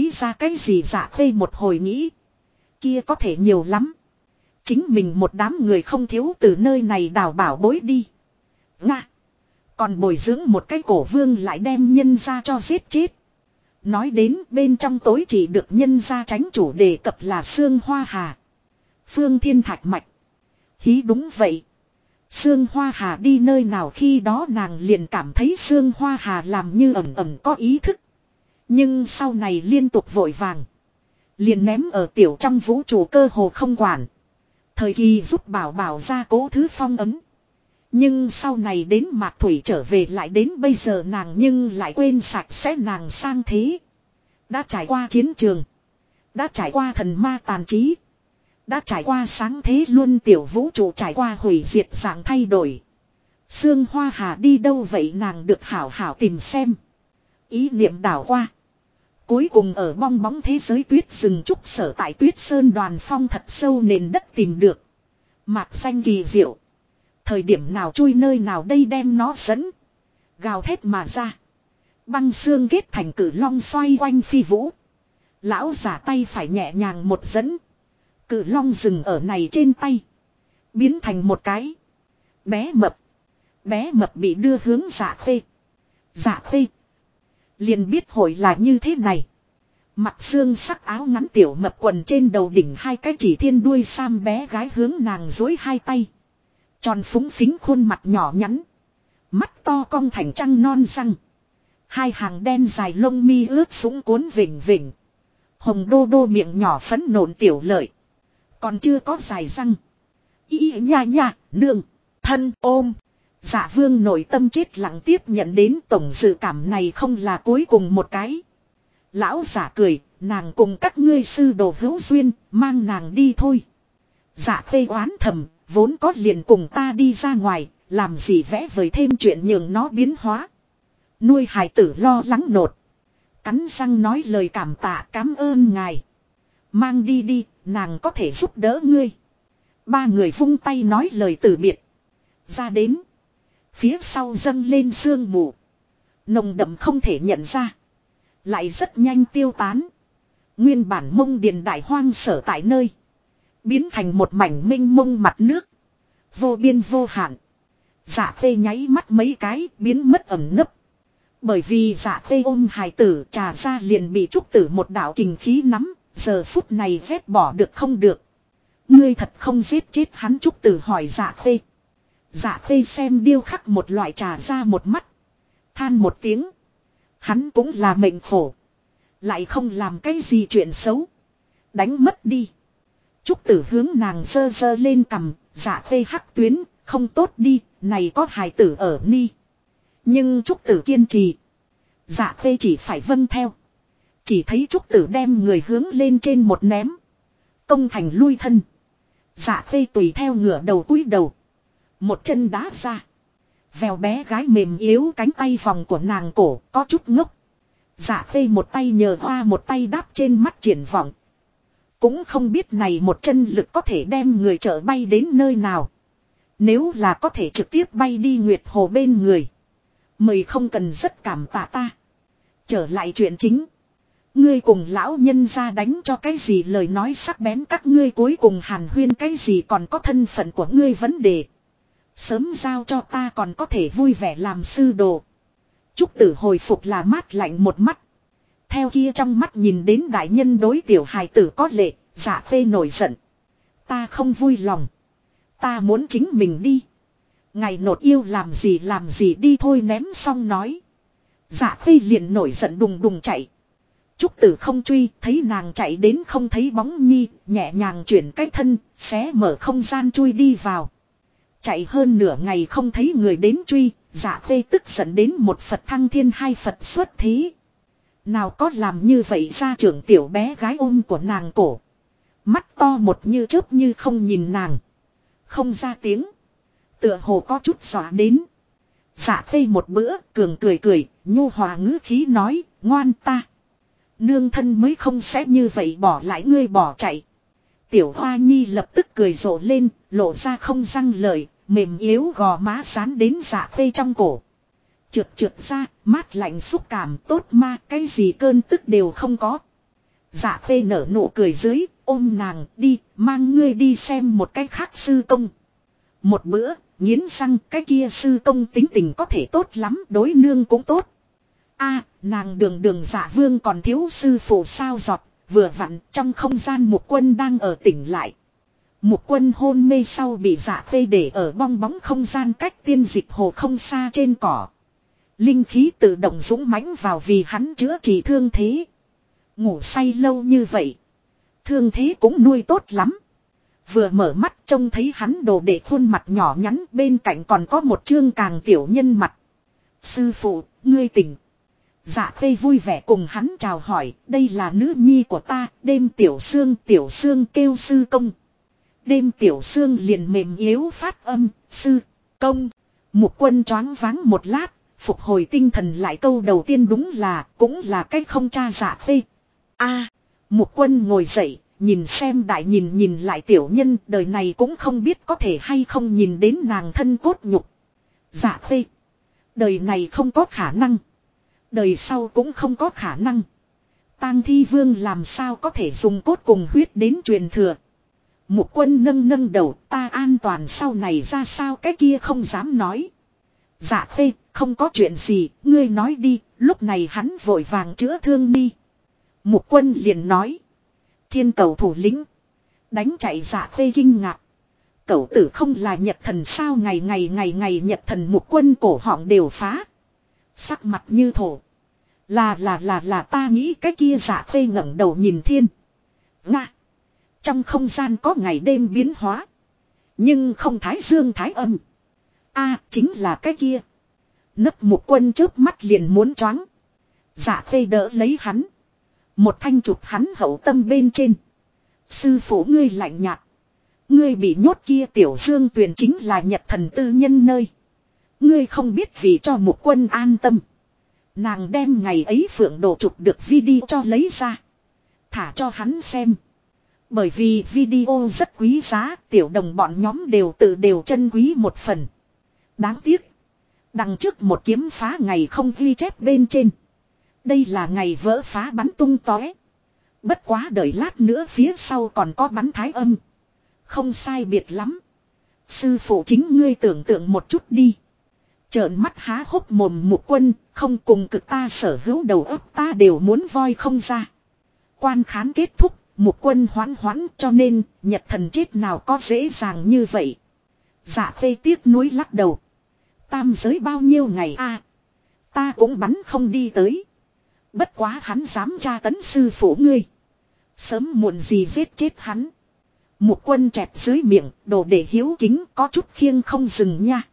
S1: gì Dạ Khê một hồi nghĩ. Kia có thể nhiều lắm. Chính mình một đám người không thiếu từ nơi này đào bảo bối đi. Nga. Còn bồi dưỡng một cái cổ vương lại đem nhân ra cho giết chết. Nói đến bên trong tối chỉ được nhân ra tránh chủ đề cập là Sương Hoa Hà. Phương Thiên Thạch Mạch. Hí đúng vậy. Sương Hoa Hà đi nơi nào khi đó nàng liền cảm thấy Sương Hoa Hà làm như ẩn ẩn có ý thức. Nhưng sau này liên tục vội vàng. Liền ném ở tiểu trong vũ trụ cơ hồ không quản. Thời kỳ giúp bảo bảo ra cố thứ phong ấm. Nhưng sau này đến Mạc Thủy trở về lại đến bây giờ nàng nhưng lại quên sạch sẽ nàng sang thế. Đã trải qua chiến trường. Đã trải qua thần ma tàn trí. Đã trải qua sáng thế luôn tiểu vũ trụ trải qua hủy diệt dạng thay đổi. Sương Hoa Hà đi đâu vậy nàng được hảo hảo tìm xem. Ý niệm đảo qua. Cuối cùng ở bong bóng thế giới tuyết rừng trúc sở tại Tuyết Sơn Đoàn Phong thật sâu nền đất tìm được. Mạc xanh kỳ diệu. Thời điểm nào chui nơi nào đây đem nó dẫn. Gào thét mà ra. Băng xương kết thành cử long xoay quanh phi vũ. Lão giả tay phải nhẹ nhàng một dẫn. Cử long dừng ở này trên tay. Biến thành một cái. Bé mập. Bé mập bị đưa hướng Dạ Khê. Dạ Khê. Liền biết hội là như thế này. Mặc xương sắc áo ngắn tiểu mập quần trên đầu đỉnh hai cái chỉ thiên đuôi sam bé gái hướng nàng dối hai tay. Tròn phúng phính khuôn mặt nhỏ nhắn. Mắt to cong thành trăng non răng. Hai hàng đen dài lông mi ướt sũng cuốn vỉnh vỉnh. Hồng đô đô miệng nhỏ phấn nộn tiểu lợi. Còn chưa có dài răng. Ý nha nha, nương, thân ôm. Dạ vương nội tâm chết lặng tiếp nhận đến tổng dự cảm này không là cuối cùng một cái. Lão giả cười, nàng cùng các ngươi sư đồ hữu duyên, mang nàng đi thôi. Dạ khê oán thầm, vốn có liền cùng ta đi ra ngoài, làm gì vẽ vời thêm chuyện nhường nó biến hóa. Nuôi hài tử lo lắng nột. Cắn răng nói lời cảm tạ cảm ơn ngài. Mang đi đi, nàng có thể giúp đỡ ngươi. Ba người vung tay nói lời từ biệt. Ra đến. Phía sau dâng lên sương mù. Nồng đậm không thể nhận ra. Lại rất nhanh tiêu tán. Nguyên bản mông điền đại hoang sở tại nơi. Biến thành một mảnh minh mông mặt nước. Vô biên vô hạn. Dạ khê nháy mắt mấy cái biến mất ẩn nấp. Bởi vì dạ khê ôm hài tử trà ra liền bị trúc tử một đạo kình khí nắm. Giờ phút này vét bỏ được không được. Ngươi thật không giết chết hắn, trúc tử hỏi dạ khê. Dạ khê xem điêu khắc một loại trà ra một mắt. Than một tiếng. Hắn cũng là mệnh khổ. Lại không làm cái gì chuyện xấu. Đánh mất đi. Trúc tử hướng nàng dơ dơ lên cằm. Dạ khê hắc tuyến. Không tốt đi. Này có hài tử ở ni. Nhưng trúc tử kiên trì. Dạ khê chỉ phải vâng theo. Chỉ thấy trúc tử đem người hướng lên trên một ném. Công thành lui thân. Dạ khê tùy theo ngửa đầu cúi đầu. Một chân đá ra. Vèo bé gái mềm yếu cánh tay vòng của nàng cổ có chút ngốc. Dạ khê một tay nhờ hoa một tay đáp trên mắt triển vọng. Cũng không biết này một chân lực có thể đem người trở bay đến nơi nào. Nếu là có thể trực tiếp bay đi Nguyệt Hồ bên người. Mời không cần rất cảm tạ ta. Trở lại chuyện chính. Ngươi cùng lão nhân ra đánh cho cái gì lời nói sắc bén các ngươi cuối cùng hàn huyên cái gì còn có thân phận của ngươi vấn đề. Sớm giao cho ta còn có thể vui vẻ làm sư đồ. Trúc tử hồi phục là mát lạnh một mắt. Theo kia trong mắt nhìn đến đại nhân đối tiểu hài tử có lệ, dạ khê nổi giận. Ta không vui lòng. Ta muốn chính mình đi. Ngày nột yêu làm gì đi thôi ném xong nói. Dạ khê liền nổi giận đùng đùng chạy. Trúc tử không truy, thấy nàng chạy đến không thấy bóng nhi, nhẹ nhàng chuyển cái thân, xé mở không gian chui đi vào. Chạy hơn nửa ngày không thấy người đến truy, dạ khê tức giận đến một Phật thăng thiên hai Phật xuất thí. Nào có làm như vậy ra trưởng tiểu bé gái ôm của nàng cổ. Mắt to một như chớp như không nhìn nàng. Không ra tiếng. Tựa hồ có chút dọa đến. Dạ khê một bữa cường cười, nhu hòa ngữ khí nói, ngoan ta. Nương thân mới không sẽ như vậy bỏ lại ngươi bỏ chạy. Tiểu hoa nhi lập tức cười rộ lên, lộ ra không răng lời, mềm yếu gò má sán đến dạ khê trong cổ. Trượt ra, mát lạnh xúc cảm tốt ma, cái gì cơn tức đều không có. Dạ khê nở nụ cười dưới, ôm nàng đi, mang ngươi đi xem một cái khác sư công. Một bữa, nghiến răng cái kia sư công tính tình có thể tốt lắm, đối nương cũng tốt. A, nàng đường dạ vương còn thiếu sư phụ sao giọt, vừa vặn trong không gian Mục Quân đang ở tỉnh lại. Mục Quân hôn mê sau bị dạ khê để ở bong bóng không gian cách tiên dịch hồ không xa trên cỏ. Linh khí tự động dũng mãnh vào vì hắn chữa trị thương thế. Ngủ say lâu như vậy. Thương thế cũng nuôi tốt lắm. Vừa mở mắt trông thấy hắn đồ để khuôn mặt nhỏ nhắn bên cạnh còn có một chương càng tiểu nhân mặt. Sư phụ, ngươi tỉnh. Dạ khê vui vẻ cùng hắn chào hỏi, đây là nữ nhi của ta, đêm tiểu xương kêu sư công. Đêm tiểu xương liền mềm yếu phát âm, sư, công. Mục Quân choáng váng một lát, phục hồi tinh thần lại câu đầu tiên đúng là, cũng là cách không cha dạ khê. A, Mục Quân ngồi dậy, nhìn xem đại nhìn lại tiểu nhân, đời này cũng không biết có thể hay không nhìn đến nàng thân cốt nhục. Dạ khê, đời này không có khả năng. Đời sau cũng không có khả năng. Tang Thi Vương làm sao có thể dùng cốt cùng huyết đến truyền thừa. Mục Quân nâng đầu, ta an toàn sau này ra sao cái kia không dám nói. Dạ khê, không có chuyện gì, ngươi nói đi, lúc này hắn vội vàng chữa thương đi. Mục Quân liền nói. Thiên cầu thủ lĩnh. Đánh chạy dạ khê kinh ngạc. Cậu tử không là Nhật thần sao, ngày Nhật thần Mục Quân cổ họng đều phá. Sắc mặt như thổ. Là ta nghĩ cái kia Dạ Khê ngẩng đầu nhìn thiên. Nga. Trong không gian có ngày đêm biến hóa. Nhưng không thái dương thái âm. Chính là cái kia. Nấp Mục Quân chớp mắt liền muốn choáng. Dạ Khê đỡ lấy hắn. Một thanh chụp hắn hậu tâm bên trên. Sư phụ ngươi lạnh nhạt. Ngươi bị nhốt kia Tiểu Dương Tuyền chính là Nhật thần tư nhân nơi. Ngươi không biết vì cho Mục Quân an tâm. Nàng đem ngày ấy Phượng Đồ chụp được video cho lấy ra. Thả cho hắn xem. Bởi vì video rất quý giá, tiểu đồng bọn nhóm đều chân quý một phần. Đáng tiếc. Đằng trước một kiếm phá ngày không ghi chép bên trên. Đây là ngày vỡ phá bắn tung tóe. Bất quá đợi lát nữa phía sau còn có bắn thái âm. Không sai biệt lắm. Sư phụ chính ngươi tưởng tượng một chút đi. Trợn mắt há hốc mồm Mục Quân, không cùng cực ta sở hữu đầu óc ta đều muốn voi không ra. Quan khán kết thúc, Mục Quân hoãn cho nên Nhật thần chết nào có dễ dàng như vậy. Dạ Khê tiếc nuối lắc đầu. Tam giới bao nhiêu ngày ta cũng bắn không đi tới. Bất quá hắn dám tra tấn sư phụ ngươi. Sớm muộn gì giết chết hắn. Mục Quân chẹp dưới miệng, đồ để hiếu kính có chút khiêng không dừng nha.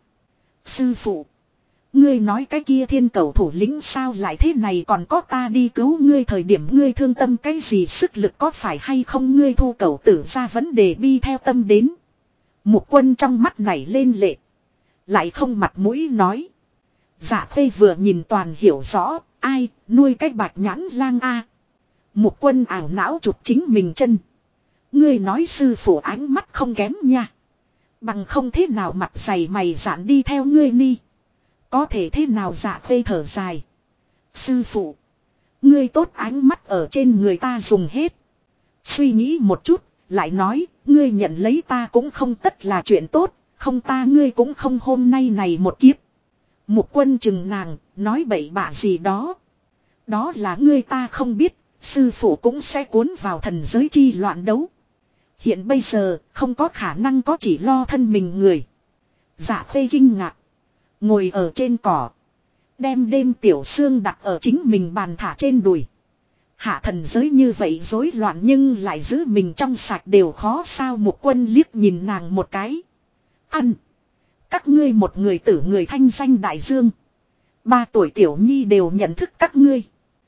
S1: Sư phụ. Ngươi nói cái kia thiên cầu thủ lĩnh sao lại thế này, còn có ta đi cứu ngươi thời điểm ngươi thương tâm cái gì, sức lực có phải hay không, ngươi thu cầu tử ra vấn đề bi theo tâm đến. Mục Quân trong mắt nảy lên lệ. Lại không mặt mũi nói. Dạ Khê vừa nhìn toàn hiểu rõ, ai nuôi cái bạch nhãn lang Mục Quân ảo não chụp chính mình chân. Ngươi nói sư phụ ánh mắt không kém nha. Bằng không thế nào mặt dày mày dạn đi theo ngươi ni. Có thể thế nào. Dạ Khê thở dài. Sư phụ. Ngươi tốt ánh mắt ở trên người ta dùng hết. Suy nghĩ một chút. Lại nói. Ngươi nhận lấy ta cũng không tất là chuyện tốt. Không ta ngươi cũng không hôm nay này một kiếp. Mục Quân chừng nàng. Nói bậy bạ gì đó. Đó là ngươi ta không biết. Sư phụ cũng sẽ cuốn vào thần giới chi loạn đấu. Hiện bây giờ không có khả năng có chỉ lo thân mình người. Dạ Khê kinh ngạc. Ngồi ở trên cỏ. Đem đêm tiểu xương đặt ở chính mình bàn thả trên đùi. Hạ thần giới như vậy rối loạn nhưng lại giữ mình trong sạch đều khó sao. Mục Quân liếc nhìn nàng một cái. Ăn. Các ngươi một người tử người thanh danh đại dương. 3 tuổi tiểu nhi đều nhận thức các ngươi.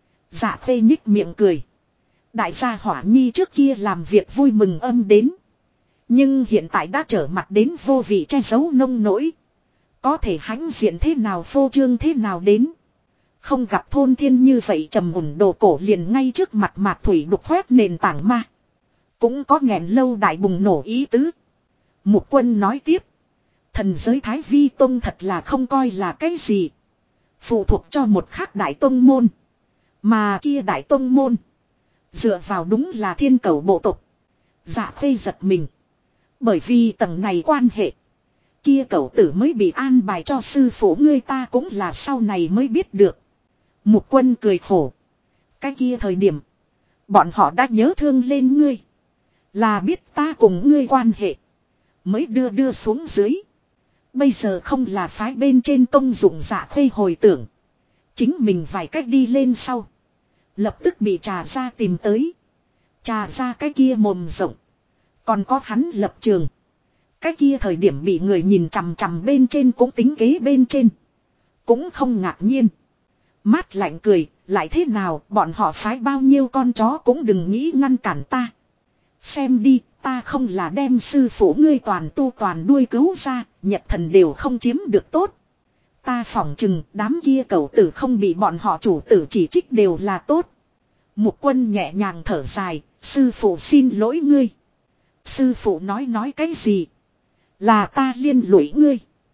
S1: Dạ Khê nhích miệng cười. Đại gia Hỏa Nhi trước kia làm việc vui mừng âm đến. Nhưng hiện tại đã trở mặt đến vô vị che giấu nông nỗi. Có thể hãnh diện thế nào phô trương thế nào đến. Không gặp thôn thiên như vậy trầm ổn đồ cổ liền ngay trước mặt mạc thủy đục khoét nền tảng ma. Cũng có nghẹn lâu đại bùng nổ ý tứ. Mục Quân nói tiếp. Thần giới Thái Vi Tông thật là không coi là cái gì. Phụ thuộc cho một khác đại tông môn. Mà kia đại tông môn. Dựa vào đúng là thiên cầu bộ tộc. Dạ Khê giật mình. Bởi vì tầng này quan hệ. Kia cậu tử mới bị an bài cho sư phụ ngươi, ta cũng là sau này mới biết được. Mục Quân cười khổ. Cái kia thời điểm. Bọn họ đã nhớ thương lên ngươi. Là biết ta cùng ngươi quan hệ. Mới đưa xuống dưới. Bây giờ không là phái bên trên công dụng. Dạ Khê hồi tưởng. Chính mình vài cách đi lên sau. Lập tức bị Trà Gia tìm tới. Trà Gia cái kia mồm rộng. Còn có hắn lập trường. Cái kia thời điểm bị người nhìn chằm chằm bên trên cũng tính kế bên trên. Cũng không ngạc nhiên. Mát lạnh cười, lại thế nào, bọn họ phái bao nhiêu con chó cũng đừng nghĩ ngăn cản ta. Xem đi, ta không là đem sư phụ ngươi toàn tu toàn đuôi cứu ra, Nhật thần đều không chiếm được tốt. Ta phỏng chừng đám kia cẩu tử không bị bọn họ chủ tử chỉ trích đều là tốt. Mục Quân nhẹ nhàng thở dài, sư phụ xin lỗi ngươi. Sư phụ nói cái gì? Là ta liên lụy ngươi.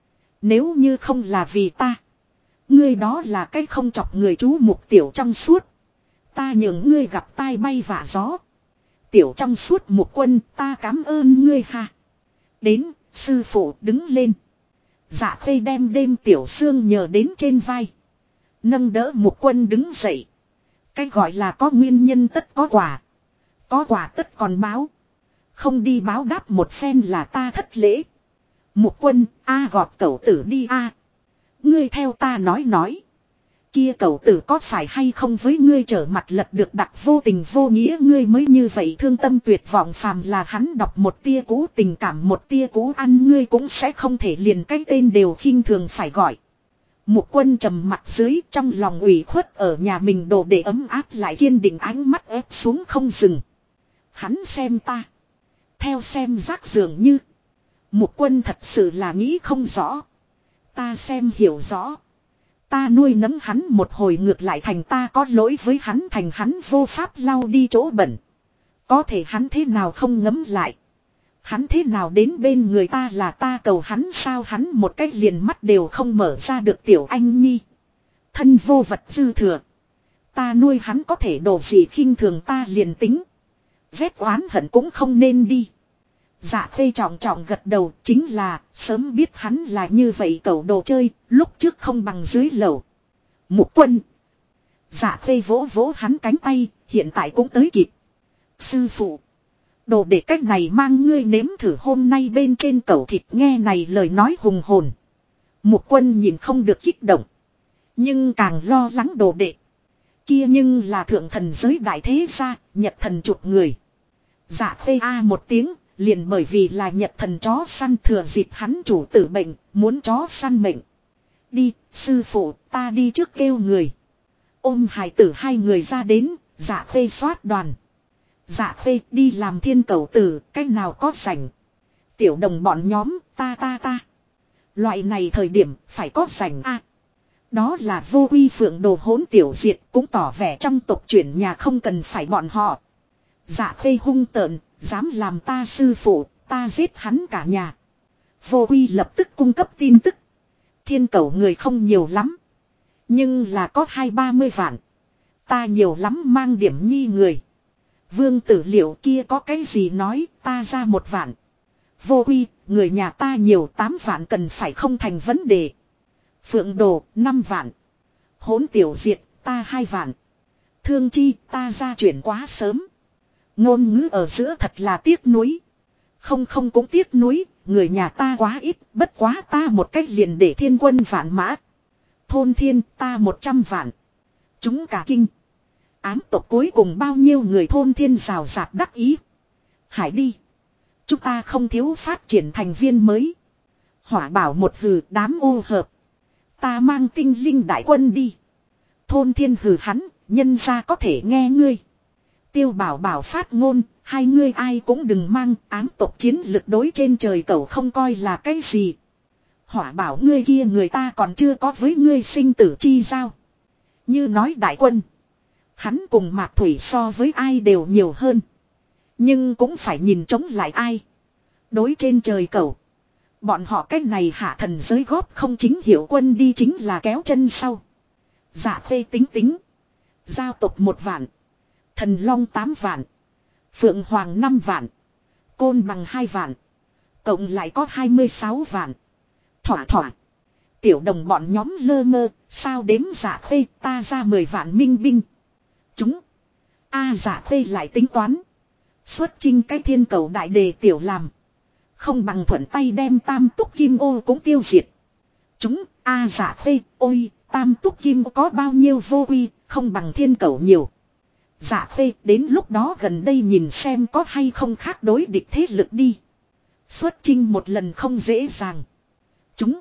S1: Nếu như không là vì ta. Ngươi đó là cái không chọc người chú Mục tiểu trong suốt. Ta nhường ngươi gặp tai bay vạ gió. Tiểu trong suốt Mục Quân, ta cảm ơn ngươi ha. Đến, sư phụ đứng lên. Dạ Khê đem đêm tiểu xương nhờ đến trên vai. Nâng đỡ Mục Quân đứng dậy. Cái gọi là có nguyên nhân tất có quả. Có quả tất còn báo. Không đi báo đáp một phen là ta thất lễ. Mục Quân, gọt cẩu tử đi a. Ngươi theo ta nói. Kia cẩu tử có phải hay không với ngươi trở mặt lật được đặc vô tình vô nghĩa, ngươi mới như vậy thương tâm tuyệt vọng, phàm là hắn đọc một tia cũ tình cảm, một tia cũ ăn, ngươi cũng sẽ không thể liền cái tên đều khinh thường phải gọi. Mục Quân trầm mặt dưới, trong lòng ủy khuất ở nhà mình đồ để ấm áp lại kiên định, ánh mắt ép xuống không dừng. Hắn xem ta, theo xem rác dường như. Mục Quân thật sự là nghĩ không rõ. Ta xem hiểu rõ. Ta nuôi nấng hắn một hồi ngược lại thành ta có lỗi với hắn, thành hắn vô pháp lau đi chỗ bẩn. Có thể hắn thế nào không ngấm lại. Hắn thế nào đến bên người ta là ta cầu hắn sao, hắn một cách liền mắt đều không mở ra được tiểu anh nhi. Thân vô vật dư thừa. Ta nuôi hắn có thể đổ gì khinh thường ta liền tính. Vết oán hận cũng không nên đi. Dạ Khê trọng trọng gật đầu, chính là sớm biết hắn là như vậy cẩu đồ chơi, lúc trước không bằng dưới lầu. Mục Quân. Dạ Khê vỗ vỗ hắn cánh tay, hiện tại cũng tới kịp. Sư phụ. Đồ để cách này mang ngươi nếm thử hôm nay bên trên cẩu thịt, nghe này lời nói hùng hồn. Mục Quân nhìn không được kích động. Nhưng càng lo lắng đồ đệ. Kia nhưng là thượng thần giới đại thế gia, Nhật thần chục người. Dạ Khê một tiếng. Liền bởi vì là Nhật thần chó săn, thừa dịp hắn chủ tử bệnh, muốn chó săn mệnh. Đi, sư phụ, ta đi trước kêu người. Ôm hài tử hai người ra đến, Dạ Khê xoát đoàn. Dạ Khê đi làm thiên cẩu tử, cách nào có rảnh. Tiểu đồng bọn nhóm, ta. Loại này thời điểm, phải có rảnh a. Đó là vô quy phượng đồ hỗn tiểu diệt, cũng tỏ vẻ trong tộc chuyển nhà không cần phải bọn họ. Dạ Khê hung tợn, dám làm ta sư phụ, ta giết hắn cả nhà. Vô quy lập tức cung cấp tin tức. Thiên cẩu người không nhiều lắm. Nhưng là có 20-30 vạn. Ta nhiều lắm mang điểm nhi người. Vương tử liệu kia có cái gì nói, ta ra 1 vạn. Vô quy, người nhà ta nhiều 8 vạn cần phải không thành vấn đề. Phượng đồ, 5 vạn. Hỗn tiểu diệt, ta 2 vạn. Thương chi, ta ra chuyển quá sớm. Ngôn ngữ ở giữa thật là tiếc nuối. Không cũng tiếc nuối, người nhà ta quá ít, bất quá ta một cách liền để thiên quân vạn mã. Thôn thiên ta 100 vạn. Chúng cả kinh. Ám tộc cuối cùng bao nhiêu người thôn thiên rào rạt đắc ý. Hải đi. Chúng ta không thiếu phát triển thành viên mới. Hỏa bảo một hừ đám ô hợp. Ta mang tinh linh đại quân đi. Thôn thiên hừ hắn, nhân ra có thể nghe ngươi. Tiêu bảo bảo phát ngôn, hai ngươi ai cũng đừng mang, ám tộc chiến lực đối trên trời cẩu không coi là cái gì. Hỏa bảo ngươi kia người ta còn chưa có với ngươi sinh tử chi giao. Như nói đại quân. Hắn cùng Mạc Thủy so với ai đều nhiều hơn. Nhưng cũng phải nhìn chống lại ai. Đối trên trời cẩu. Bọn họ cách này hạ thần giới góp không chính hiệu quân đi chính là kéo chân sau. Dạ Khê tính. Giao tộc 1 vạn. Thần Long 8 vạn. Phượng Hoàng 5 vạn. Côn Bằng 2 vạn. Cộng lại có 26 vạn. Thỏa. Tiểu đồng bọn nhóm lơ ngơ. Sao đếm Dạ Khê, ta ra 10 vạn minh binh. Chúng. Dạ Khê lại tính toán. Xuất chinh cái thiên cầu đại đề tiểu làm. Không bằng thuận tay đem tam túc kim ô cũng tiêu diệt. Chúng. Dạ Khê, ôi, tam túc kim ô có bao nhiêu vô quy, không bằng thiên cầu nhiều. Dạ Khê đến lúc đó gần đây nhìn xem có hay không khác đối địch thế lực đi. Xuất chinh một lần không dễ dàng. Chúng.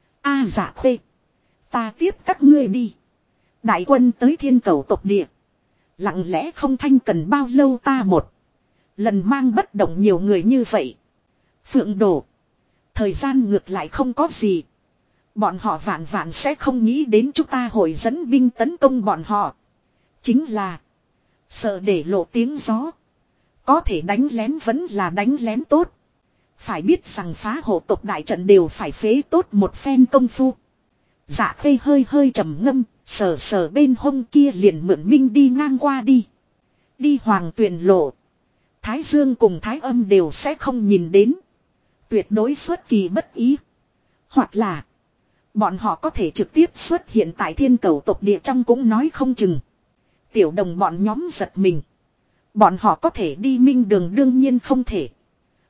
S1: Dạ Khê. Ta tiếp các ngươi đi. Đại quân tới thiên cầu tộc địa. Lặng lẽ không thanh cần bao lâu ta một lần mang bất động nhiều người như vậy. Phượng đổ. Thời gian ngược lại không có gì. Bọn họ vạn sẽ không nghĩ đến chúng ta hội dẫn binh tấn công bọn họ. Chính là. Sợ để lộ tiếng gió. Có thể đánh lén vẫn là đánh lén tốt. Phải biết rằng phá hộ tộc đại trận đều phải phế tốt một phen công phu. Dạ Khê hơi trầm ngâm. Sờ bên hông kia liền mượn minh đi ngang qua đi. Đi hoàng tuyền lộ. Thái Dương cùng Thái Âm đều sẽ không nhìn đến. Tuyệt đối xuất kỳ bất ý. Hoặc là. Bọn họ có thể trực tiếp xuất hiện tại thiên cầu tộc địa trong cũng nói không chừng. Tiểu đồng bọn nhóm giật mình. Bọn họ có thể đi minh đường đương nhiên không thể.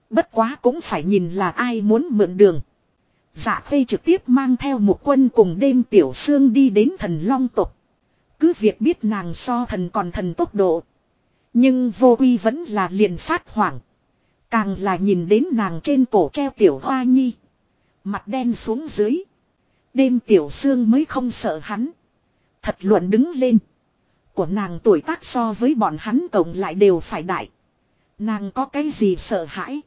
S1: Bất quá cũng phải nhìn là ai muốn mượn đường. Dạ Khê trực tiếp mang theo một quân cùng đêm tiểu xương đi đến thần long tộc. Cứ việc biết nàng so thần còn thần tốc độ. Nhưng vô uy vẫn là liền phát hoảng. Càng là nhìn đến nàng trên cổ treo tiểu hoa nhi. Mặt đen xuống dưới. Đêm tiểu xương mới không sợ hắn. Thật luận đứng lên. Của nàng tuổi tác so với bọn hắn cộng lại đều phải đại. Nàng có cái gì sợ hãi.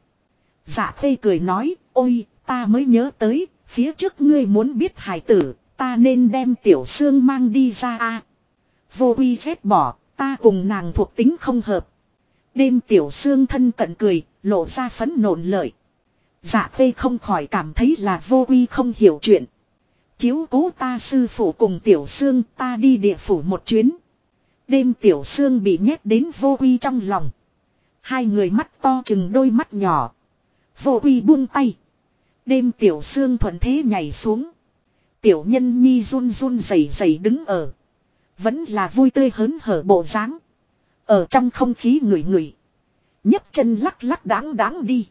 S1: Dạ Khê cười nói. Ôi ta mới nhớ tới. Phía trước ngươi muốn biết hài tử. Ta nên đem tiểu xương mang đi ra a. Vô uy ghét bỏ. Ta cùng nàng thuộc tính không hợp. Đêm tiểu xương thân cận cười. Lộ ra phấn nộn lợi. Dạ Khê không khỏi cảm thấy là vô uy không hiểu chuyện. Chiếu cố ta sư phụ cùng tiểu xương, ta đi địa phủ một chuyến. Đêm tiểu xương bị nhét đến vô uy trong lòng. Hai người mắt to chừng đôi mắt nhỏ. Vô uy buông tay. Đêm tiểu xương thuận thế nhảy xuống. Tiểu nhân nhi run run rẩy rẩy đứng ở. Vẫn là vui tươi hớn hở bộ dáng. Ở trong không khí ngửi ngửi. nhấc chân lắc lắc đáng đáng đi.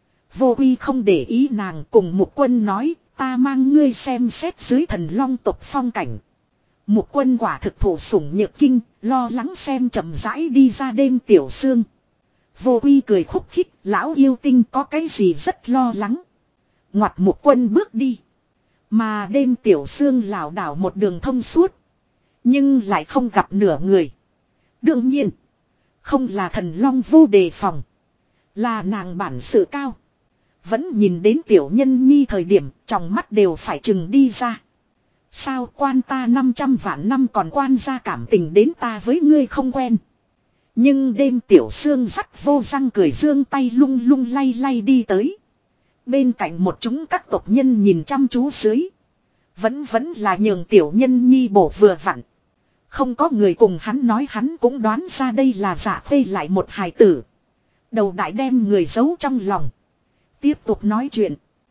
S1: Vô uy không để ý nàng, cùng Mục Quân nói, ta mang ngươi xem xét dưới thần long tộc phong cảnh. Mục Quân quả thực thủ sủng nhược kinh, lo lắng xem chậm rãi đi ra đêm tiểu xương. Vô uy cười khúc khích, lão yêu tinh có cái gì rất lo lắng. Ngoặt Mục Quân bước đi. Mà đêm tiểu xương lảo đảo một đường thông suốt. Nhưng lại không gặp nửa người. Đương nhiên, không là thần long vô đề phòng. Là nàng bản sự cao. Vẫn nhìn đến tiểu nhân nhi thời điểm, trong mắt đều phải chừng đi ra. Sao quan ta 500 vạn năm còn quan ra cảm tình đến ta với ngươi không quen. Nhưng đêm tiểu xương dắt vô răng cười dương tay lung lung lay lay đi tới. Bên cạnh một chúng các tộc nhân nhìn chăm chú dưới. Vẫn là nhường tiểu nhân nhi bổ vừa vặn. Không có người cùng hắn nói, hắn cũng đoán ra đây là Dạ Khê lại một hài tử. Đầu đại đem người giấu trong lòng. Tiếp tục nói chuyện.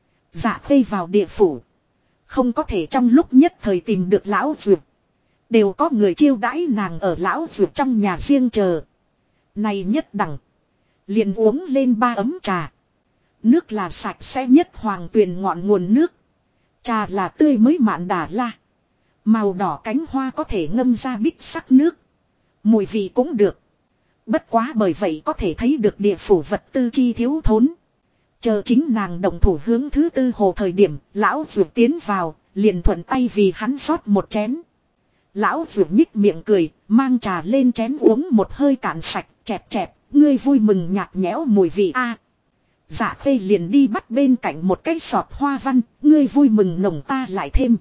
S1: Dạ Khê vào địa phủ. Không có thể trong lúc nhất thời tìm được lão dược. Đều có người chiêu đãi nàng ở lão dược trong nhà riêng chờ. Này nhất đẳng. Liền uống lên 3 ấm trà. Nước là sạch sẽ nhất hoàng tuyền ngọn nguồn nước. Trà là tươi mới mạn đà la. Màu đỏ cánh hoa có thể ngâm ra bích sắc nước. Mùi vị cũng được. Bất quá bởi vậy có thể thấy được địa phủ vật tư chi thiếu thốn. Chờ chính nàng đồng thủ hướng thứ tư hồ thời điểm, lão dược tiến vào, liền thuận tay vì hắn rót một chén. Lão dược nhích miệng cười, mang trà lên chén uống một hơi cạn sạch, chẹp chẹp, ngươi vui mừng nhạt nhẽo mùi vị a. Dạ Khê liền đi bắt bên cạnh một cái sọt hoa văn, ngươi vui mừng nồng ta lại thêm.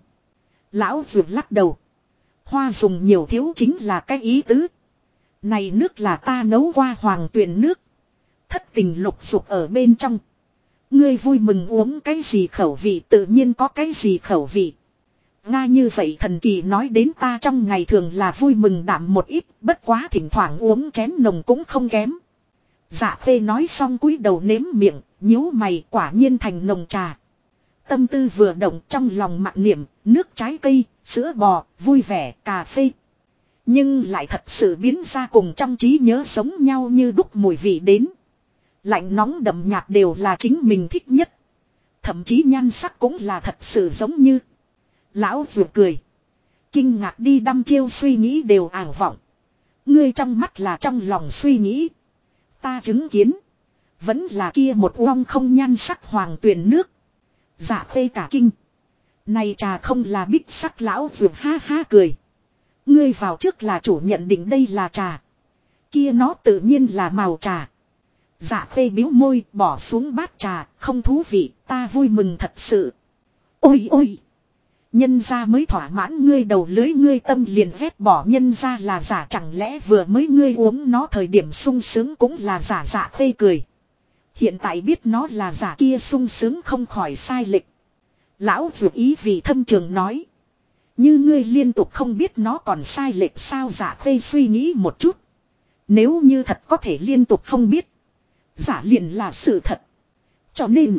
S1: Lão dược lắc đầu. Hoa dùng nhiều thiếu chính là cái ý tứ. Này nước là ta nấu qua hoàng tuyền nước. Thất tình lục dục ở bên trong. Ngươi vui mừng uống cái gì khẩu vị tự nhiên có cái gì khẩu vị. Nga như vậy thần kỳ nói đến ta trong ngày thường là vui mừng đạm một ít, bất quá thỉnh thoảng uống chén nồng cũng không kém. Dạ Khê nói xong cúi đầu nếm miệng, nhíu mày quả nhiên thành nồng trà. Tâm tư vừa động trong lòng mạn niệm, nước trái cây, sữa bò, vui vẻ, cà phê. Nhưng lại thật sự biến ra cùng trong trí nhớ giống nhau như đúc mùi vị đến. Lạnh nóng đậm nhạt đều là chính mình thích nhất. Thậm chí nhan sắc cũng là thật sự giống như. Lão vừa cười. Kinh ngạc đi đăm chiêu suy nghĩ đều ảo vọng. Ngươi trong mắt là trong lòng suy nghĩ. Ta chứng kiến. Vẫn là kia một uong không nhan sắc hoàng tuyền nước. Dạ Khê cả kinh. Này trà không là bích sắc lão vừa ha ha cười. Ngươi vào trước là chủ nhận định đây là trà. Kia nó tự nhiên là màu trà. Dạ Khê biếu môi bỏ xuống bát trà, không thú vị, ta vui mừng thật sự. Ôi ôi! Nhân ra mới thỏa mãn ngươi đầu lưới ngươi tâm liền vét bỏ nhân ra là giả, chẳng lẽ vừa mới ngươi uống nó thời điểm sung sướng cũng là giả. Dạ Khê cười. Hiện tại biết nó là giả kia sung sướng không khỏi sai lệch. Lão dược ý vì thâm trường nói. Như ngươi liên tục không biết nó còn sai lệch sao. Dạ Khê suy nghĩ một chút. Nếu như thật có thể liên tục không biết. Giả liền là sự thật. Cho nên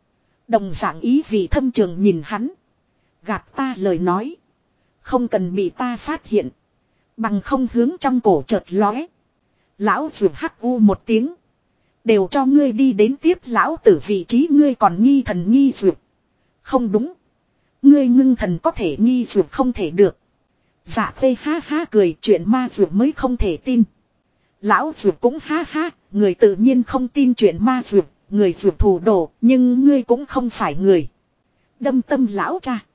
S1: đồng dạng ý vì thâm trường nhìn hắn. Gạt ta lời nói. Không cần bị ta phát hiện. Bằng không hướng trong cổ chợt lóe. Lão vượt hắc u một tiếng. Đều cho ngươi đi đến tiếp lão tử vị trí ngươi còn nghi thần nghi dược. Không đúng. Ngươi ngưng thần có thể nghi dược không thể được. Dạ phê ha ha cười chuyện ma dược mới không thể tin. Lão dược cũng ha ha, người tự nhiên không tin chuyện ma dược, người dược thủ đồ, nhưng ngươi cũng không phải người. Đâm tâm lão cha.